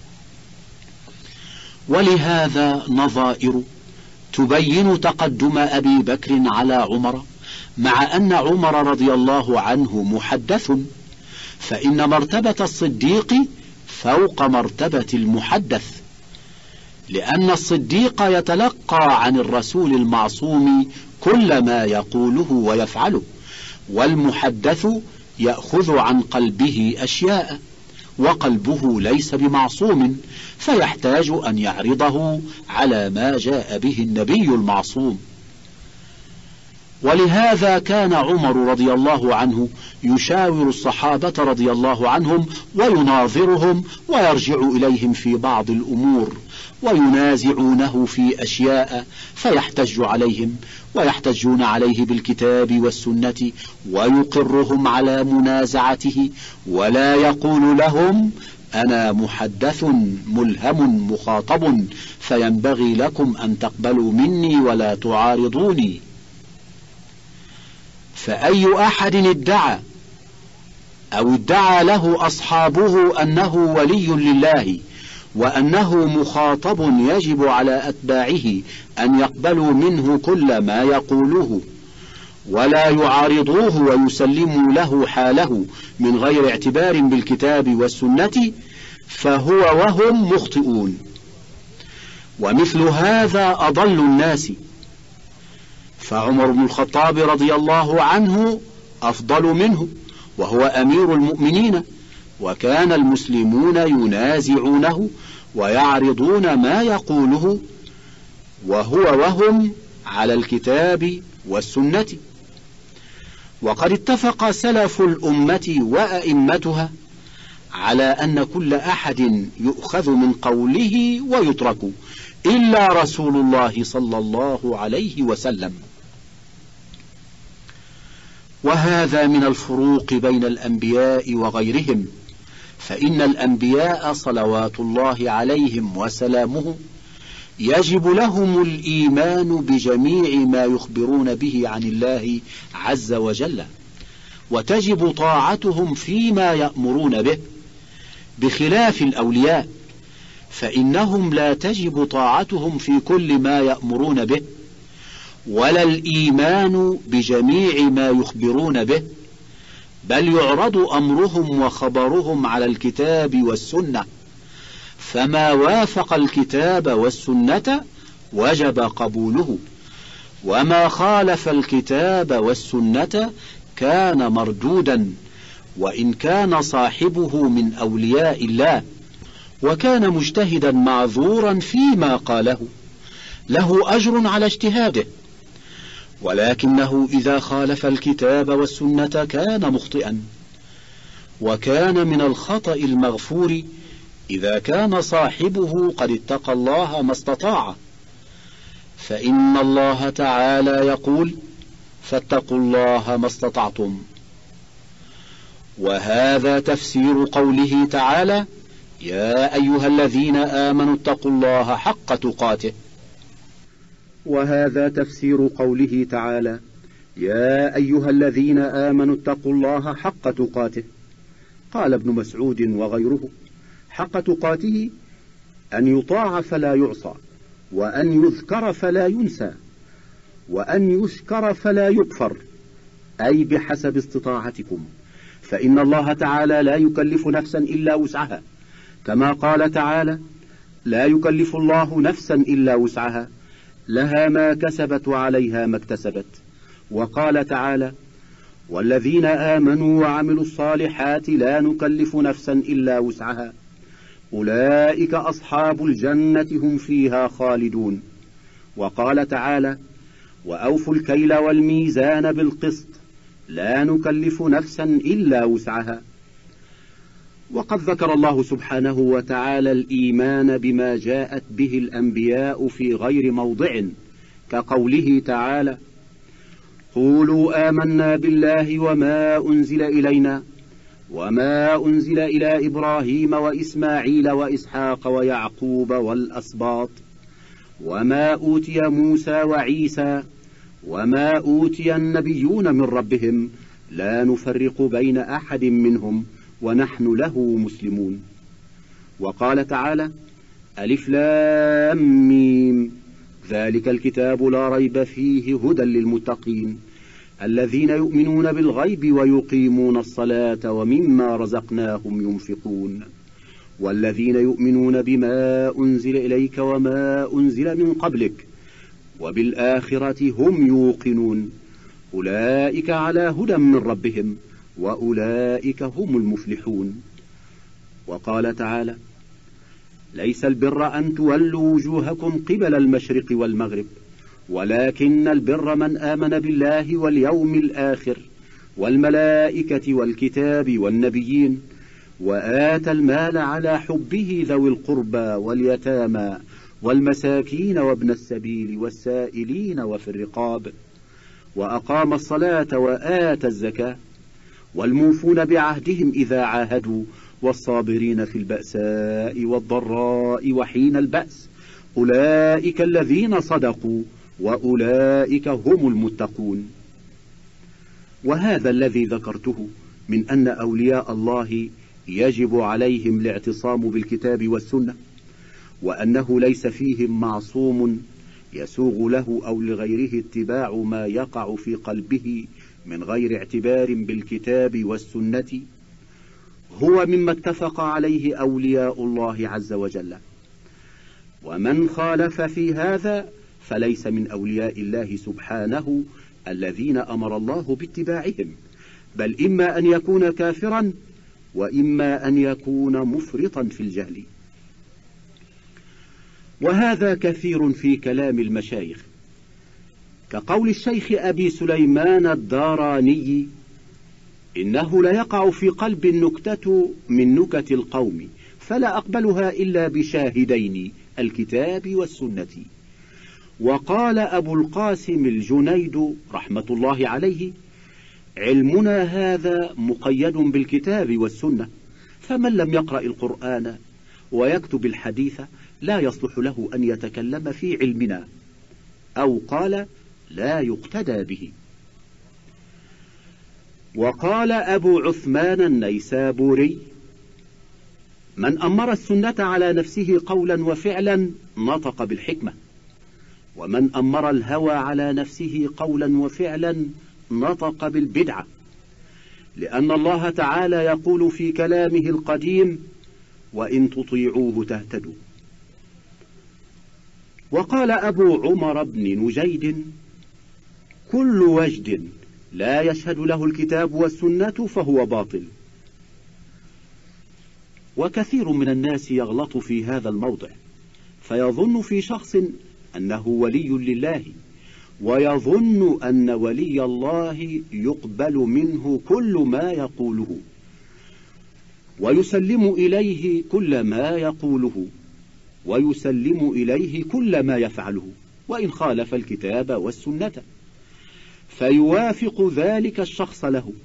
ولهذا نظائر تبين تقدم أبي بكر على عمر، مع أن عمر رضي الله عنه محدث، فإن مرتبة الصديق فوق مرتبة المحدث، لأن الصديق يتلقى عن الرسول المعصوم كل ما يقوله ويفعله، والمحدث يأخذ عن قلبه أشياء، وقلبه ليس بمعصوم، فيحتاج أن يعرضه على ما جاء به النبي المعصوم. ولهذا كان عمر رضي الله عنه يشاور الصحابة رضي الله عنهم ويناظرهم ويرجع إليهم في بعض الأمور، وينازعونه في أشياء فيحتج عليهم ويحتجون عليه بالكتاب والسنة، ويقرهم على منازعته، ولا يقول لهم: أنا محدث ملهم مخاطب فينبغي لكم أن تقبلوا مني ولا تعارضوني. فأي أحد ادعى أو ادعى له أصحابه أنه ولي لله وأنه مخاطب يجب على أتباعه أن يقبلوا منه كل ما يقوله ولا يعارضوه ويسلموا له حاله من غير اعتبار بالكتاب والسنة، فهو وهم مخطئون. ومثل هذا أضل الناس. فعمر بن الخطاب رضي الله عنه أفضل منه وهو أمير المؤمنين، وكان المسلمون ينازعونه ويعرضون ما يقوله وهو وهم على الكتاب والسنة. وقد اتفق سلف الأمة وأئمتها على أن كل أحد يؤخذ من قوله ويترك إلا رسول الله صلى الله عليه وسلم. وهذا من الفروق بين الأنبياء وغيرهم، فإن الأنبياء صلوات الله عليهم وسلامه يجب لهم الإيمان بجميع ما يخبرون به عن الله عز وجل، وتجب طاعتهم فيما يأمرون به، بخلاف الأولياء فإنهم لا تجب طاعتهم في كل ما يأمرون به، ولا الإيمان بجميع ما يخبرون به، بل يعرض أمرهم وخبرهم على الكتاب والسنة، فما وافق الكتاب والسنة وجب قبوله، وما خالف الكتاب والسنة كان مردودا، وإن كان صاحبه من أولياء الله وكان مجتهدا معذورا فيما قاله له أجر على اجتهاده، ولكنه إذا خالف الكتاب والسنة كان مخطئا، وكان من الخطأ المغفور إذا كان صاحبه قد اتقى الله ما استطاع، فإن الله تعالى يقول: فاتقوا الله ما استطعتم. وهذا تفسير قوله تعالى: يا أيها الذين آمنوا اتقوا الله حق تقاته. وهذا تفسير قوله تعالى: يا أيها الذين آمنوا اتقوا الله حق تقاته. قال ابن مسعود وغيره: حق تقاته أن يطاع فلا يعصى، وأن يذكر فلا ينسى، وأن يشكر فلا يكفر، أي بحسب استطاعتكم، فإن الله تعالى لا يكلف نفسا إلا وسعها، كما قال تعالى: لا يكلف الله نفسا إلا وسعها، لها ما كسبت وعليها ما اكتسبت. وقال تعالى: والذين آمنوا وعملوا الصالحات لا نكلف نفسا إلا وسعها، أولئك أصحاب الجنة هم فيها خالدون. وقال تعالى: وأوفوا الكيل والميزان بالقسط لا نكلف نفسا إلا وسعها. وقد ذكر الله سبحانه وتعالى الإيمان بما جاءت به الأنبياء في غير موضع، كقوله تعالى: قولوا آمنا بالله وما أنزل إلينا وما أنزل إلى إبراهيم وإسماعيل وإسحاق ويعقوب والأسباط وما أوتي موسى وعيسى وما أوتي النبيون من ربهم لا نفرق بين أحد منهم ونحن له مسلمون. وقال تعالى: ألف لام ميم، ذلك الكتاب لا ريب فيه هدى للمتقين الذين يؤمنون بالغيب ويقيمون الصلاة ومما رزقناهم ينفقون والذين يؤمنون بما أنزل إليك وما أنزل من قبلك وبالآخرة هم يوقنون أولئك على هدى من ربهم وأولئك هم المفلحون. وقال تعالى: ليس البر أن تولوا وجوهكم قبل المشرق والمغرب ولكن البر من آمن بالله واليوم الآخر والملائكة والكتاب والنبيين وآتى المال على حبه ذوي القربى واليتامى والمساكين وابن السبيل والسائلين وفي الرقاب وأقام الصلاة وآتى الزكاة والموفون بعهدهم إذا عاهدوا والصابرين في البأساء والضراء وحين البأس أولئك الذين صدقوا وأولئك هم المتقون. وهذا الذي ذكرته من أن أولياء الله يجب عليهم الاعتصام بالكتاب والسنة، وأنه ليس فيهم معصوم يسوغ له أو لغيره اتباع ما يقع في قلبه من غير اعتبار بالكتاب والسنة، هو مما اتفق عليه أولياء الله عز وجل. ومن خالف في هذا فليس من أولياء الله سبحانه الذين أمر الله باتباعهم، بل إما أن يكون كافرا وإما أن يكون مفرطا في الجهل. وهذا كثير في كلام المشايخ، كقول الشيخ أبي سليمان الداراني: إنه ليقع في قلب النكتة من نكت القوم، فلا أقبلها إلا بشاهدين، الكتاب والسنة. وقال أبو القاسم الجنيد رحمة الله عليه: علمنا هذا مقيد بالكتاب والسنة، فمن لم يقرأ القرآن ويكتب الحديث لا يصلح له أن يتكلم في علمنا، أو قال لا يقتدى به. وقال أبو عثمان النيسابوري: من أمر السنة على نفسه قولا وفعلا نطق بالحكمة، ومن أمر الهوى على نفسه قولا وفعلا نطق بالبدعة، لأن الله تعالى يقول في كلامه القديم: وإن تطيعوه تهتدوا. وقال أبو عمر بن نجيد: كل وجد لا يشهد له الكتاب والسنة فهو باطل. وكثير من الناس يغلط في هذا الموضع، فيظن في شخص أنه ولي لله، ويظن أن ولي الله يقبل منه كل ما يقوله، ويسلم إليه كل ما يقوله، ويسلم إليه كل ما يفعله، وإن خالف الكتاب والسنة، فيوافق ذلك الشخص له،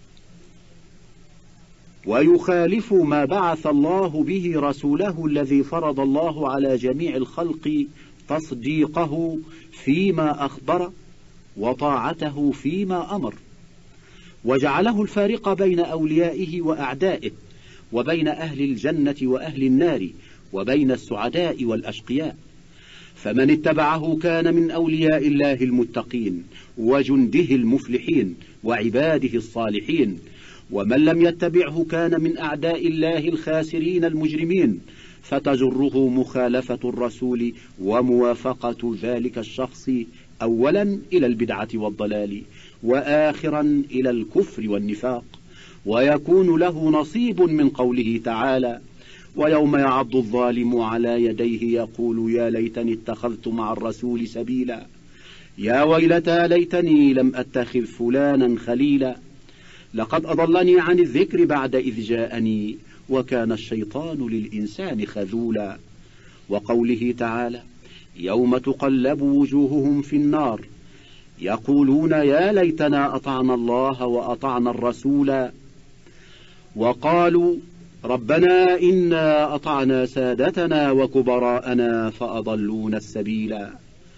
ويخالف ما بعث الله به رسوله الذي فرض الله على جميع الخلق تصديقه فيما أخبر وطاعته فيما أمر، وجعله الفارق بين أوليائه وأعدائه، وبين أهل الجنة وأهل النار، وبين السعداء والأشقياء. فمن اتبعه كان من أولياء الله المتقين وجنده المفلحين وعباده الصالحين، ومن لم يتبعه كان من أعداء الله الخاسرين المجرمين، فتجره مخالفة الرسول وموافقة ذلك الشخص أولا إلى البدعة والضلال، وآخرا إلى الكفر والنفاق، ويكون له نصيب من قوله تعالى: ويوم يعض الظالم على يديه يقول يا ليتني اتخذت مع الرسول سبيلا، يا ويلتى ليتني لم أتخذ فلانا خليلا، لقد أضلني عن الذكر بعد إذ جاءني وكان الشيطان للإنسان خذولا. وقوله تعالى: يوم تقلب وجوههم في النار يقولون يا ليتنا أطعنا الله وأطعنا الرسولا، وقالوا ربنا إنا أطعنا سادتنا وكبراءنا فأضلونا السبيلا،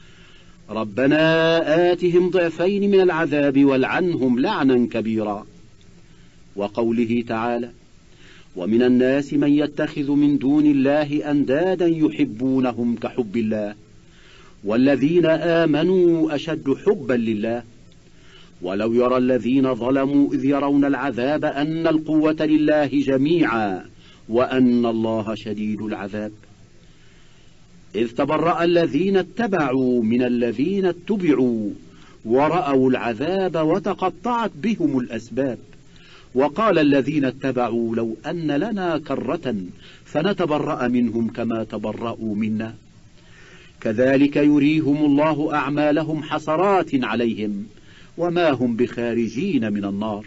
ربنا آتهم ضعفين من العذاب والعنهم لعنا كبيرا. وقوله تعالى: ومن الناس من يتخذ من دون الله أندادا يحبونهم كحب الله والذين آمنوا أشد حبا لله، ولو يرى الذين ظلموا إذ يرون العذاب أن القوة لله جميعا وأن الله شديد العذاب، إذ تبرأ الذين اتبعوا من الذين اتبعوا ورأوا العذاب وتقطعت بهم الأسباب، وقال الذين اتبعوا لو أن لنا كرة فنتبرأ منهم كما تبرأوا منا، كذلك يريهم الله أعمالهم حسرات عليهم وما هم بخارجين من النار.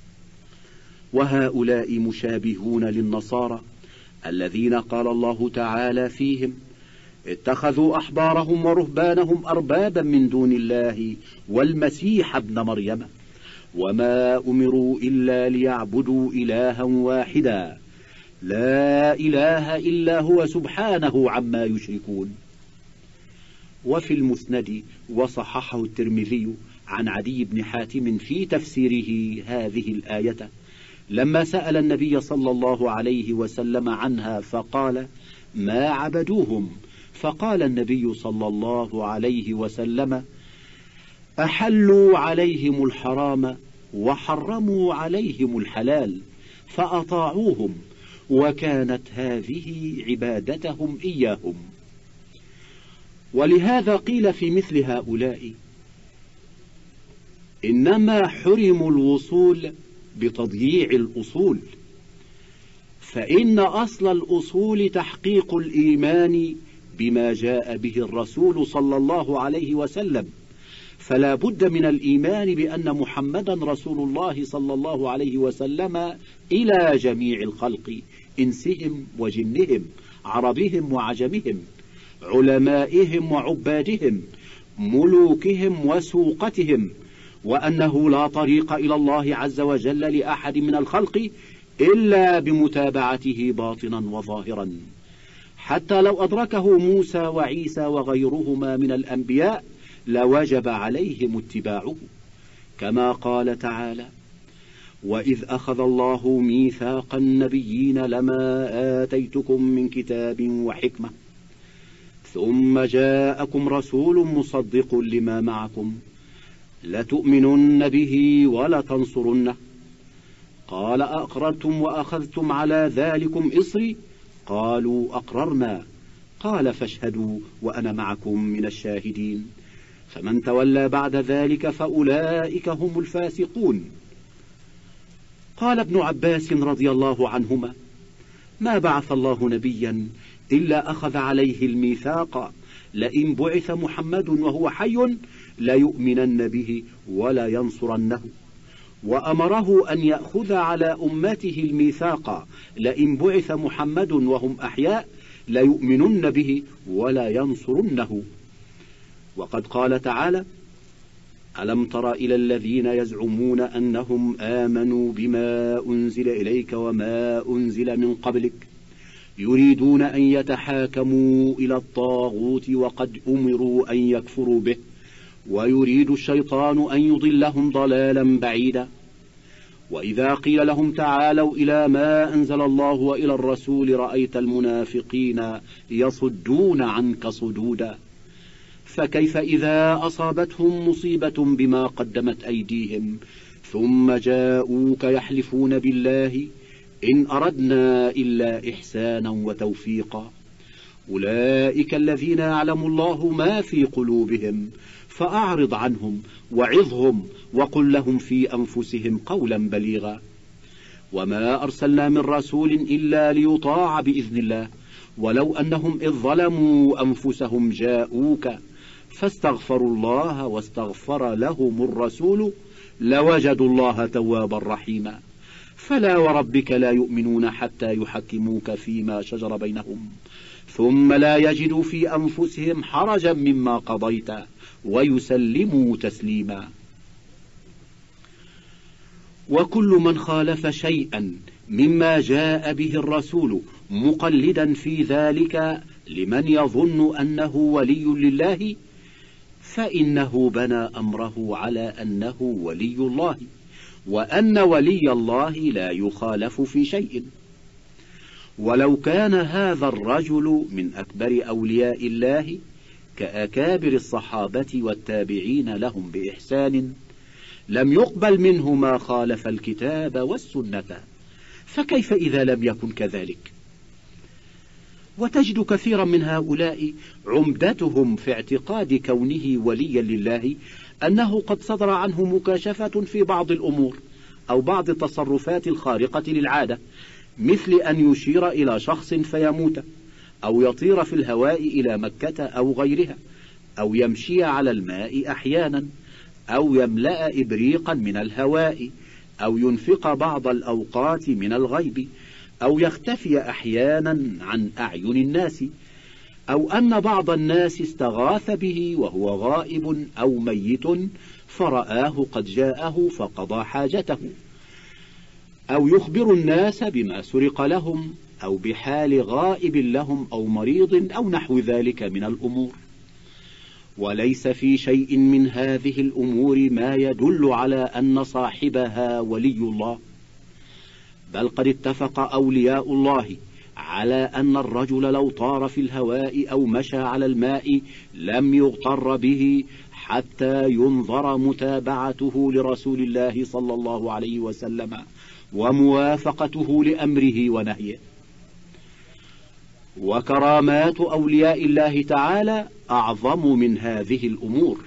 وهؤلاء مشابهون للنصارى الذين قال الله تعالى فيهم: اتخذوا أحبارهم ورهبانهم أربابا من دون الله والمسيح ابن مريم وما أمروا إلا ليعبدوا إلها واحدا لا إله إلا هو سبحانه عما يشركون. وفي المسند وصححه الترمذي عن عدي بن حاتم في تفسيره هذه الآية لما سأل النبي صلى الله عليه وسلم عنها فقال: ما عبدوهم؟ فقال النبي صلى الله عليه وسلم: أحلوا عليهم الحرام وحرموا عليهم الحلال فأطاعوهم، وكانت هذه عبادتهم إياهم. ولهذا قيل في مثل هؤلاء: إنما حرموا الوصول بتضييع الأصول، فإن أصل الأصول تحقيق الإيمان بما جاء به الرسول صلى الله عليه وسلم، فلا بد من الإيمان بأن محمدا رسول الله صلى الله عليه وسلم إلى جميع الخلق، إنسهم وجنهم، عربهم وعجمهم، علمائهم وعبادهم، ملوكهم وسوقتهم، وأنه لا طريق إلى الله عز وجل لأحد من الخلق إلا بمتابعته باطنا وظاهرا، حتى لو أدركه موسى وعيسى وغيرهما من الأنبياء لوجب عليهم اتباعه، كما قال تعالى: وإذ أخذ الله ميثاق النبيين لما آتيتكم من كتاب وحكمة ثم جاءكم رسول مصدق لما معكم لتؤمنن به ولتنصرنه قال: أأقررتم وأخذتم على ذلكم إصري؟ قالوا: أقررنا. قال: فاشهدوا وأنا معكم من الشاهدين، فمن تولى بعد ذلك فأولئك هم الفاسقون. قال ابن عباس رضي الله عنهما: ما بعث الله نبيا إلا أخذ عليه الميثاق، لئن بعث محمد وهو حي ليؤمنن به ولا ينصرنه، وأمره أن يأخذ على أمته الميثاق، لئن بعث محمد وهم أحياء ليؤمنن به ولا ينصرنه. وقد قال تعالى: ألم تر إلى الذين يزعمون أنهم آمنوا بما أنزل إليك وما أنزل من قبلك يريدون أن يتحاكموا إلى الطاغوت وقد أمروا أن يكفروا به ويريد الشيطان أن يضلهم ضلالا بعيدا. وإذا قيل لهم تعالوا إلى ما أنزل الله وإلى الرسول رأيت المنافقين يصدون عنك صدودا. فكيف إذا أصابتهم مصيبة بما قدمت أيديهم ثم جاءوك يحلفون بالله إن أردنا إلا إحسانا وتوفيقا، أولئك الذين يعلم الله ما في قلوبهم فأعرض عنهم وعظهم وقل لهم في أنفسهم قولا بليغا. وما أرسلنا من رسول إلا ليطاع بإذن الله، ولو أنهم إذ ظلموا أنفسهم جاءوك فاستغفروا الله واستغفر لهم الرسول لوجدوا الله توابا رحيما. فلا وربك لا يؤمنون حتى يحكموك فيما شجر بينهم ثم لا يجدوا في أنفسهم حرجا مما قضيت ويسلموا تسليما. وكل من خالف شيئا مما جاء به الرسول مقلدا في ذلك لمن يظن أنه ولي لله فإنه بنى أمره على أنه ولي الله، وأن ولي الله لا يخالف في شيء. ولو كان هذا الرجل من أكبر أولياء الله كأكابر الصحابة والتابعين لهم بإحسان لم يقبل منه ما خالف الكتاب والسنة، فكيف إذا لم يكن كذلك؟ وتجد كثيرا من هؤلاء عمدتهم في اعتقاد كونه وليا لله أنه قد صدر عنه مكاشفة في بعض الأمور أو بعض التصرفات الخارقة للعادة، مثل أن يشير إلى شخص فيموت، أو يطير في الهواء إلى مكة أو غيرها، أو يمشي على الماء أحيانا، أو يملأ إبريقا من الهواء، أو ينفق بعض الأوقات من الغيب، أو يختفي أحيانا عن أعين الناس، أو أن بعض الناس استغاث به وهو غائب أو ميت فرآه قد جاءه فقضى حاجته، أو يخبر الناس بما سرق لهم أو بحال غائب لهم أو مريض أو نحو ذلك من الأمور. وليس في شيء من هذه الأمور ما يدل على أن صاحبها ولي الله، بل قد اتفق أولياء الله على أن الرجل لو طار في الهواء أو مشى على الماء لم يغتر به حتى ينظر متابعته لرسول الله صلى الله عليه وسلم وموافقته لأمره ونهيه. وكرامات أولياء الله تعالى أعظم من هذه الأمور.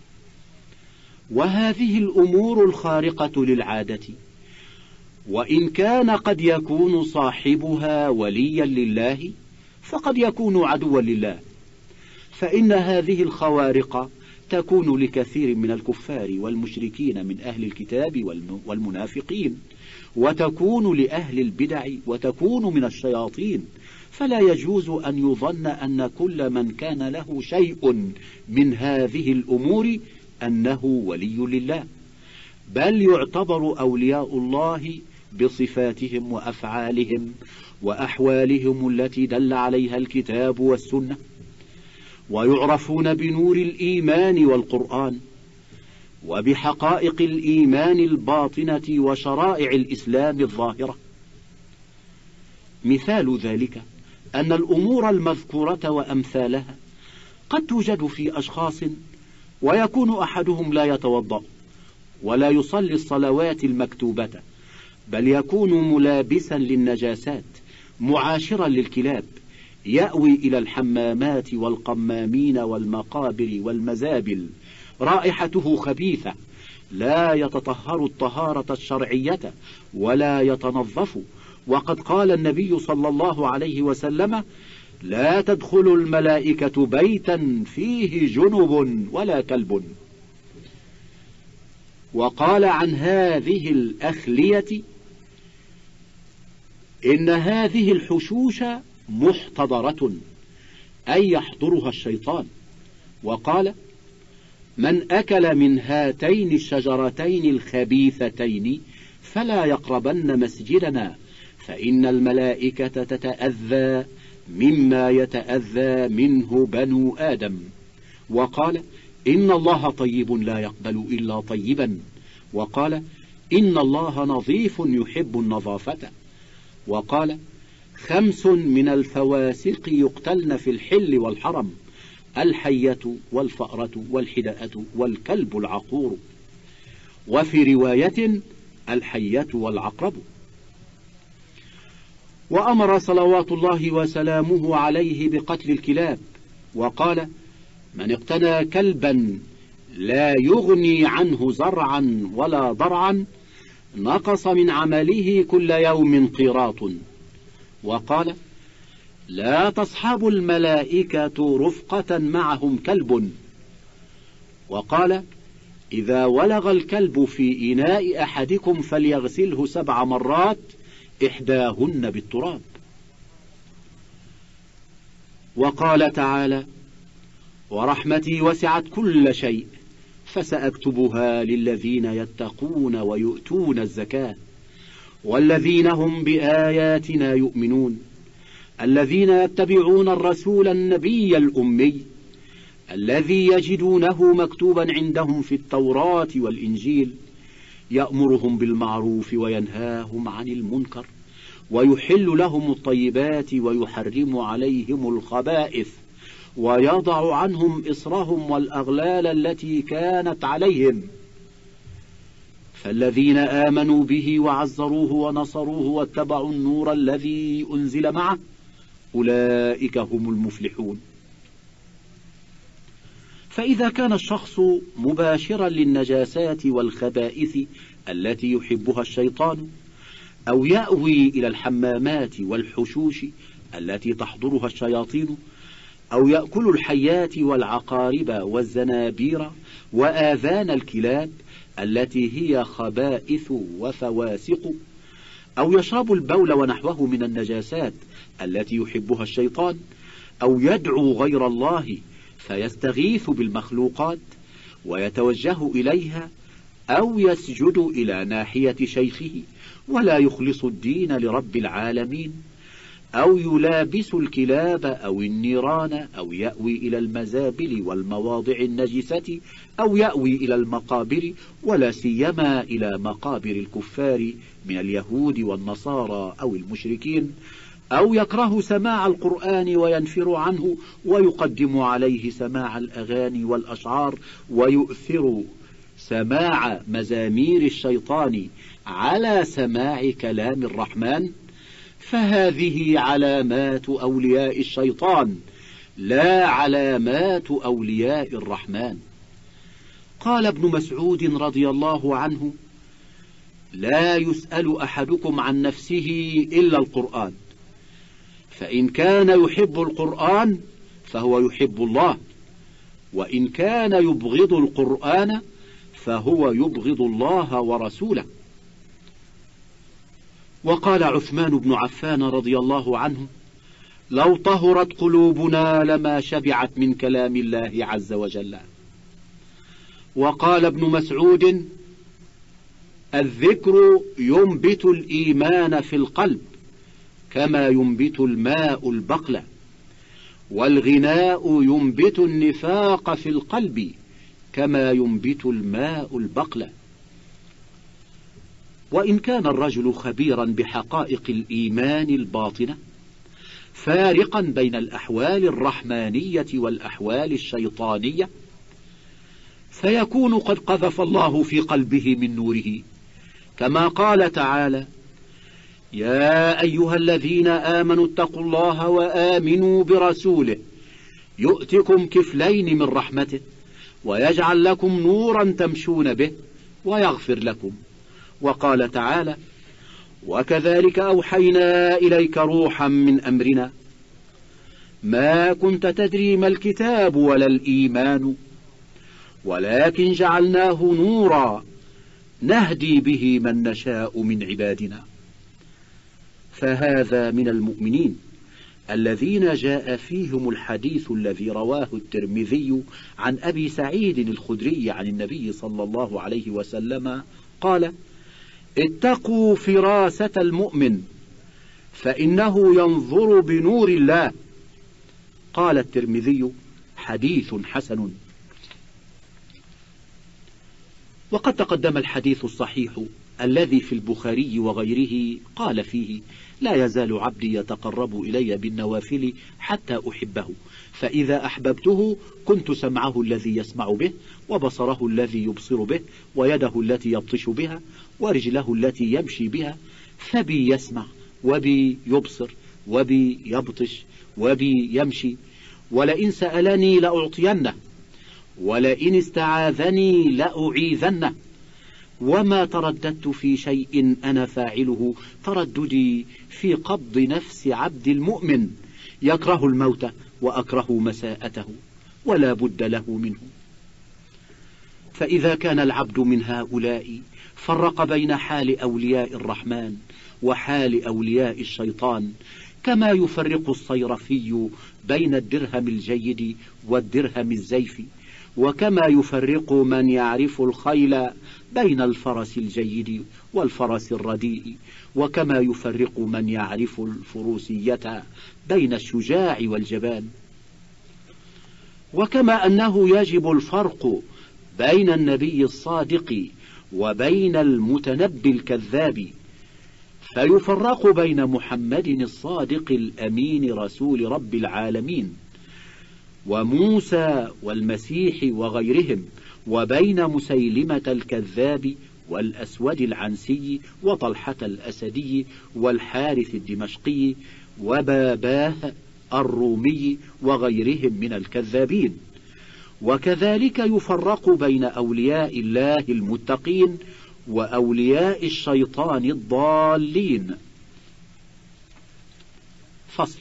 وهذه الأمور الخارقة للعادة، وإن كان قد يكون صاحبها وليا لله فقد يكون عدوا لله، فإن هذه الخوارق تكون لكثير من الكفار والمشركين من أهل الكتاب والمنافقين، وتكون لأهل البدع، وتكون من الشياطين. فلا يجوز أن يظن أن كل من كان له شيء من هذه الأمور أنه ولي لله، بل يعتبر أولياء الله بصفاتهم وأفعالهم وأحوالهم التي دل عليها الكتاب والسنة، ويعرفون بنور الإيمان والقرآن، وبحقائق الإيمان الباطنة وشرائع الإسلام الظاهرة. مثال ذلك أن الأمور المذكورة وأمثالها قد توجد في أشخاص ويكون أحدهم لا يتوضأ ولا يصلي الصلوات المكتوبة، بل يكون ملابسا للنجاسات، معاشرا للكلاب، يأوي إلى الحمامات والقمامين والمقابر والمزابل، رائحته خبيثة، لا يتطهر الطهارة الشرعية ولا يتنظف. وقد قال النبي صلى الله عليه وسلم: لا تدخل الملائكة بيتا فيه جنب ولا كلب. وقال عن هذه الأخلية: إن هذه الحشوش محتضرة، أي يحضرها الشيطان. وقال: من أكل من هاتين الشجرتين الخبيثتين فلا يقربن مسجدنا، فإن الملائكة تتأذى مما يتأذى منه بنو آدم. وقال: إن الله طيب لا يقبل إلا طيبا. وقال: إن الله نظيف يحب النظافة. وقال: خمس من الفواسق يقتلن في الحل والحرم: الحية والفأرة والحدأة والكلب العقور. وفي رواية: الحية والعقرب. وأمر صلوات الله وسلامه عليه بقتل الكلاب، وقال: من اقتنى كلبا لا يغني عنه زرعا ولا ضرعا نقص من عمله كل يوم قيراط. وقال: لا تصحب الملائكة رفقة معهم كلب. وقال: إذا ولغ الكلب في إناء أحدكم فليغسله سبع مرات إحداهن بالتراب. وقال تعالى: ورحمتي وسعت كل شيء فسأكتبها للذين يتقون ويؤتون الزكاة والذين هم بآياتنا يؤمنون الذين يتبعون الرسول النبي الأمي الذي يجدونه مكتوبا عندهم في التوراة والإنجيل يأمرهم بالمعروف وينهاهم عن المنكر ويحل لهم الطيبات ويحرم عليهم الخبائث ويضع عنهم إصرهم والأغلال التي كانت عليهم. فالذين آمنوا به وعزروه ونصروه واتبعوا النور الذي أنزل معه أولئك هم المفلحون. فإذا كان الشخص مباشرا للنجاسات والخبائث التي يحبها الشيطان، أو يأوي إلى الحمامات والحشوش التي تحضرها الشياطين، أو يأكل الحيات والعقارب والزنابير وآذان الكلاب التي هي خبائث وفواسق، أو يشرب البول ونحوه من النجاسات التي يحبها الشيطان، أو يدعو غير الله فيستغيث بالمخلوقات ويتوجه إليها، أو يسجد إلى ناحية شيخه ولا يخلص الدين لرب العالمين، أو يلابس الكلاب أو النيران أو يأوي إلى المزابل والمواضع النجسة أو يأوي إلى المقابر، ولا سيما إلى مقابر الكفار من اليهود والنصارى أو المشركين، أو يكره سماع القرآن وينفر عنه ويقدم عليه سماع الأغاني والأشعار، ويؤثر سماع مزامير الشيطان على سماع كلام الرحمن، فهذه علامات أولياء الشيطان لا علامات أولياء الرحمن. قال ابن مسعود رضي الله عنه: لا يسأل أحدكم عن نفسه إلا القرآن، فإن كان يحب القرآن فهو يحب الله، وإن كان يبغض القرآن فهو يبغض الله ورسوله. وقال عثمان بن عفان رضي الله عنه: لو طهرت قلوبنا لما شبعت من كلام الله عز وجل. وقال ابن مسعود: الذكر ينبت الإيمان في القلب كما ينبت الماء البقل، والغناء ينبت النفاق في القلب كما ينبت الماء البقل. وإن كان الرجل خبيرا بحقائق الإيمان الباطنة، فارقا بين الأحوال الرحمانية والأحوال الشيطانية، فيكون قد قذف الله في قلبه من نوره، كما قال تعالى: يا أيها الذين آمنوا اتقوا الله وآمنوا برسوله يؤتكم كفلين من رحمته ويجعل لكم نورا تمشون به ويغفر لكم. وقال تعالى: وكذلك أوحينا إليك روحا من أمرنا ما كنت تدري ما الكتاب ولا الإيمان ولكن جعلناه نورا نهدي به من نشاء من عبادنا. فهذا من المؤمنين الذين جاء فيهم الحديث الذي رواه الترمذي عن أبي سعيد الخدري عن النبي صلى الله عليه وسلم قال: اتقوا فراسة المؤمن فإنه ينظر بنور الله. قال الترمذي: حديث حسن. وقد تقدم الحديث الصحيح الذي في البخاري وغيره قال فيه: لا يزال عبدي يتقرب إلي بالنوافل حتى أحبه، فإذا أحببته كنت سمعه الذي يسمع به، وبصره الذي يبصر به، ويده التي يبطش بها، ورجله التي يمشي بها، فبي يسمع وبي يبصر وبي يبطش وبي يمشي، ولئن سألني لأعطينه، ولئن استعاذني لأعيذنه، وما ترددت في شيء أنا فاعله ترددي في قبض نفس عبد المؤمن يكره الموت وأكره مساءته ولا بد له منه. فإذا كان العبد من هؤلاء فرق بين حال أولياء الرحمن وحال أولياء الشيطان، كما يفرق الصيرفي بين الدرهم الجيد والدرهم الزيف، وكما يفرق من يعرف الخيل بين الفرس الجيد والفرس الرديء، وكما يفرق من يعرف الفروسية بين الشجاع والجبان. وكما أنه يجب الفرق بين النبي الصادق وبين المتنبي الكذاب، فيفرق بين محمد الصادق الأمين رسول رب العالمين وموسى والمسيح وغيرهم، وبين مسيلمة الكذاب والأسود العنسي وطلحة الأسدي والحارث الدمشقي وباباه الرومي وغيرهم من الكذابين. وكذلك يفرق بين أولياء الله المتقين وأولياء الشيطان الضالين. فصل.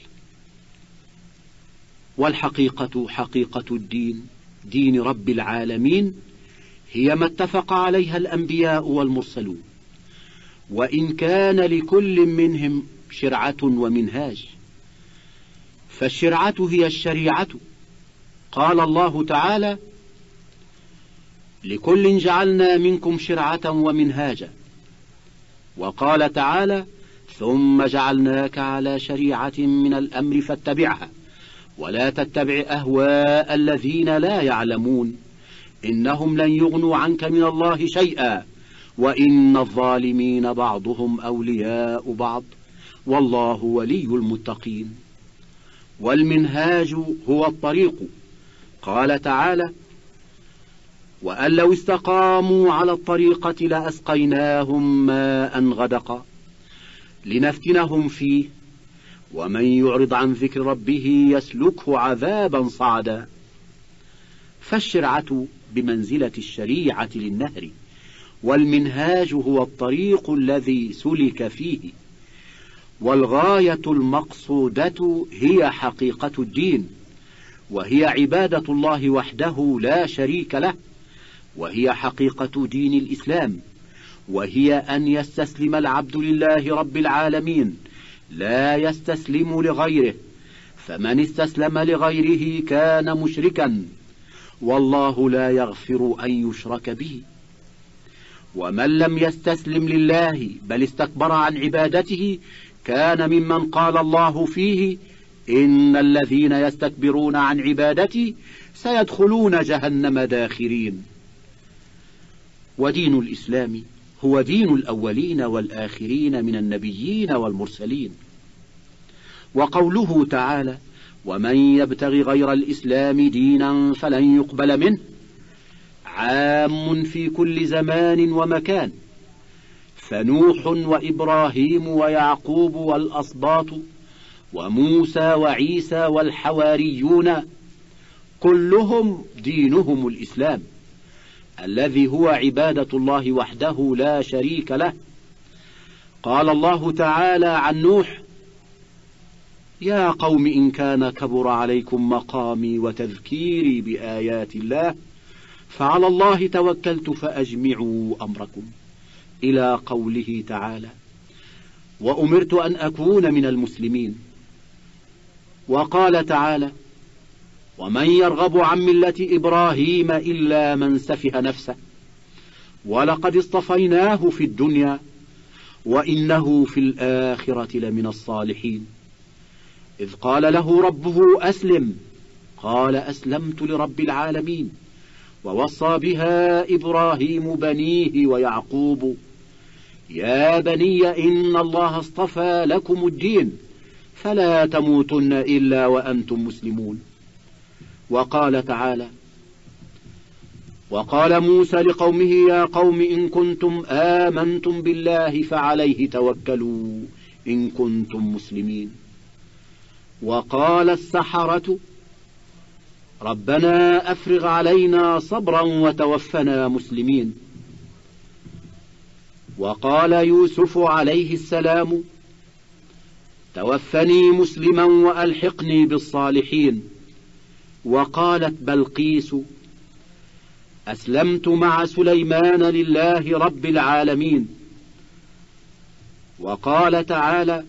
والحقيقة حقيقة الدين، دين رب العالمين، هي ما اتفق عليها الأنبياء والمرسلون، وإن كان لكل منهم شرعة ومنهاج، فالشرعة هي الشريعة. قال الله تعالى: لكل جعلنا منكم شرعة ومنهاجا. وقال تعالى: ثم جعلناك على شريعة من الأمر فاتبعها ولا تتبع أهواء الذين لا يعلمون إنهم لن يغنوا عنك من الله شيئا وإن الظالمين بعضهم أولياء بعض والله ولي المتقين. والمنهاج هو الطريق. قال تعالى: وأن لو استقاموا على الطريقة لأسقيناهم ماء غدقا لنفتنهم فيه ومن يعرض عن ذكر ربه يسلكه عذابا صعدا. فالشرعة بمنزلة الشريعة للنهر، والمنهاج هو الطريق الذي سلك فيه، والغاية المقصودة هي حقيقة الدين، وهي عبادة الله وحده لا شريك له، وهي حقيقة دين الإسلام، وهي أن يستسلم العبد لله رب العالمين لا يستسلم لغيره، فمن استسلم لغيره كان مشركا والله لا يغفر أن يشرك به. ومن لم يستسلم لله بل استكبر عن عبادته كان ممن قال الله فيه: إن الذين يستكبرون عن عبادتي سيدخلون جهنم داخرين. ودين الإسلام هو دين الأولين والآخرين من النبيين والمرسلين. وقوله تعالى: ومن يبتغ غير الإسلام دينا فلن يقبل منه، عام في كل زمان ومكان، فنوح وإبراهيم ويعقوب والأسباط وموسى وعيسى والحواريون كلهم دينهم الإسلام الذي هو عبادة الله وحده لا شريك له. قال الله تعالى عن نوح: يا قوم إن كان كبر عليكم مقامي وتذكيري بآيات الله فعلى الله توكلت فأجمعوا أمركم، إلى قوله تعالى: وأمرت أن أكون من المسلمين. وقال تعالى: ومن يرغب عن ملة إبراهيم إلا من سفه نفسه ولقد اصطفيناه في الدنيا وإنه في الآخرة لمن الصالحين. إذ قال له ربه أسلم قال أسلمت لرب العالمين. ووصى بها إبراهيم بنيه ويعقوب: يا بني إن الله اصطفى لكم الدين فلا تموتن إلا وأنتم مسلمون. وقال تعالى: وقال موسى لقومه يا قوم إن كنتم آمنتم بالله فعليه توكلوا إن كنتم مسلمين. وقال السحرة: ربنا أفرغ علينا صبرا وتوفنا مسلمين. وقال يوسف عليه السلام: توفني مسلما وألحقني بالصالحين. وقالت بلقيس: أسلمت مع سليمان لله رب العالمين. وقال تعالى: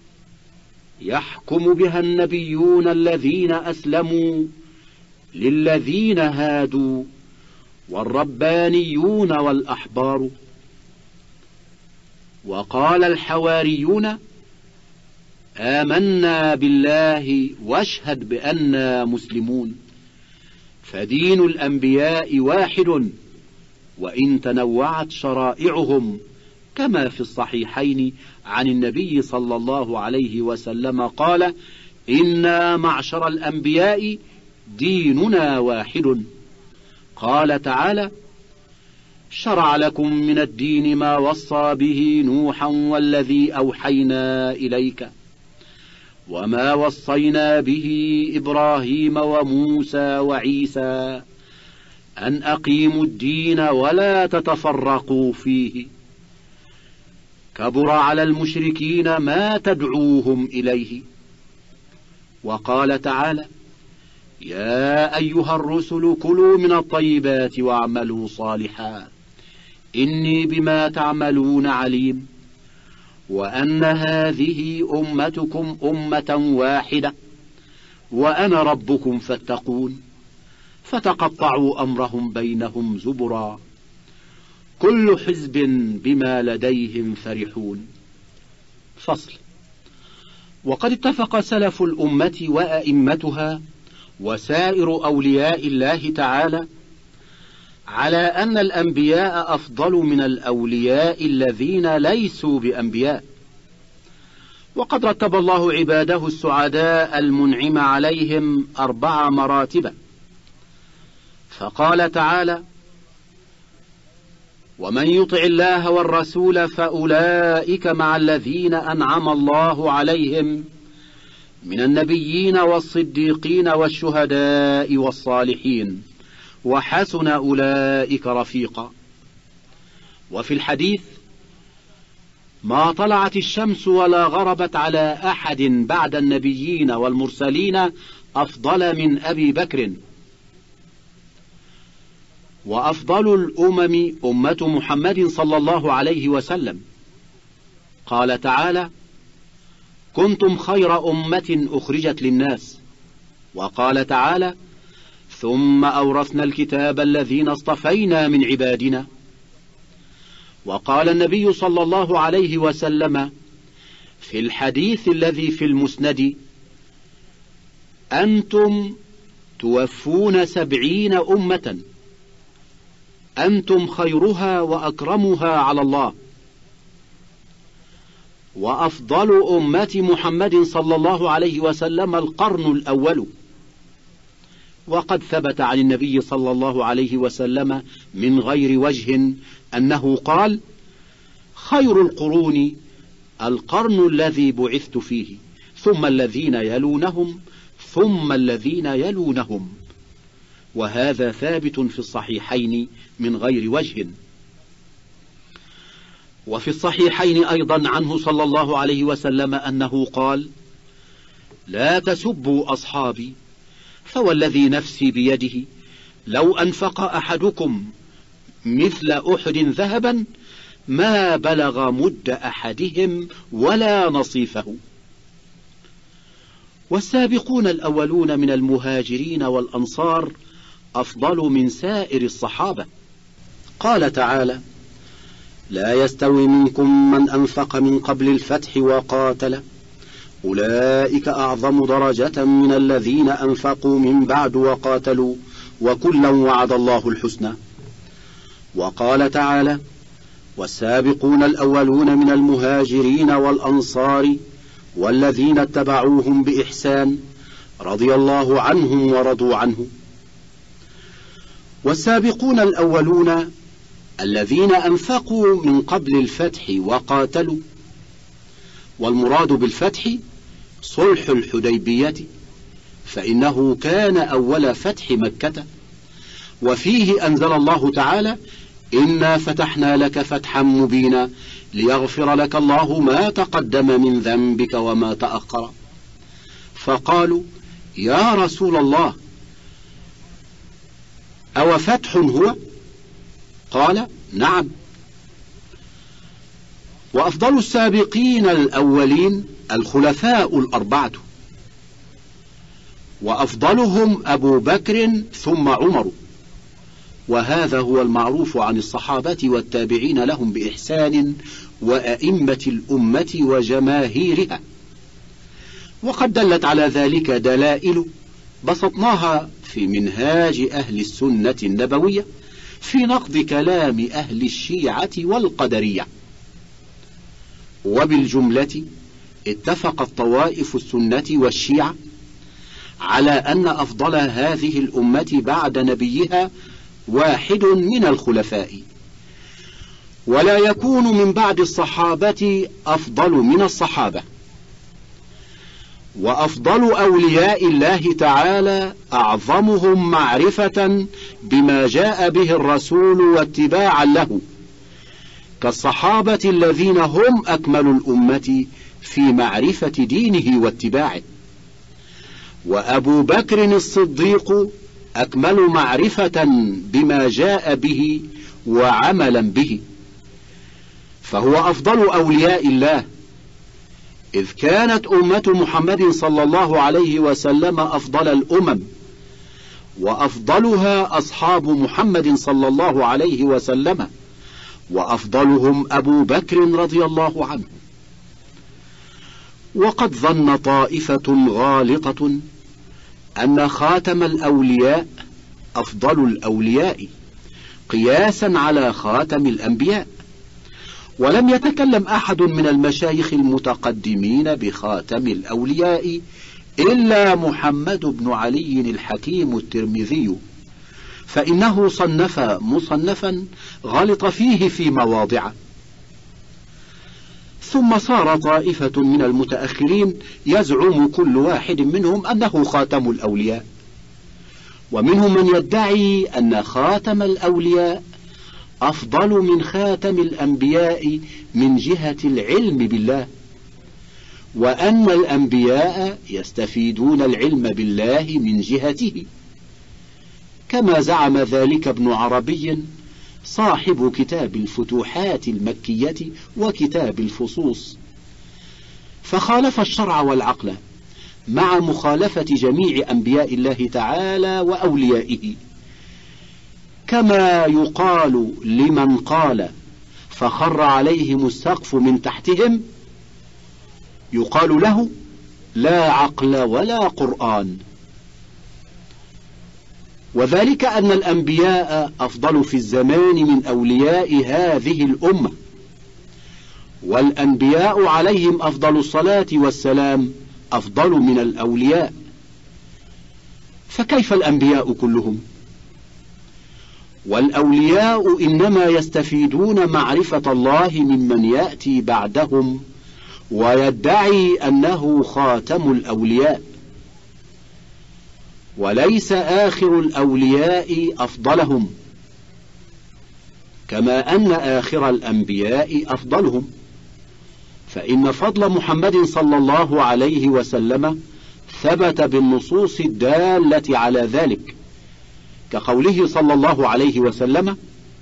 يحكم بها النبيون الذين أسلموا للذين هادوا والربانيون والأحبار. وقال الحواريون: آمنا بالله واشهد بأننا مسلمون. فدين الأنبياء واحد وإن تنوعت شرائعهم، كما في الصحيحين عن النبي صلى الله عليه وسلم قال: إنا معشر الأنبياء ديننا واحد. قال تعالى: شرع لكم من الدين ما وصى به نوحا والذي أوحينا إليك وما وصينا به إبراهيم وموسى وعيسى أن أقيموا الدين ولا تتفرقوا فيه، كبر على المشركين ما تدعوهم إليه. وقال تعالى: يا أيها الرسل كلوا من الطيبات واعملوا صالحا إني بما تعملون عليم، وأن هذه أمتكم أمة واحدة وأنا ربكم فاتقون. فتقطعوا أمرهم بينهم زبرا كل حزب بما لديهم فرحون. فصل. وقد اتفق سلف الأمة وأئمتها وسائر أولياء الله تعالى على أن الأنبياء أفضل من الأولياء الذين ليسوا بأنبياء. وقد رتب الله عباده السعداء المنعم عليهم أربع مراتب، فقال تعالى: ومن يطع الله والرسول فأولئك مع الذين أنعم الله عليهم من النبيين والصديقين والشهداء والصالحين وحسن أولئك رفيقا. وفي الحديث: ما طلعت الشمس ولا غربت على أحد بعد النبيين والمرسلين أفضل من أبي بكر. وأفضل الأمم أمة محمد صلى الله عليه وسلم. قال تعالى: كنتم خير أمة أخرجت للناس. وقال تعالى: ثم أورثنا الكتاب الذين اصطفينا من عبادنا. وقال النبي صلى الله عليه وسلم في الحديث الذي في المسند: أنتم توفون سبعين أمة أنتم خيرها وأكرمها على الله. وأفضل أمة محمد صلى الله عليه وسلم القرن الأول. وقد ثبت عن النبي صلى الله عليه وسلم من غير وجه أنه قال: خير القرون القرن الذي بعثت فيه، ثم الذين يلونهم، ثم الذين يلونهم. وهذا ثابت في الصحيحين من غير وجه. وفي الصحيحين أيضا عنه صلى الله عليه وسلم أنه قال: لا تسبوا أصحابي، فوالذي نفسي بيده لو أنفق أحدكم مثل أحد ذهبا ما بلغ مد أحدهم ولا نصيفه. والسابقون الأولون من المهاجرين والأنصار أفضل من سائر الصحابة. قال تعالى: لا يستوي منكم من أنفق من قبل الفتح وقاتل أولئك أعظم درجة من الذين أنفقوا من بعد وقاتلوا وكلا وعد الله الحسنى. وقال تعالى: والسابقون الأولون من المهاجرين والأنصار والذين اتبعوهم بإحسان رضي الله عنهم ورضوا عنه. والسابقون الأولون الذين أنفقوا من قبل الفتح وقاتلوا، والمراد بالفتح صلح الحديبية، فإنه كان أول فتح مكة، وفيه أنزل الله تعالى: إنا فتحنا لك فتحا مبينا ليغفر لك الله ما تقدم من ذنبك وما تأخر. فقالوا: يا رسول الله، أو فتح هو؟ قال: نعم. وأفضل السابقين الأولين الخلفاء الأربعة، وأفضلهم أبو بكر ثم عمر، وهذا هو المعروف عن الصحابة والتابعين لهم بإحسان وأئمة الأمة وجماهيرها. وقد دلت على ذلك دلائل بسطناها في منهاج أهل السنة النبوية في نقد كلام أهل الشيعة والقدرية. وبالجملة اتفقت طوائف السنة والشيعة على أن أفضل هذه الأمة بعد نبيها واحد من الخلفاء، ولا يكون من بعد الصحابة أفضل من الصحابة. وأفضل أولياء الله تعالى أعظمهم معرفة بما جاء به الرسول واتباعا له، كالصحابة الذين هم أكمل الأمة في معرفة دينه واتباعه. وأبو بكر الصديق أكمل معرفة بما جاء به وعملا به، فهو أفضل أولياء الله، إذ كانت أمة محمد صلى الله عليه وسلم أفضل الأمم، وأفضلها أصحاب محمد صلى الله عليه وسلم، وأفضلهم أبو بكر رضي الله عنه. وقد ظن طائفة غالطة أن خاتم الأولياء أفضل الأولياء قياسا على خاتم الأنبياء، ولم يتكلم أحد من المشايخ المتقدمين بخاتم الأولياء إلا محمد بن علي الحكيم الترمذي، فإنه صنف مصنفا غلط فيه في مواضع. ثم صار طائفة من المتأخرين يزعم كل واحد منهم أنه خاتم الأولياء، ومنهم من يدعي أن خاتم الأولياء أفضل من خاتم الأنبياء من جهة العلم بالله، وأن الأنبياء يستفيدون العلم بالله من جهته، كما زعم ذلك ابن عربي صاحب كتاب الفتوحات المكية وكتاب الفصوص، فخالف الشرع والعقل مع مخالفة جميع أنبياء الله تعالى وأوليائه، كما يقال لمن قال فخر عليهم السقف من تحتهم، يقال له لا عقل ولا قرآن. وذلك أن الأنبياء أفضل في الزمان من أولياء هذه الأمة، والأنبياء عليهم أفضل الصلاة والسلام أفضل من الأولياء، فكيف الأنبياء كلهم؟ والأولياء إنما يستفيدون معرفة الله ممن يأتي بعدهم ويدعي أنه خاتم الأولياء، وليس آخر الأولياء أفضلهم، كما أن آخر الأنبياء أفضلهم، فإن فضل محمد صلى الله عليه وسلم ثبت بالنصوص الدالة على ذلك، كقوله صلى الله عليه وسلم: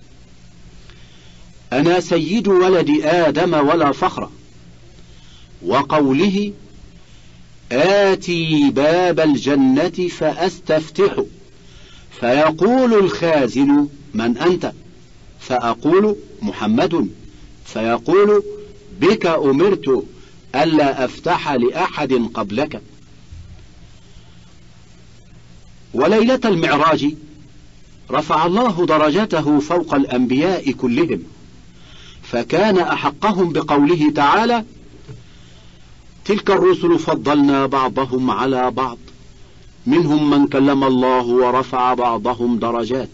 أنا سيد ولد آدم ولا فخر، وقوله: آتي باب الجنة فأستفتح فيقول الخازن: من أنت؟ فأقول: محمد، فيقول: بك أمرت ألا أفتح لأحد قبلك. وليلة المعراج رفع الله درجته فوق الأنبياء كلهم، فكان أحقهم بقوله تعالى: تلك الرسل فضلنا بعضهم على بعض منهم من كلم الله ورفع بعضهم درجات،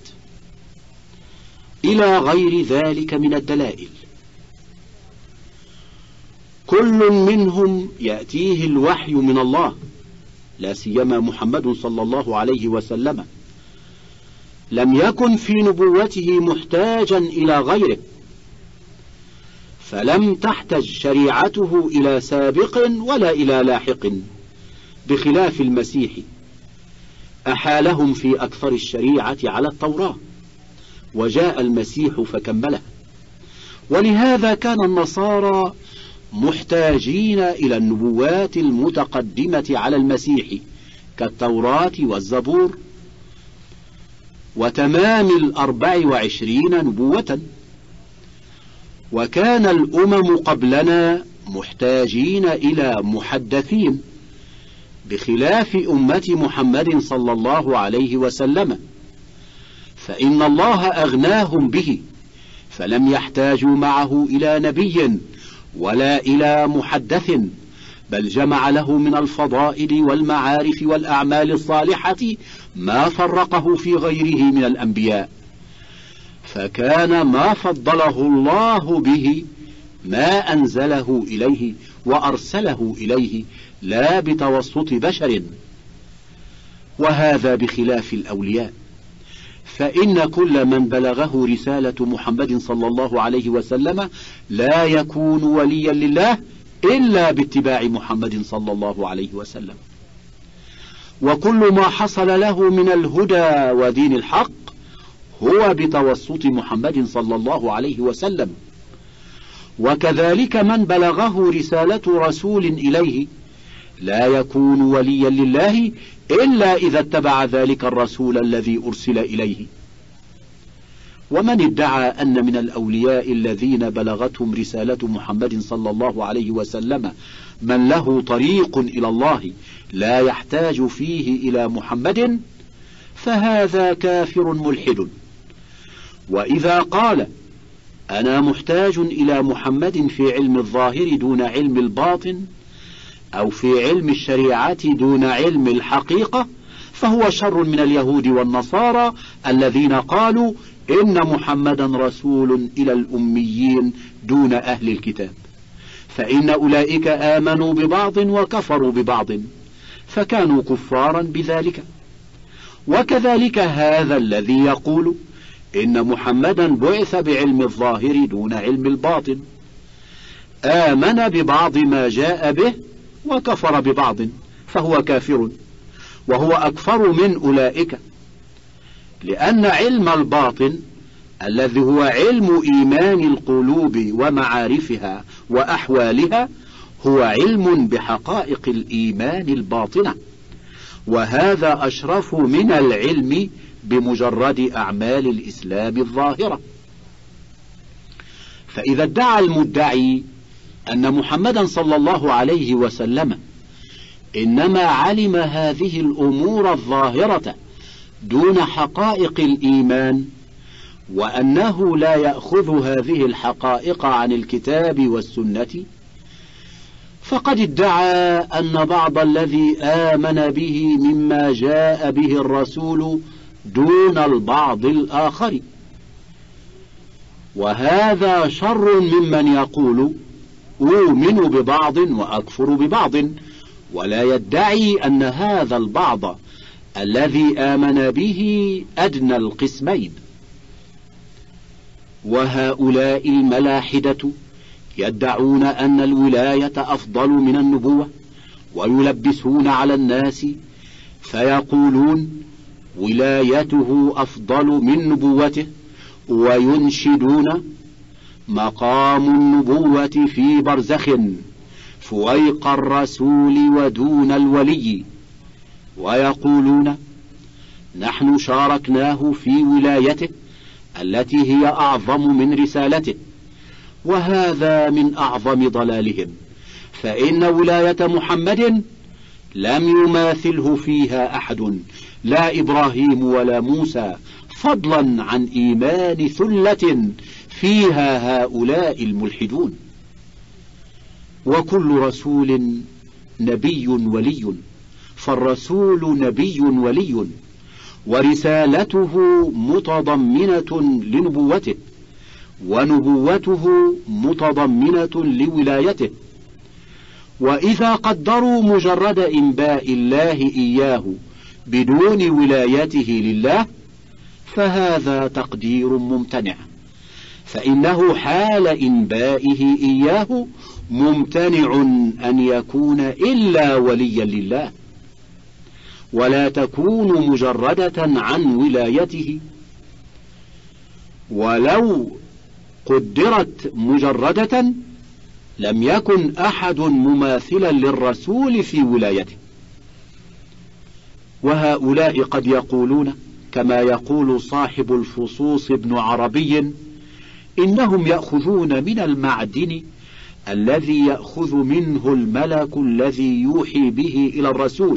إلى غير ذلك من الدلائل. كل منهم يأتيه الوحي من الله، لا سيما محمد صلى الله عليه وسلم، لم يكن في نبوته محتاجا إلى غيره، فلم تحتج شريعته إلى سابق ولا إلى لاحق، بخلاف المسيح أحالهم في أكثر الشريعة على التوراة، وجاء المسيح فكمله. ولهذا كان النصارى محتاجين إلى النبوات المتقدمة على المسيح كالتوراة والزبور وتمام الأربع وعشرين نبوة، وكان الأمم قبلنا محتاجين إلى محدثين بخلاف أمة محمد صلى الله عليه وسلم، فإن الله أغناهم به، فلم يحتاجوا معه إلى نبي ولا إلى محدث، بل جمع له من الفضائل والمعارف والأعمال الصالحة ما فرقه في غيره من الأنبياء، فكان ما فضله الله به ما أنزله إليه وأرسله إليه، لا بتوسط بشر. وهذا بخلاف الأولياء، فإن كل من بلغه رسالة محمد صلى الله عليه وسلم لا يكون وليا لله إلا باتباع محمد صلى الله عليه وسلم، وكل ما حصل له من الهدى ودين الحق هو بتوسط محمد صلى الله عليه وسلم. وكذلك من بلغه رسالة رسول إليه لا يكون وليا لله إلا إذا اتبع ذلك الرسول الذي أرسل إليه. ومن ادعى أن من الأولياء الذين بلغتهم رسالة محمد صلى الله عليه وسلم من له طريق إلى الله لا يحتاج فيه إلى محمد فهذا كافر ملحد. وإذا قال أنا محتاج إلى محمد في علم الظاهر دون علم الباطن أو في علم الشريعة دون علم الحقيقة فهو شر من اليهود والنصارى الذين قالوا إن محمدا رسول إلى الأميين دون أهل الكتاب، فإن أولئك آمنوا ببعض وكفروا ببعض فكانوا كفارا بذلك. وكذلك هذا الذي يقول إن محمدا بعث بعلم الظاهر دون علم الباطن آمن ببعض ما جاء به وكفر ببعض فهو كافر، وهو أكفر من أولئك، لأن علم الباطن الذي هو علم إيمان القلوب ومعارفها وأحوالها هو علم بحقائق الإيمان الباطنة، وهذا أشرف من العلم بمجرد أعمال الإسلام الظاهرة. فإذا ادعى المدعي أن محمدا صلى الله عليه وسلم إنما علم هذه الأمور الظاهرة دون حقائق الإيمان، وأنه لا يأخذ هذه الحقائق عن الكتاب والسنة، فقد ادعى أن بعض الذي آمن به مما جاء به الرسول دون البعض الآخر، وهذا شر ممن يقول أؤمن ببعض وأكفر ببعض ولا يدعي أن هذا البعض الذي آمن به أدنى القسمين. وهؤلاء الملاحدة يدعون أن الولاية أفضل من النبوة، ويلبسون على الناس فيقولون ولايته أفضل من نبوته، وينشدون مقام النبوة في برزخ فويق الرسول ودون الولي، ويقولون نحن شاركناه في ولايته التي هي أعظم من رسالته، وهذا من أعظم ضلالهم، فإن ولاية محمد لم يماثله فيها أحد، لا إبراهيم ولا موسى، فضلا عن إيمان ثلة فيها هؤلاء الملحدون. وكل رسول نبي ولي، فالرسول نبي ولي، ورسالته متضمنة لنبوته، ونبوته متضمنة لولايته. وإذا قدروا مجرد إنباء الله إياه بدون ولايته لله فهذا تقدير ممتنع، فإنه حال إنبائه إياه ممتنع أن يكون إلا وليا لله، ولا تكون مجردة عن ولايته. ولو قدرت مجردة لم يكن أحد مماثلا للرسول في ولايته. وهؤلاء قد يقولون كما يقول صاحب الفصوص ابن عربي إنهم يأخذون من المعدن الذي يأخذ منه الملك الذي يوحي به إلى الرسول،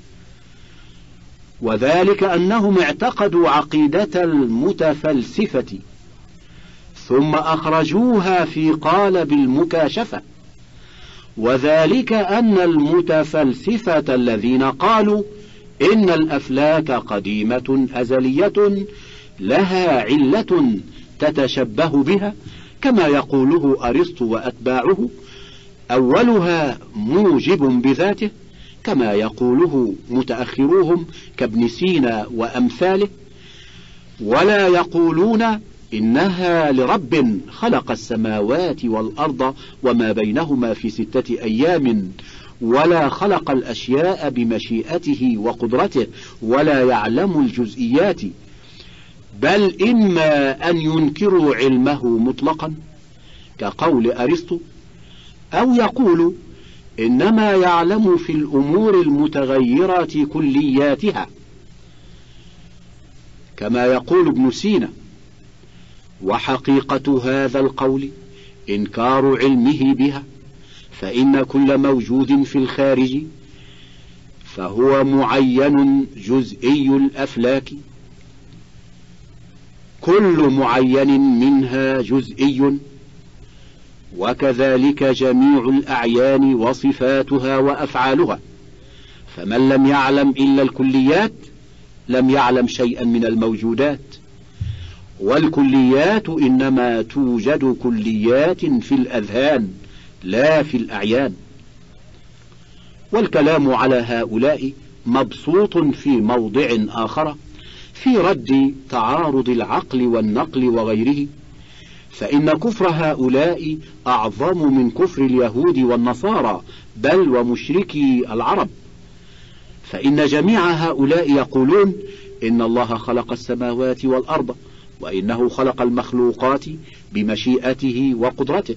وذلك أنهم اعتقدوا عقيدة المتفلسفة ثم أخرجوها في قالب المكاشفة، وذلك أن المتفلسفة الذين قالوا إن الأفلاك قديمة أزلية لها علة تتشبه بها كما يقوله أرسطو وأتباعه، أولها موجب بذاته كما يقوله متأخروهم كابن سينا وأمثاله، ولا يقولون إنها لرب خلق السماوات والأرض وما بينهما في ستة أيام ولا خلق الأشياء بمشيئته وقدرته ولا يعلم الجزئيات، بل إما أن ينكروا علمه مطلقا كقول أرسطو، أو يقولوا إنما يعلم في الأمور المتغيرات كلياتها كما يقول ابن سينا، وحقيقة هذا القول إنكار علمه بها، فإن كل موجود في الخارج فهو معين جزئي الأفلاك، كل معين منها جزئي، وكذلك جميع الأعيان وصفاتها وأفعالها، فمن لم يعلم إلا الكليات لم يعلم شيئا من الموجودات، والكليات إنما توجد كليات في الأذهان لا في الأعيان. والكلام على هؤلاء مبسوط في موضع آخر في رد تعارض العقل والنقل وغيره، فإن كفر هؤلاء أعظم من كفر اليهود والنصارى بل ومشركي العرب، فإن جميع هؤلاء يقولون إن الله خلق السماوات والأرض، وإنه خلق المخلوقات بمشيئته وقدرته.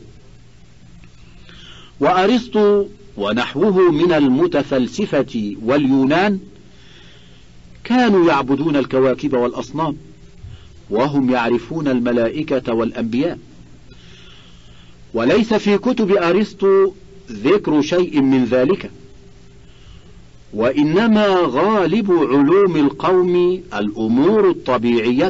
وأرسطو ونحوه من المتفلسفة واليونان كانوا يعبدون الكواكب والأصنام، وهم يعرفون الملائكة والأنبياء، وليس في كتب أرسطو ذكر شيء من ذلك، وإنما غالب علوم القوم الأمور الطبيعية،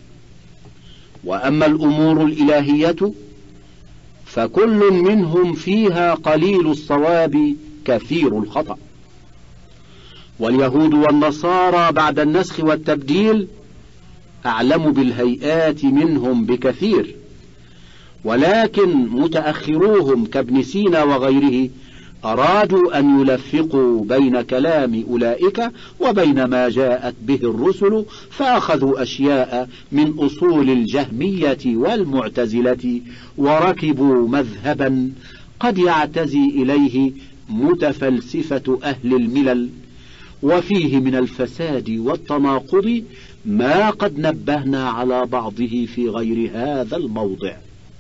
وأما الأمور الإلهية فكل منهم فيها قليل الصواب كثير الخطأ. واليهود والنصارى بعد النسخ والتبديل أعلم بالهيئات منهم بكثير، ولكن متأخروهم كابن سينا وغيره أرادوا أن يلفقوا بين كلام أولئك وبين ما جاءت به الرسل، فأخذوا أشياء من أصول الجهمية والمعتزلة وركبوا مذهبا قد يعتزي إليه متفلسفة أهل الملل، وفيه من الفساد والتناقض ما قد نبهنا على بعضه في غير هذا الموضع.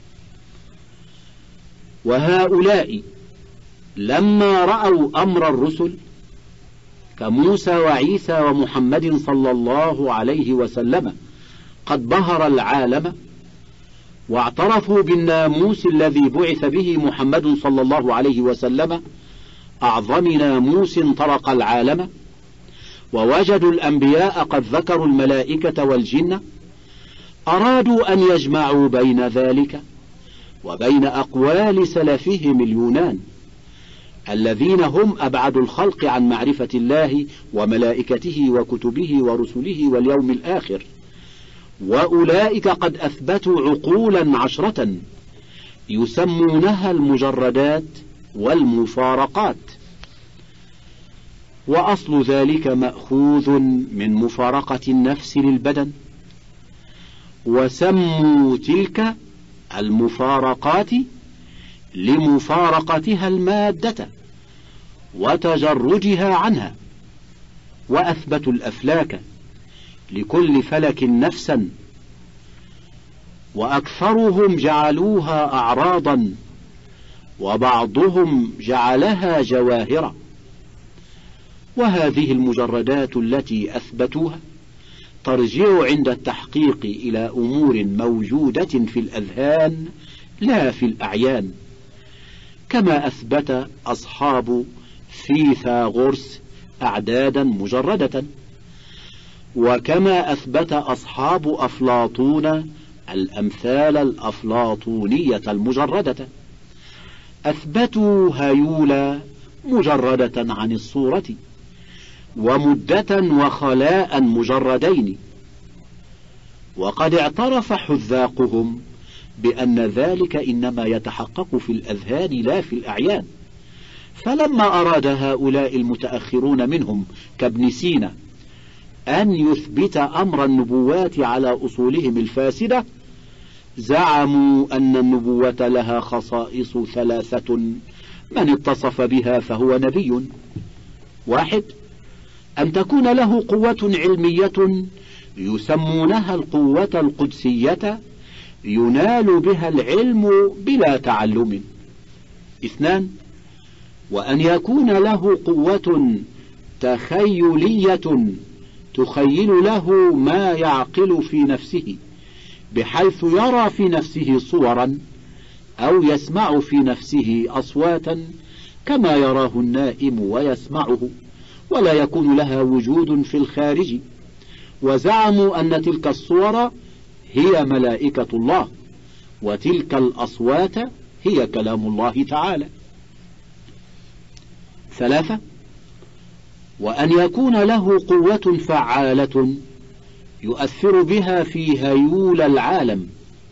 وهؤلاء لما رأوا أمر الرسل كموسى وعيسى ومحمد صلى الله عليه وسلم قد بهر العالم، واعترفوا بالناموس الذي بعث به محمد صلى الله عليه وسلم أعظم ناموس طرق العالم، ووجدوا الأنبياء قد ذكروا الملائكة والجن، أرادوا أن يجمعوا بين ذلك وبين أقوال سلفهم اليونان الذين هم أبعد الخلق عن معرفة الله وملائكته وكتبه ورسله واليوم الآخر، وأولئك قد أثبتوا عقولا عشرة يسمونها المجردات والمفارقات، وأصل ذلك مأخوذ من مفارقة النفس للبدن، وسموا تلك المفارقات لمفارقتها المادة وتجردها عنها، وأثبتوا الأفلاك لكل فلك نفسا، وأكثرهم جعلوها أعراضا وبعضهم جعلها جواهرا. وهذه المجردات التي أثبتوها ترجع عند التحقيق إلى أمور موجودة في الأذهان لا في الأعيان، كما أثبت أصحاب فيثاغورس أعدادا مجردة، وكما أثبت أصحاب أفلاطون الأمثال الأفلاطونية المجردة. أثبتوا هيولا مجردة عن الصورة، ومدة وخلاء مجردين، وقد اعترف حذاقهم بأن ذلك إنما يتحقق في الأذهان لا في الأعيان. فلما أراد هؤلاء المتأخرون منهم كابن سينا أن يثبت أمر النبوات على أصولهم الفاسدة، زعموا أن النبوة لها خصائص ثلاثة من اتصف بها فهو نبي: واحد، أن تكون له قوة علمية يسمونها القوة القدسية ينال بها العلم بلا تعلم. اثنان، وأن يكون له قوة تخيلية تخيل له ما يعقل في نفسه بحيث يرى في نفسه صورا أو يسمع في نفسه أصواتا كما يراه النائم ويسمعه، ولا يكون لها وجود في الخارج، وزعموا أن تلك الصور هي ملائكة الله، وتلك الأصوات هي كلام الله تعالى. ثلاثة: وأن يكون له قوة فعالة يؤثر بها في هيول العالم.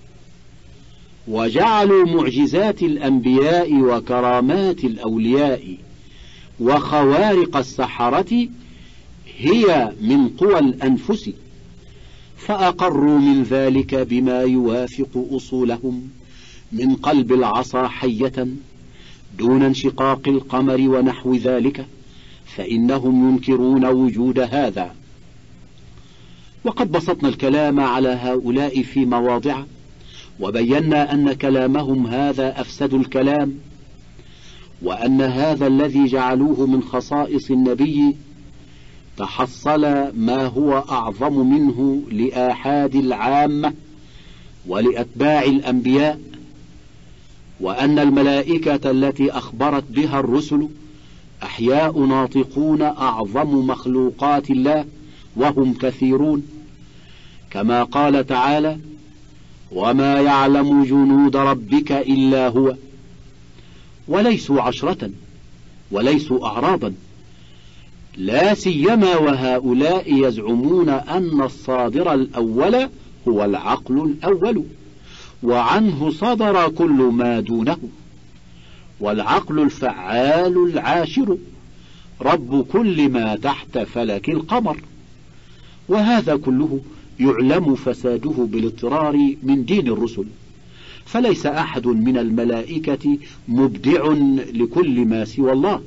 وجعلوا معجزات الأنبياء وكرامات الأولياء وخوارق السحرة هي من قوى الأنفس، فأقروا من ذلك بما يوافق أصولهم من قلب العصا حية دون انشقاق القمر ونحو ذلك، فإنهم ينكرون وجود هذا. وقد بسطنا الكلام على هؤلاء في مواضع، وبينا أن كلامهم هذا أفسد الكلام، وأن هذا الذي جعلوه من خصائص النبي تحصل ما هو أعظم منه لآحاد العامة ولأتباع الأنبياء، وأن الملائكة التي أخبرت بها الرسل أحياء ناطقون أعظم مخلوقات الله، وهم كثيرون، كما قال تعالى: وما يعلم جنود ربك إلا هو. وليسوا عشرة وليسوا أعراضا، لا سيما وهؤلاء يزعمون أن الصادر الأول هو العقل الأول، وعنه صدر كل ما دونه، والعقل الفعال العاشر رب كل ما تحت فلك القمر. وهذا كله يعلم فساده بالاضطرار من دين الرسل، فليس أحد من الملائكة مبدع لكل ما سوى الله.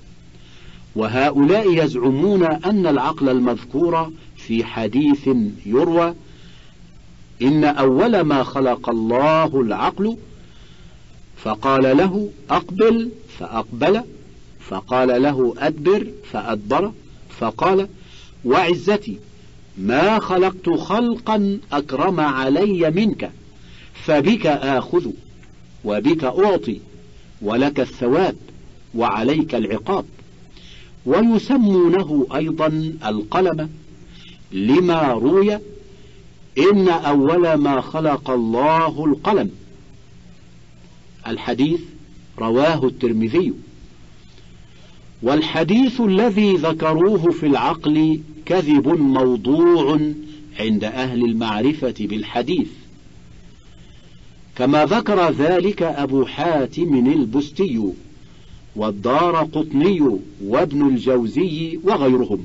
وهؤلاء يزعمون أن العقل المذكور في حديث يروى إن أول ما خلق الله العقل، فقال له أقبل فأقبل، فقال له أدبر فأدبر، فقال وعزتي ما خلقت خلقا أكرم علي منك، فبك آخذ وبك أعطي ولك الثواب وعليك العقاب. ويسمونه أيضا القلم، لما روي إن أول ما خلق الله القلم. الحديث رواه الترمذي. والحديث الذي ذكروه في العقل كذب موضوع عند أهل المعرفة بالحديث، كما ذكر ذلك أبو حاتم البستي والدارقطني وابن الجوزي وغيرهم.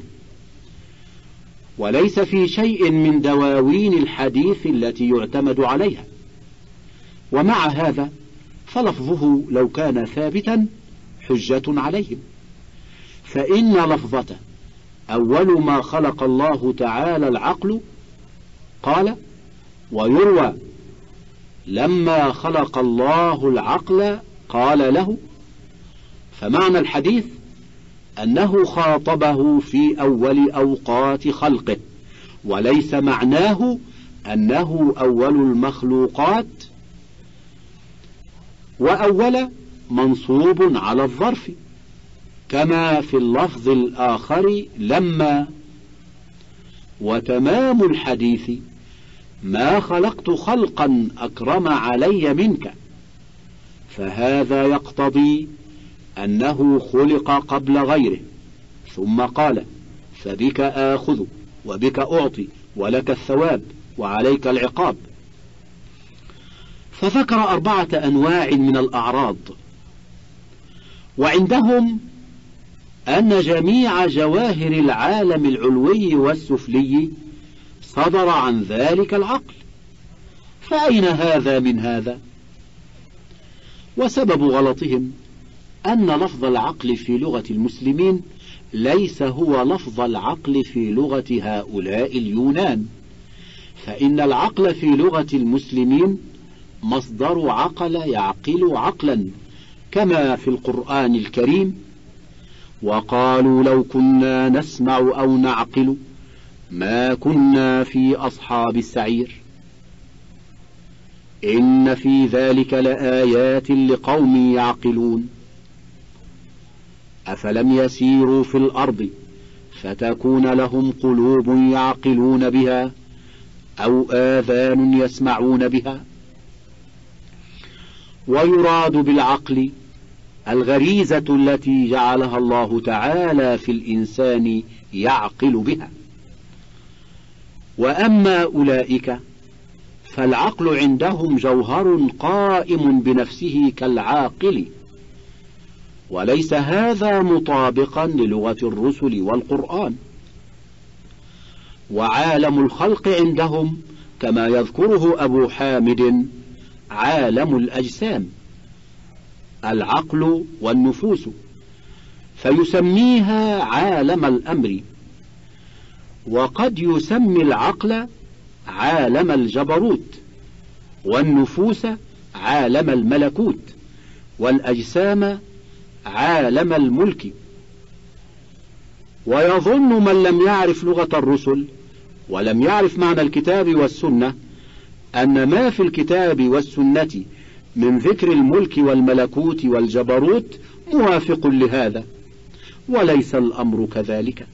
وليس في شيء من دواوين الحديث التي يعتمد عليها. ومع هذا فلفظه لو كان ثابتا حجة عليهم، فإن لفظة أول ما خلق الله تعالى العقل قال، ويروى لما خلق الله العقل قال له، فمعنى الحديث أنه خاطبه في أول أوقات خلقه، وليس معناه أنه أول المخلوقات. وأول منصوب على الظرف، كما في اللفظ الآخر لما. وتمام الحديث ما خلقت خلقا أكرم علي منك، فهذا يقتضي أنه خلق قبل غيره، ثم قال فبك آخذ وبك أعطي ولك الثواب وعليك العقاب. فذكر أربعة أنواع من الأعراض. وعندهم أن جميع جواهر العالم العلوي والسفلي صدر عن ذلك العقل، فأين هذا من هذا؟ وسبب غلطهم أن لفظ العقل في لغة المسلمين ليس هو لفظ العقل في لغة هؤلاء اليونان، فإن العقل في لغة المسلمين مصدر عقل يعقل عقلا، كما في القرآن الكريم: وقالوا لو كنا نسمع أو نعقل ما كنا في أصحاب السعير. إن في ذلك لآيات لقوم يعقلون أفلم يسيروا في الأرض فتكون لهم قلوب يعقلون بها أو آذان يسمعون بها. ويراد بالعقل الغريزة التي جعلها الله تعالى في الإنسان يعقل بها. وأما أولئك فالعقل عندهم جوهر قائم بنفسه كالعاقل، وليس هذا مطابقا للغة الرسل والقرآن. وعالم الخلق عندهم كما يذكره أبو حامد عالم الأجسام، العقل والنفوس، فيسميها عالم الأمر، وقد يسمي العقل عالم الجبروت، والنفوس عالم الملكوت، والأجسام عالم الملك. ويظن من لم يعرف لغة الرسل ولم يعرف معنى الكتاب والسنة أن ما في الكتاب والسنة من ذكر الملك والملكوت والجبروت موافق لهذا، وليس الأمر كذلك.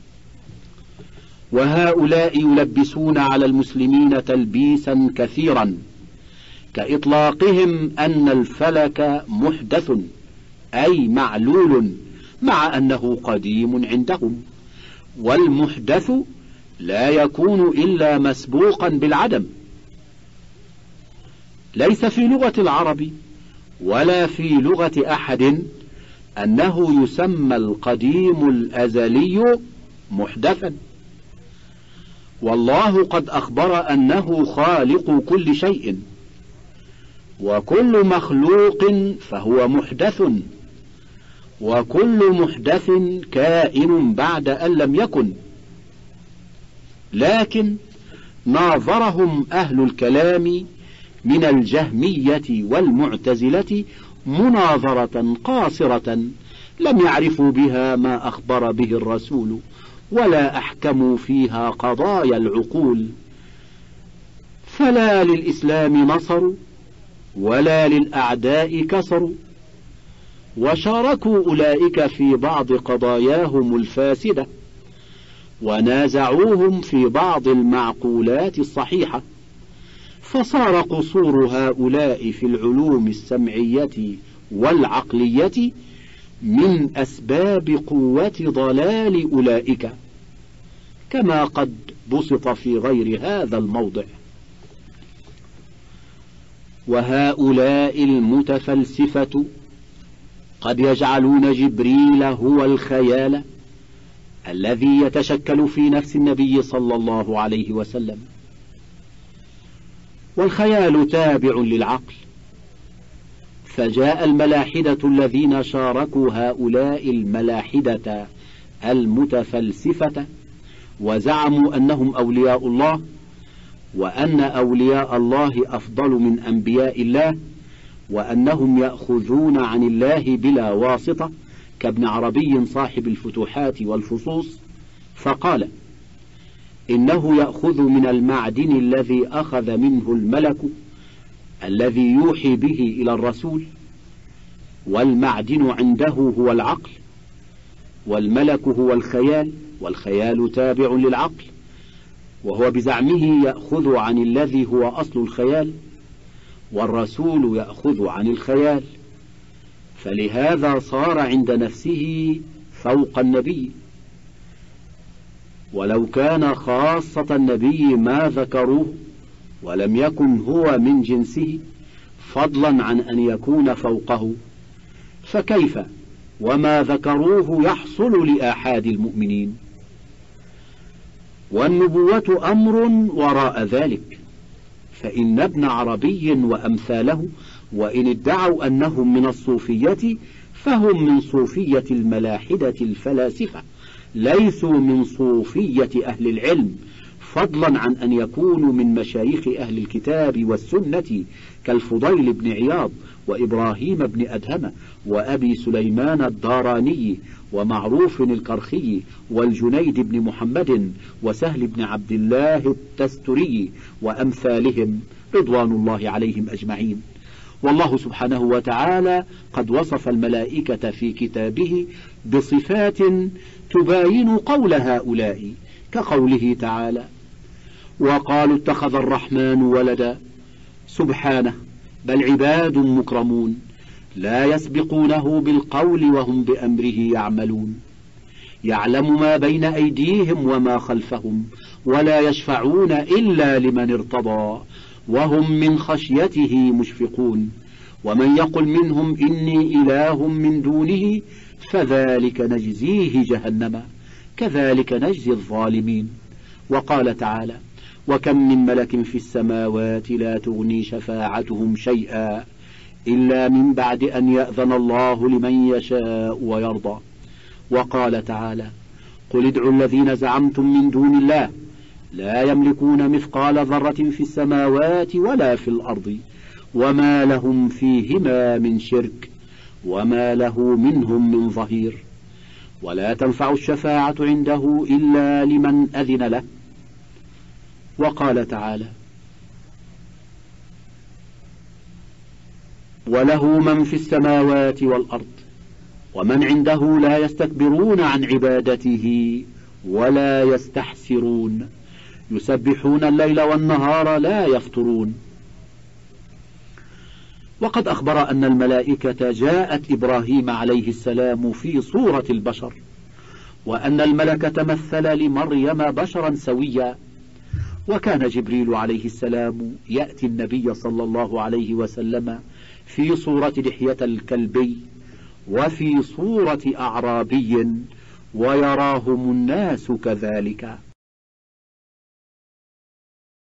وهؤلاء يلبسون على المسلمين تلبيسا كثيرا، كإطلاقهم أن الفلك محدث أي معلول، مع أنه قديم عندهم، والمحدث لا يكون إلا مسبوقا بالعدم. ليس في لغة العرب ولا في لغة أحد أنه يسمى القديم الأزلي محدثا، والله قد أخبر أنه خالق كل شيء، وكل مخلوق فهو محدث، وكل محدث كائن بعد أن لم يكن. لكن ناظرهم أهل الكلام من الجهمية والمعتزلة مناظرة قاصرة لم يعرفوا بها ما أخبر به الرسول، ولا أحكموا فيها قضايا العقول، فلا للإسلام نصروا ولا للأعداء كسروا. وشاركوا أولئك في بعض قضاياهم الفاسدة، ونازعوهم في بعض المعقولات الصحيحة، فصار قصور هؤلاء في العلوم السمعية والعقلية من أسباب قوة ضلال أولئك، كما قد بسط في غير هذا الموضع. وهؤلاء المتفلسفة قد يجعلون جبريل هو الخيال الذي يتشكل في نفس النبي صلى الله عليه وسلم، والخيال تابع للعقل. فجاء الملاحدة الذين شاركوا هؤلاء الملاحدة المتفلسفة وزعموا أنهم أولياء الله، وأن أولياء الله أفضل من أنبياء الله، وأنهم يأخذون عن الله بلا واسطة، كابن عربي صاحب الفتوحات والفصوص، فقال إنه يأخذ من المعدن الذي أخذ منه الملك الذي يوحي به إلى الرسول، والمعدن عنده هو العقل، والملك هو الخيال، والخيال تابع للعقل، وهو بزعمه يأخذ عن الذي هو أصل الخيال، والرسول يأخذ عن الخيال، فلهذا صار عند نفسه فوق النبي. ولو كان خاصة النبي ما ذكروه ولم يكن هو من جنسه، فضلا عن أن يكون فوقه، فكيف وما ذكروه يحصل لآحاد المؤمنين؟ والنبوة أمر وراء ذلك، فإن ابن عربي وأمثاله وإن ادعوا أنهم من الصوفية فهم من صوفية الملاحدة الفلاسفة، ليسوا من صوفية أهل العلم، فضلا عن أن يكونوا من مشايخ أهل الكتاب والسنة كالفضيل بن عياض وإبراهيم بن أدهم وأبي سليمان الداراني ومعروف الكرخي والجنيد بن محمد وسهل بن عبد الله التستري وأمثالهم رضوان الله عليهم أجمعين. والله سبحانه وتعالى قد وصف الملائكة في كتابه بصفات تباين قول هؤلاء، كقوله تعالى: وقالوا اتخذ الرحمن ولدا سبحانه بل عباد مكرمون لا يسبقونه بالقول وهم بأمره يعملون يعلم ما بين أيديهم وما خلفهم ولا يشفعون إلا لمن ارتضى وهم من خشيته مشفقون ومن يقل منهم إني إله من دونه فذلك نجزيه جهنم كذلك نجزي الظالمين. وقال تعالى: وكم من ملك في السماوات لا تغني شفاعتهم شيئا إلا من بعد أن يأذن الله لمن يشاء ويرضى. وقال تعالى: قل ادعوا الذين زعمتم من دون الله لا يملكون مثقال ذرة في السماوات ولا في الأرض وما لهم فيهما من شرك وما له منهم من ظهير ولا تنفع الشفاعة عنده إلا لمن أذن له. وقال تعالى: وله من في السماوات والأرض ومن عنده لا يستكبرون عن عبادته ولا يستحسرون يسبحون الليل والنهار لا يفترون. وقد أخبر أن الملائكة جاءت إبراهيم عليه السلام في صورة البشر، وأن الملك تمثل لمريم بشرا سويا، وكان جبريل عليه السلام يأتي النبي صلى الله عليه وسلم في صورة دحية الكلبي وفي صورة أعرابي ويراهم الناس كذلك.